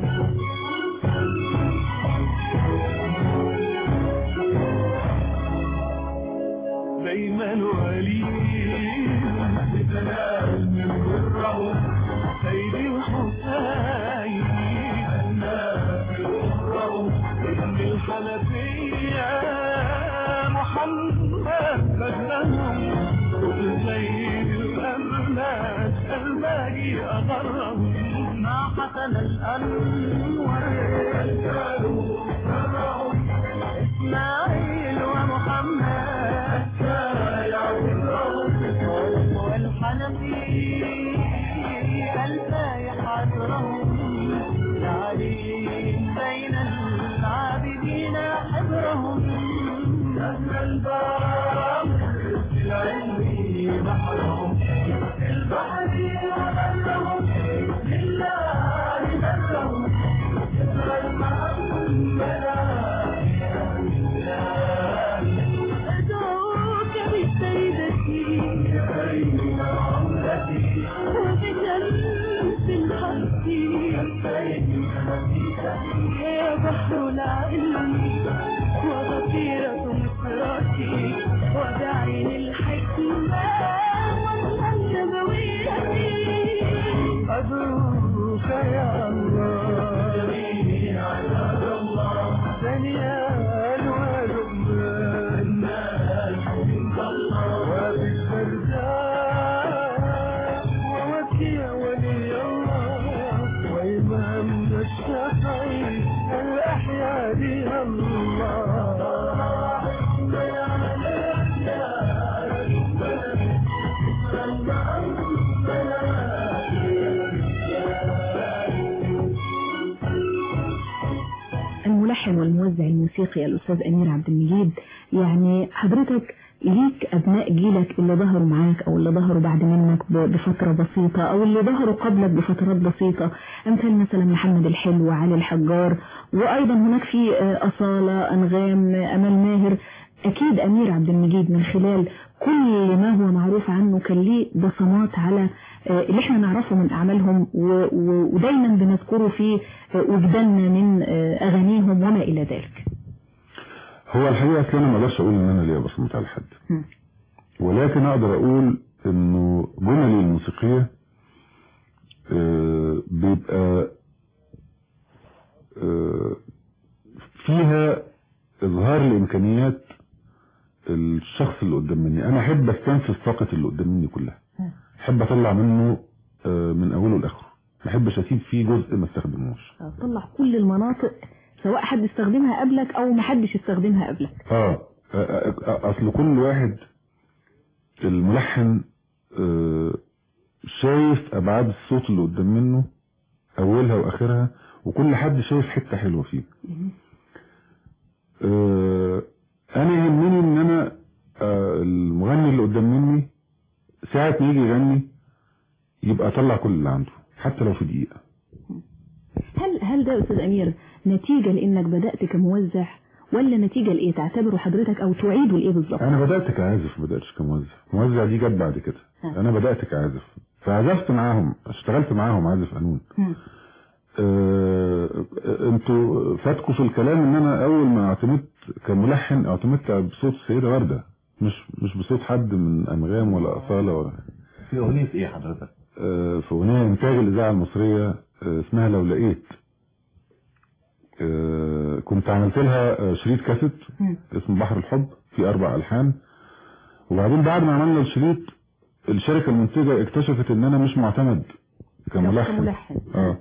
دايما وليد بتنال من برهم سيدي الحسين الناس برهم ابن الحنفية محمد بدلهم وزيد الأمناس الباقي أغرهم ما حسن الأنور كانوا سرهم إسماعيل ومحمد والحنفي الفايح عصرهم تعليم بين العابدين حبرهم أهل الباب العلمي بحرهم البحر وبرهم لله برهم يسر المأمنة أدعوك بسيدتي وبشمس الحق يا بحر العلم وغفيرة مصراتي ودعين الحكمة والنبوية أدعوك يا الله جميلي على الله دنيال ولبنان من الله وبالفرداء ووكيع ولي الله وإمامنا الشافعي الأحياء بها الله الملحن والموزع الموسيقي الأستاذ أمير عبد المجيد، يعني حضرتك ليك أبناء جيلك اللي ظهروا معاك أو اللي ظهروا بعد منك بفترة بسيطة أو اللي ظهروا قبلك بفترات بسيطة، أمثال مثلا محمد الحلو وعلي الحجار، وأيضا هناك في أصالة، أنغام، أمال ماهر. أكيد أمير عبد المجيد من خلال كل ما هو معروف عنه كان ليه بصمات على اللي احنا نعرفه من أعمالهم ودايما بنذكره في وجداننا من أغانيهم وما إلى ذلك. هو الحقيقة أصلا أنا ما أقدرش أقول إن أنا ليا بصمات على حد، ولكن أقدر أقول إنه جملي الموسيقية بيبقى فيها إظهار لإمكانيات الشخص اللي قدام مني. أنا أحب أستنفذ طاقة اللي قدام مني كلها، أحب أطلع منه من أوله لآخره، ما أحبش أسيب فيه جزء ما استخدموش. طلع كل المناطق سواء حد استخدمها قبلك أو ما حدش استخدمها قبلك. آه أصل كل واحد الملحن شايف أبعاد الصوت اللي قدام منه أولها وآخرها، وكل حد شايف حتة حلوة فيه. أنا يهمني إن أنا المغني اللي قدام مني ساعة ما يجي يغني يبقى أطلع كل اللي عنده حتى لو في دقيقة. هل هل ده أستاذ أمير نتيجة لأنك بدأت كموزع ولا نتيجة لإيه تعتبره حضرتك أو تعيده لإيه بالظبط؟ أنا بدأت كعازف، ما بدأتش كموزع. موزع دي جت بعد كده. ها. أنا بدأت كعازف، فعزفت معاهم، اشتغلت معاهم عازف قانون. آه انتوا فاتكوا في الكلام ان انا اول ما اعتمدت كملحن اعتمدت بصوت السيدة وردة، مش مش بصوت حد من انغام ولا اصالة ولا. في اغنية ايه حضرتك؟ آه في اغنية انتاج الاذاعة المصرية آه اسمها لو لقيت. آه كنت عملت لها شريط كاسيت اسمه بحر الحب في اربع الحان، وبعدين بعد ما عملنا الشريط الشركة المنتجة اكتشفت ان انا مش معتمد كملحن. كملحن. اه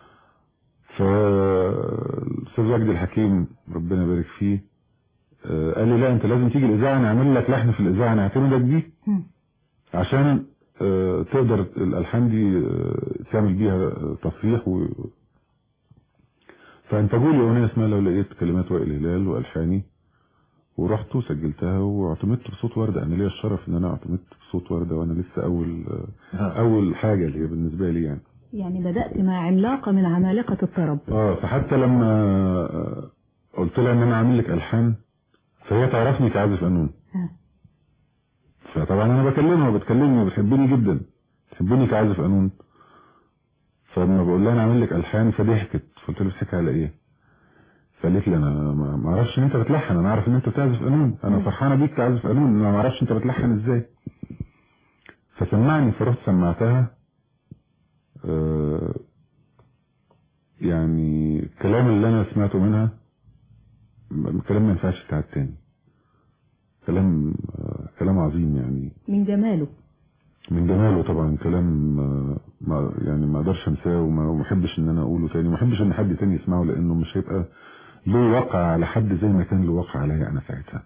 فالاستاذ وجدي الحكيم ربنا يبارك فيه آه قال لي لا انت لازم تيجي الاذاعه نعمل لك لحن في الاذاعه نعتمدك بيه عشان آه تقدر الالحان دي آه تعمل بيها تصريح و... فانتجوا لي اغنيه اسمها لو لقيت، كلمات وائل هلال والحاني، ورحت وسجلتها واعتمدت بصوت ورده. انا ليا الشرف ان انا اعتمدت بصوت ورده وانا لسه اول آه اول حاجه اللي هي بالنسبه لي يعني. يعني بدأت مع عملاقة من عمالقة الطرب. اه فحتى لما قلت لها ان انا عامل لك الحان فهي تعرفني كعازف قانون. فطبعا انا بكلمها وبتكلمني وبتحبني جدا، بتحبني كعازف قانون. فلما بقول لها انا عامل لك الحان فضحكت، فقلت لها بتضحكي على ايه؟ فقالت لي انا ما اعرفش ان انت بتلحن، انا عارف ان انت بتعزف قانون، انا فرحانه بيك كعازف قانون، انا ما اعرفش انت بتلحن ازاي. فسمعني، فرحت سمعتها. آه يعني الكلام اللي انا سمعته منها كلام ما ينفعش يتعاد تاني، كلام آه كلام عظيم يعني، من جماله من جماله طبعا، كلام آه ما يعني ما اقدرش انساه وما احبش ان انا اقوله تاني، ما احبش ان حد تاني يسمعه لانه مش هيبقى له وقع على حد زي ما كان له وقع عليا انا ساعتها.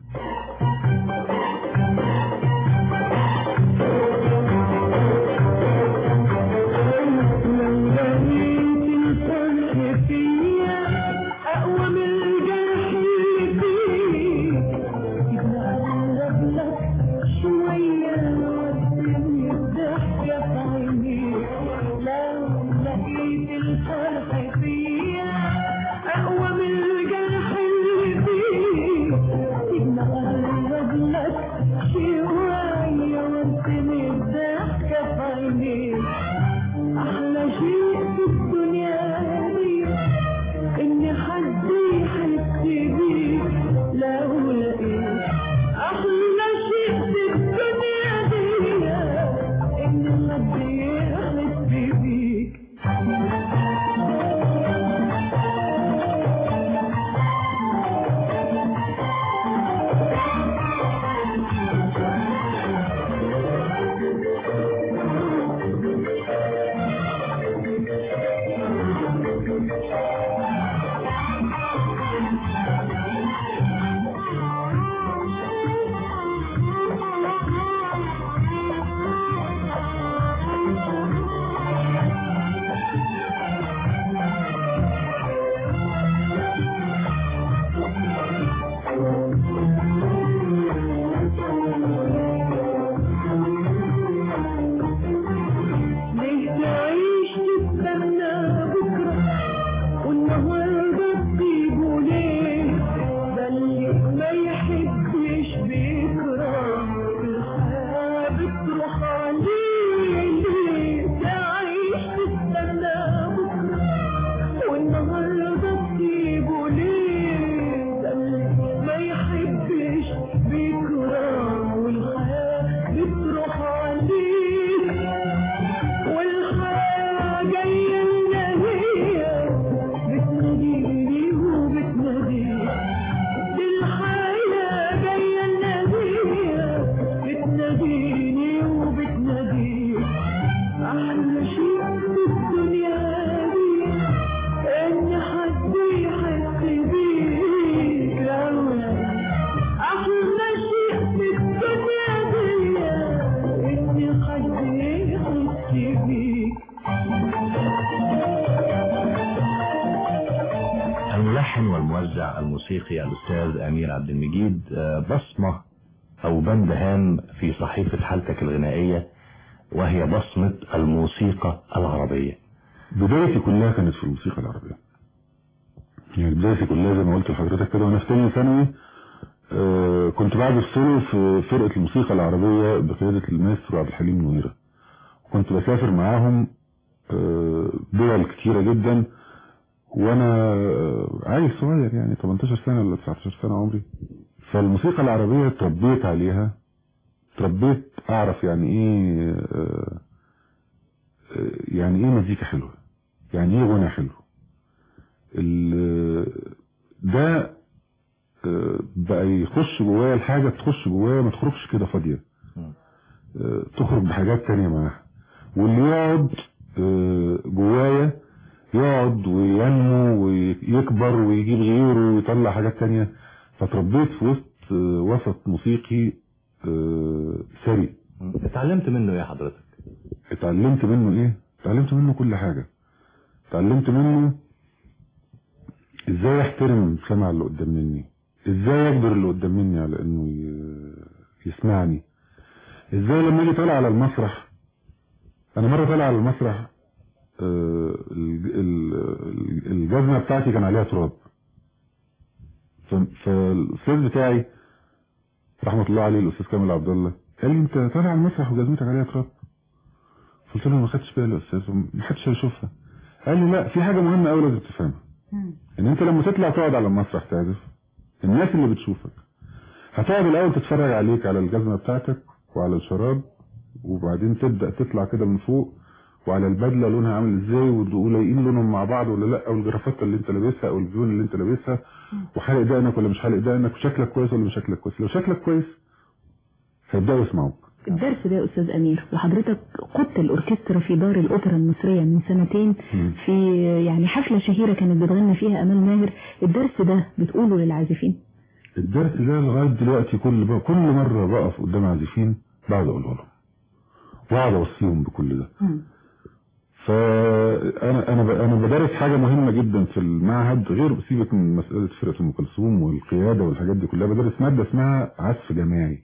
أحلى شيء في الدنيا دي إن حد يحس بيك أوي. أحلى شيء في الدنيا دي إن حد يحس بيك. الملحن والموزع الموسيقي الأستاذ أمير عبد المجيد، بصمة أو بند هام في صحيفة حالتك الغنائية، وهي بصمة الموسيقى العربية. بدايتي كلها كانت في الموسيقى العربية، يعني بدايتي كلها زي ما قلت لحضرتك كده وانا في ثانيه ثانوي. آه كنت بعزف سولو في فرقة الموسيقى العربية بقيادة المايسترو عبد الحليم منيرة، وكنت بسافر معاهم آه دول كتيرة جدا وانا عيل صغير، يعني تمنتاشر سنة ولا تسعتاشر سنة عمري. فالموسيقى العربية اتربيت عليها، اتربيت اعرف يعني ايه آه يعني ايه مزيكا حلوة، يعني ايه غنى حلو. ده بقى يخش جوايا الحاجة، تخش جوايا ما تخرجش كده فاضية، تخرج بحاجات تانية معاها. واللي يقعد جوايا يقعد وينمو ويكبر ويجيب غيره ويطلع حاجات تانية. فتربيت في وسط وسط موسيقي ثري. اتعلمت منه ايه حضرتك؟ اتعلمت منه ايه؟ اتعلمت منه كل حاجة. اتعلمت منه ازاي احترم سمع اللي قدام مني، ازاي اجبر اللي قدام مني على انه يسمعني، ازاي لما اجي طالع على المسرح. انا مرة طالع على المسرح الجزمة بتاعتي كان عليها تراب، فالاستاذ بتاعي رحمة الله عليه الاستاذ كامل عبد الله قال لي انت طالع على المسرح وجزمتك عليها تراب. قلت له ما خدتش بالي يا استاذ، ما حدش هيشوفها. قال لي لا، في حاجة مهمة قوي لازم تفهمها، ان انت لما تطلع تقعد على المسرح تعزف، الناس اللي بتشوفك هتقعد الاول تتفرج عليك على الجزمة بتاعتك وعلى الشراب، وبعدين تبدأ تطلع كده من فوق وعلى البدلة لونها عامل ازاي، ولايقين لونهم مع بعض ولا لا، او الجرافات اللي انت لابسها او الزون اللي انت لابسها، وحالق دقنك ولا مش حالق دقنك، وشكلك كويس ولا مش شكلك كويس. لو شكلك كويس هيبدأوا يسمعوك. الدرس ده يا أستاذ أمير، وحضرتك قدت الأوركسترا في دار الأوبرا المصرية من سنتين في يعني حفلة شهيرة كانت بتغنى فيها أمال ماهر، الدرس ده بتقوله للعازفين؟ الدرس ده لغاية دلوقتي كل كل مرة بقف قدام عازفين بقعد أقوله لهم وقعد أوصيهم بكل ده. م. فأنا أنا أنا بدرس حاجة مهمة جدا في المعهد، غير سيبك من مسألة فرقة أم كلثوم والقيادة والحاجات دي كلها، بدرس مادة اسمها عزف جماعي.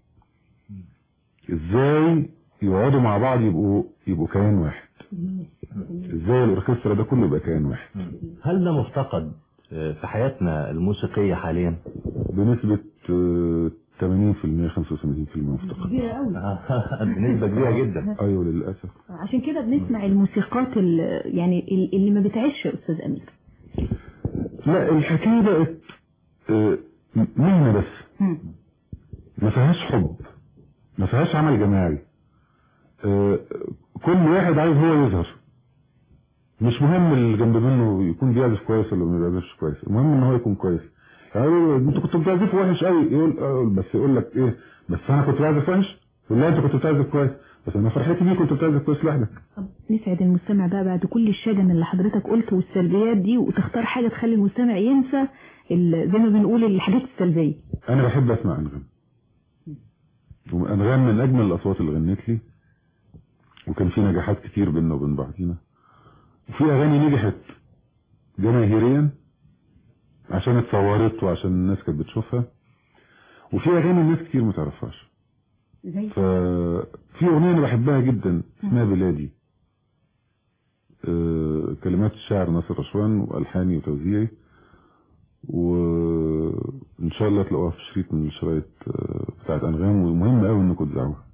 ازاي يقعدوا مع بعض يبقوا يبقوا كيان واحد، ازاي الاوركسترا ده كله يبقى كيان واحد. هل ده مفتقد في حياتنا الموسيقية حاليا؟ بنسبة ثمانين في المية خمسة وثمانين في المية مفتقد. كبيرة قوي. بنسبة كبيرة جدا. ايوه للأسف. عشان كده بنسمع الموسيقات اللي يعني اللي ما بتعيش يا أستاذ أمير. لا، الحكاية بقت مهنة بس، ما فيهاش حب، ما فيهاش عمل جماعي. آه كل واحد عايز هو يظهر، مش مهم اللي جنب منه يكون بيعزف كويس ولا ما بيعزفش كويس، المهم ان هو يكون كويس. يعني انت كنت بتعزف وحش قوي، يقول آه بس يقول لك ايه، بس انا كنت بعزف وحش، ولا انت كنت بتعزف كويس، بس انا فرحتي بيك كنت بتعزف كويس لوحدك. طب نسعد المستمع بقى بعد كل الشجن اللي حضرتك قلته والسلبيات دي، وتختار حاجة تخلي المستمع ينسى زي ما بنقول الحاجات السلبية. انا بحب اسمع انغام، وأنغام من أجمل الأصوات اللي غنت لي، وكان في نجاحات كتير بيننا وبين بعضينا، وفي أغاني نجحت جماهيريا عشان اتصورت وعشان الناس كانت بتشوفها، وفي أغاني الناس كتير ما تعرفهاش. ففي أغنية أنا بحبها جدا اسمها بلادي، أه كلمات الشاعر ناصر رشوان وألحاني وتوزيعي، وإن شاء الله تلاقوها في شريط من الشرايط بتاعت أنغام، ومهم قوي إنكم تذاعوها.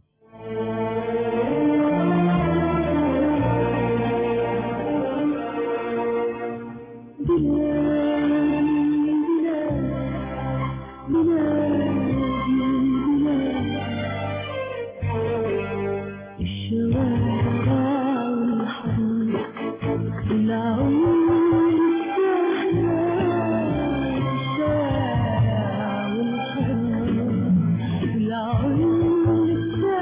العيون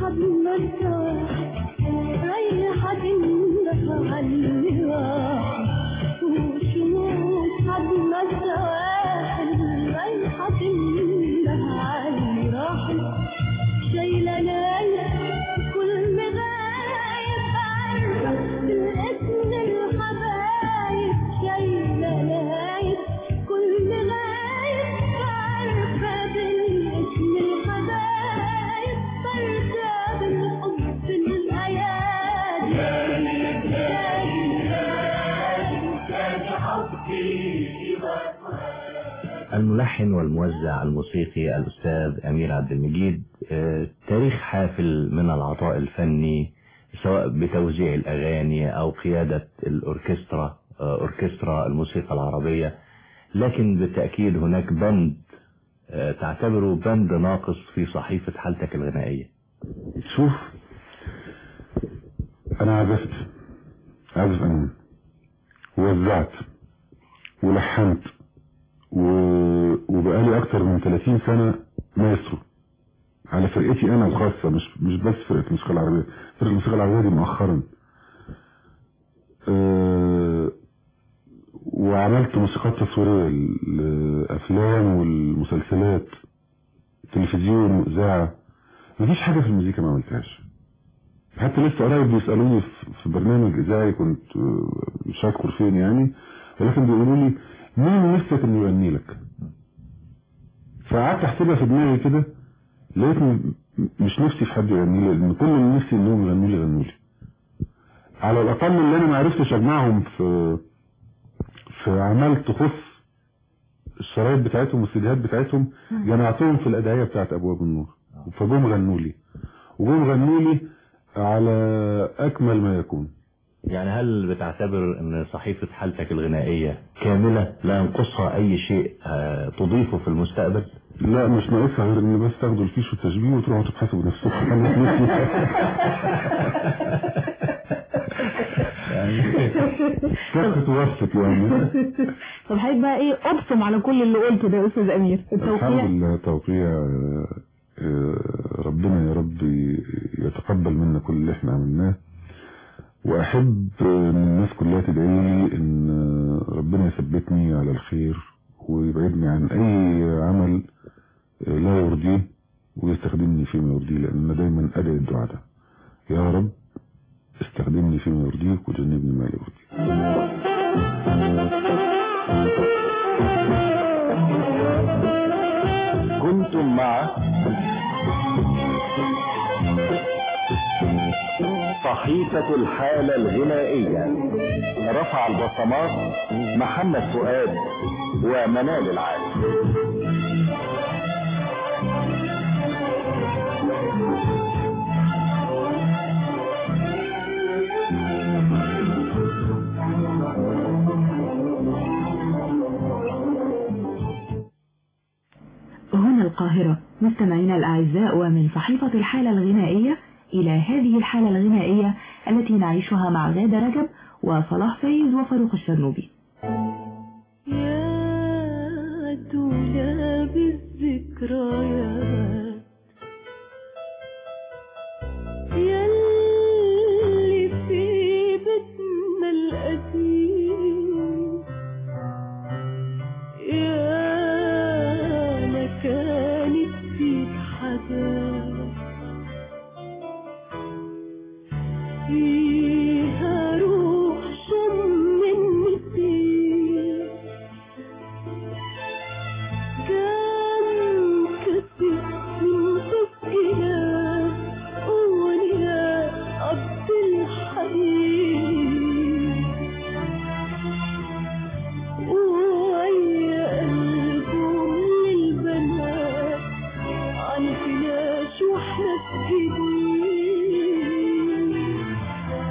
الملحن والموزع الموسيقي الأستاذ أمير عبد المجيد، تاريخ حافل من العطاء الفني سواء بتوزيع الأغاني أو قيادة الأوركسترا أوركسترا الموسيقى العربية، لكن بالتأكيد هناك بند تعتبره بند ناقص في صحيفة حالتك الغنائية. شوف، أنا عزفت عزف أنا ووزعت ولحنت و... وبقالي اكتر من ثلاثين سنة مايسترو على فرقتي انا الخاصة، مش مش بس فرقة الموسيقى العربية، فرقة الموسيقى العربية دي مؤخرا. أه... وعملت موسيقات تصويرية للافلام والمسلسلات، تلفزيون واذاعة. مفيش حاجة في الموسيقى ما عملتهاش. حتى لسه قريب بيسألوني في برنامج اذاعي كنت مش هذكر فين يعني، ولكن بيقولوا لي مين نفسك انه يغني لك؟ فقعدت احسبها في دماغي كده، لقيتني مش نفسي في حد يغني لي، لان كل اللي نفسي انهم يغنوا لي يغنوا لي. على الاقل اللي انا ما عرفتش اجمعهم في في اعمال تخص الشرايط بتاعتهم والسيديهات بتاعتهم، جمعتهم في الادعيه بتاعت ابواب النور، فجم غنوا لي وجم غنوا لي على اكمل ما يكون. يعني هل بتعتبر ان صحيفة حالتك الغنائية كاملة لا ينقصها اي شيء تضيفه في المستقبل؟ لا، مش ناقصها غير ان بس تاخدوا الفيش والتشبيه وتروحوا تبحثوا بنفسكم. يعني كفت ووفت يعني. طب حضرتك بقى ايه ابصم على كل اللي قلته ده يا استاذ امير؟ التوقيع الحمد لله، توقيع ربنا يا رب يتقبل منا كل اللي احنا عملناه، واحب ان الناس كلها تدعي لي ان ربنا يثبتني على الخير ويبعدني عن اي عمل لا يرضيه ويستخدمني فيما يرضيه، لان انا دايما ادعي الدعاء ده: يا رب استخدمني فيما يرضيك وجنبني ما لا يرضيك. كنتم مع صحيفة الحالة الغنائية، رفع البصمات محمد فؤاد ومنال العالم. هنا القاهرة، مستمعينا الأعزاء، ومن صحيفة الحالة الغنائية إلى هذه الحالة الغنائية التي نعيشها مع غادة رجب وصلاح فايز وفاروق الشرنوبي. يا دولاب الذكريات يلي في بيتنا القديم، يا كانت فيك حاجات فيها روح شم النسيم، كان كثير من تسكينات أولياء عبد الحليم، ويا قلبهم للبنات عن فلاش واحنا سجدين،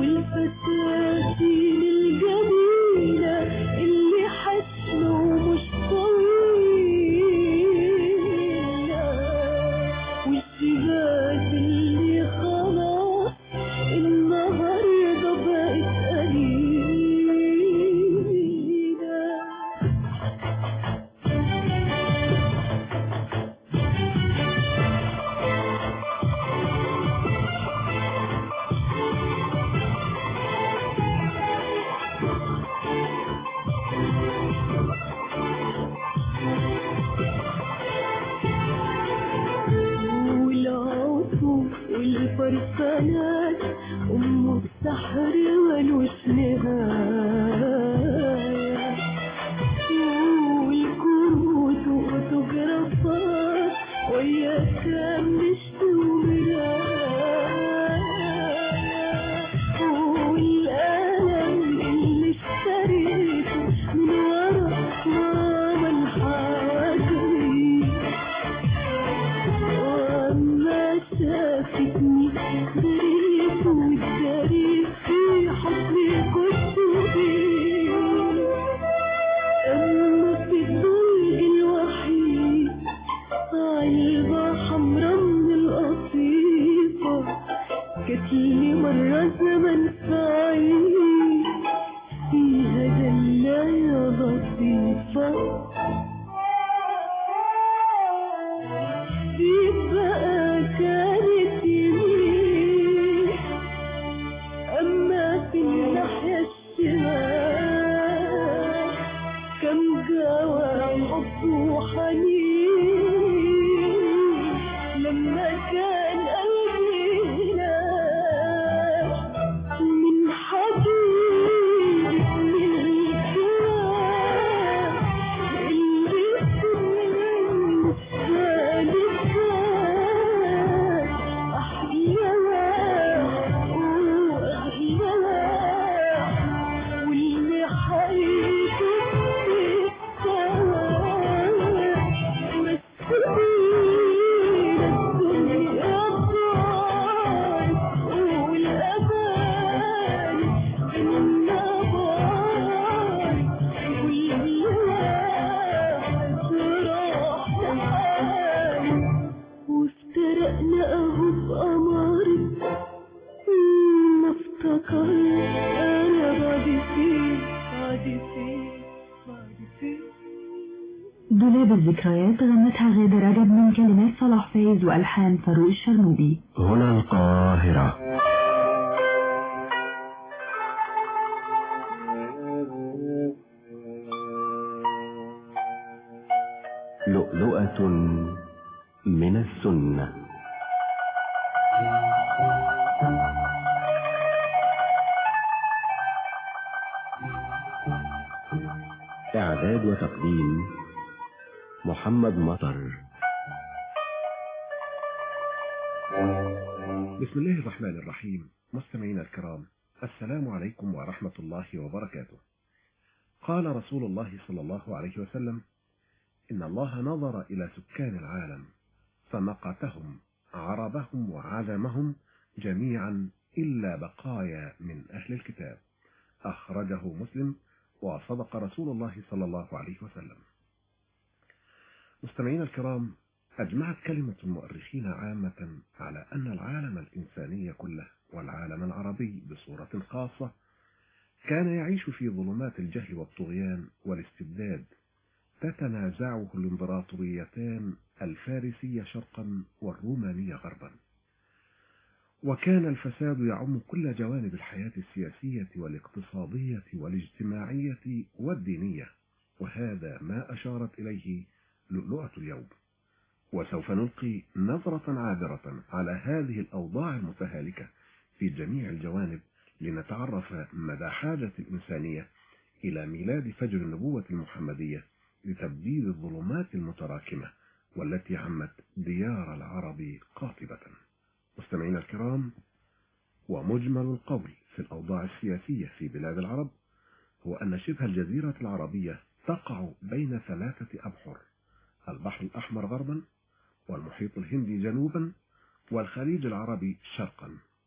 والفساتين الجميلة اللي حسنه مش طويلة والشباك اللي خلاص النهاردة بقت قليلة. والعطوف والفرسانات أم السحر ملوش نهاية والكروت وأوتوغرافات ويا كام نشت ومرايا والقلم اللي اشتريته من ورا ماما الحاجري وأما شافتني دريت والدريت في حضن كتبي أما في الدرج الوحيد علبة حمرا من القطيفة جاتلي مرة زمن سعيد فيها دلاية لطيفة دي بقى كانت يمين أما في الناحية الشمال كم جواب حب وحنين لما كان قلبي هناك من حديد من الكلام اللي كنت سالفات أحياها وأغياها واللي حيكون وافترقنا اهو بأمارة ما افتكر انا بعد فين بعد فين بعد فين. دولاب الذكريات غنتها غادة رجب من كلمات صلاح فايز وألحان فاروق الشرنوبي. هنا القاهرة. لؤلؤة من السنة. إعداد وتقديم محمد مطر. بسم الله الرحمن الرحيم. مستمعينا الكرام، السلام عليكم ورحمة الله وبركاته. قال رسول الله صلى الله عليه وسلم: إن الله نظر إلى سكان العالم فمقتهم عربهم وعجمهم جميعا إلا بقايا من أهل الكتاب. أخرجه مسلم، وصدق رسول الله صلى الله عليه وسلم. مستمعينا الكرام، أجمعت كلمة المؤرخين عامة على أن العالم الإنساني كله والعالم العربي بصورة خاصة كان يعيش في ظلمات الجهل والطغيان والاستبداد تتنازعه الإمبراطوريتان الفارسية شرقا والرومانية غربا، وكان الفساد يعم كل جوانب الحياة السياسية والاقتصادية والاجتماعية والدينية، وهذا ما أشارت إليه لؤلؤة اليوم. وسوف نلقي نظرة عابرة على هذه الأوضاع المتهالكة في جميع الجوانب لنتعرف مدى حاجة الإنسانية إلى ميلاد فجر النبوة المحمدية لتبديل الظلمات المتراكمة والتي عمت ديار العرب قاطبة. مستمعينا الكرام، ومجمل القول في الأوضاع السياسية في بلاد العرب هو أن شبه الجزيرة العربية تقع بين ثلاثة أبحر: البحر الأحمر غربا، والمحيط الهندي جنوبا، والخليج العربي شرقا.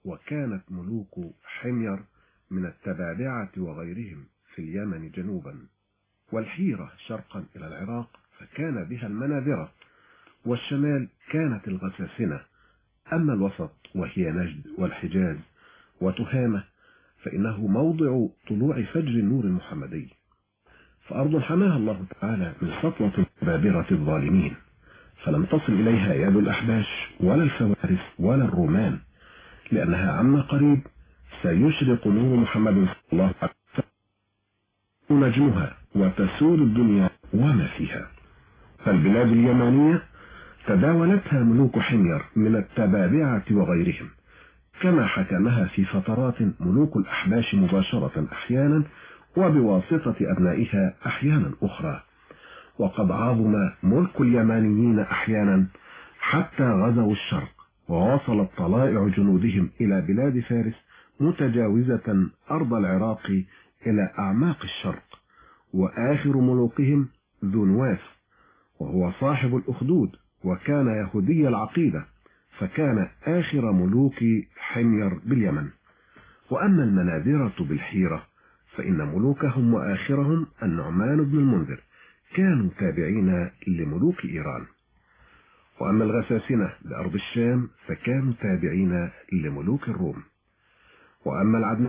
وكانت ملوك حمير من التبابعة وغيرهم في اليمن جنوبا، والحيرة شرقا إلى العراق فكان بها المناذرة، والشمال كانت الغساسنة، أما الوسط وهي نجد والحجاز وتهامة فإنه موضع طلوع فجر النور المحمدي، فأرض حماها الله تعالى من سطوة البابرة الظالمين، فلم تصل إليها يد الأحباش ولا الفوارس ولا الرومان، لأنها عما قريب سيشرق نور محمد صلى الله عليه وسلم نجمها وتسود الدنيا وما فيها. فالبلاد اليمانية تداولتها ملوك حمير من التبابعة وغيرهم، كما حكمها في فترات ملوك الأحباش مباشرة أحيانا وبواسطة أبنائها أحيانا أخرى، وقد عظم ملك اليمانيين أحيانا حتى غزوا الشرق، ووصلت طلائع جنودهم إلى بلاد فارس متجاوزة أرض العراق إلى أعماق الشرق. وآخر ملوكهم ذو نواس، وهو صاحب الأخدود، وكان يهودي العقيدة، فكان آخر ملوك حمير باليمن. وأما المناذرة بالحيرة فإن ملوكهم وآخرهم النعمان بن المنذر كانوا تابعين لملوك إيران. وأما الغساسنة بأرض الشام فكانوا تابعين لملوك الروم. وأما العدنان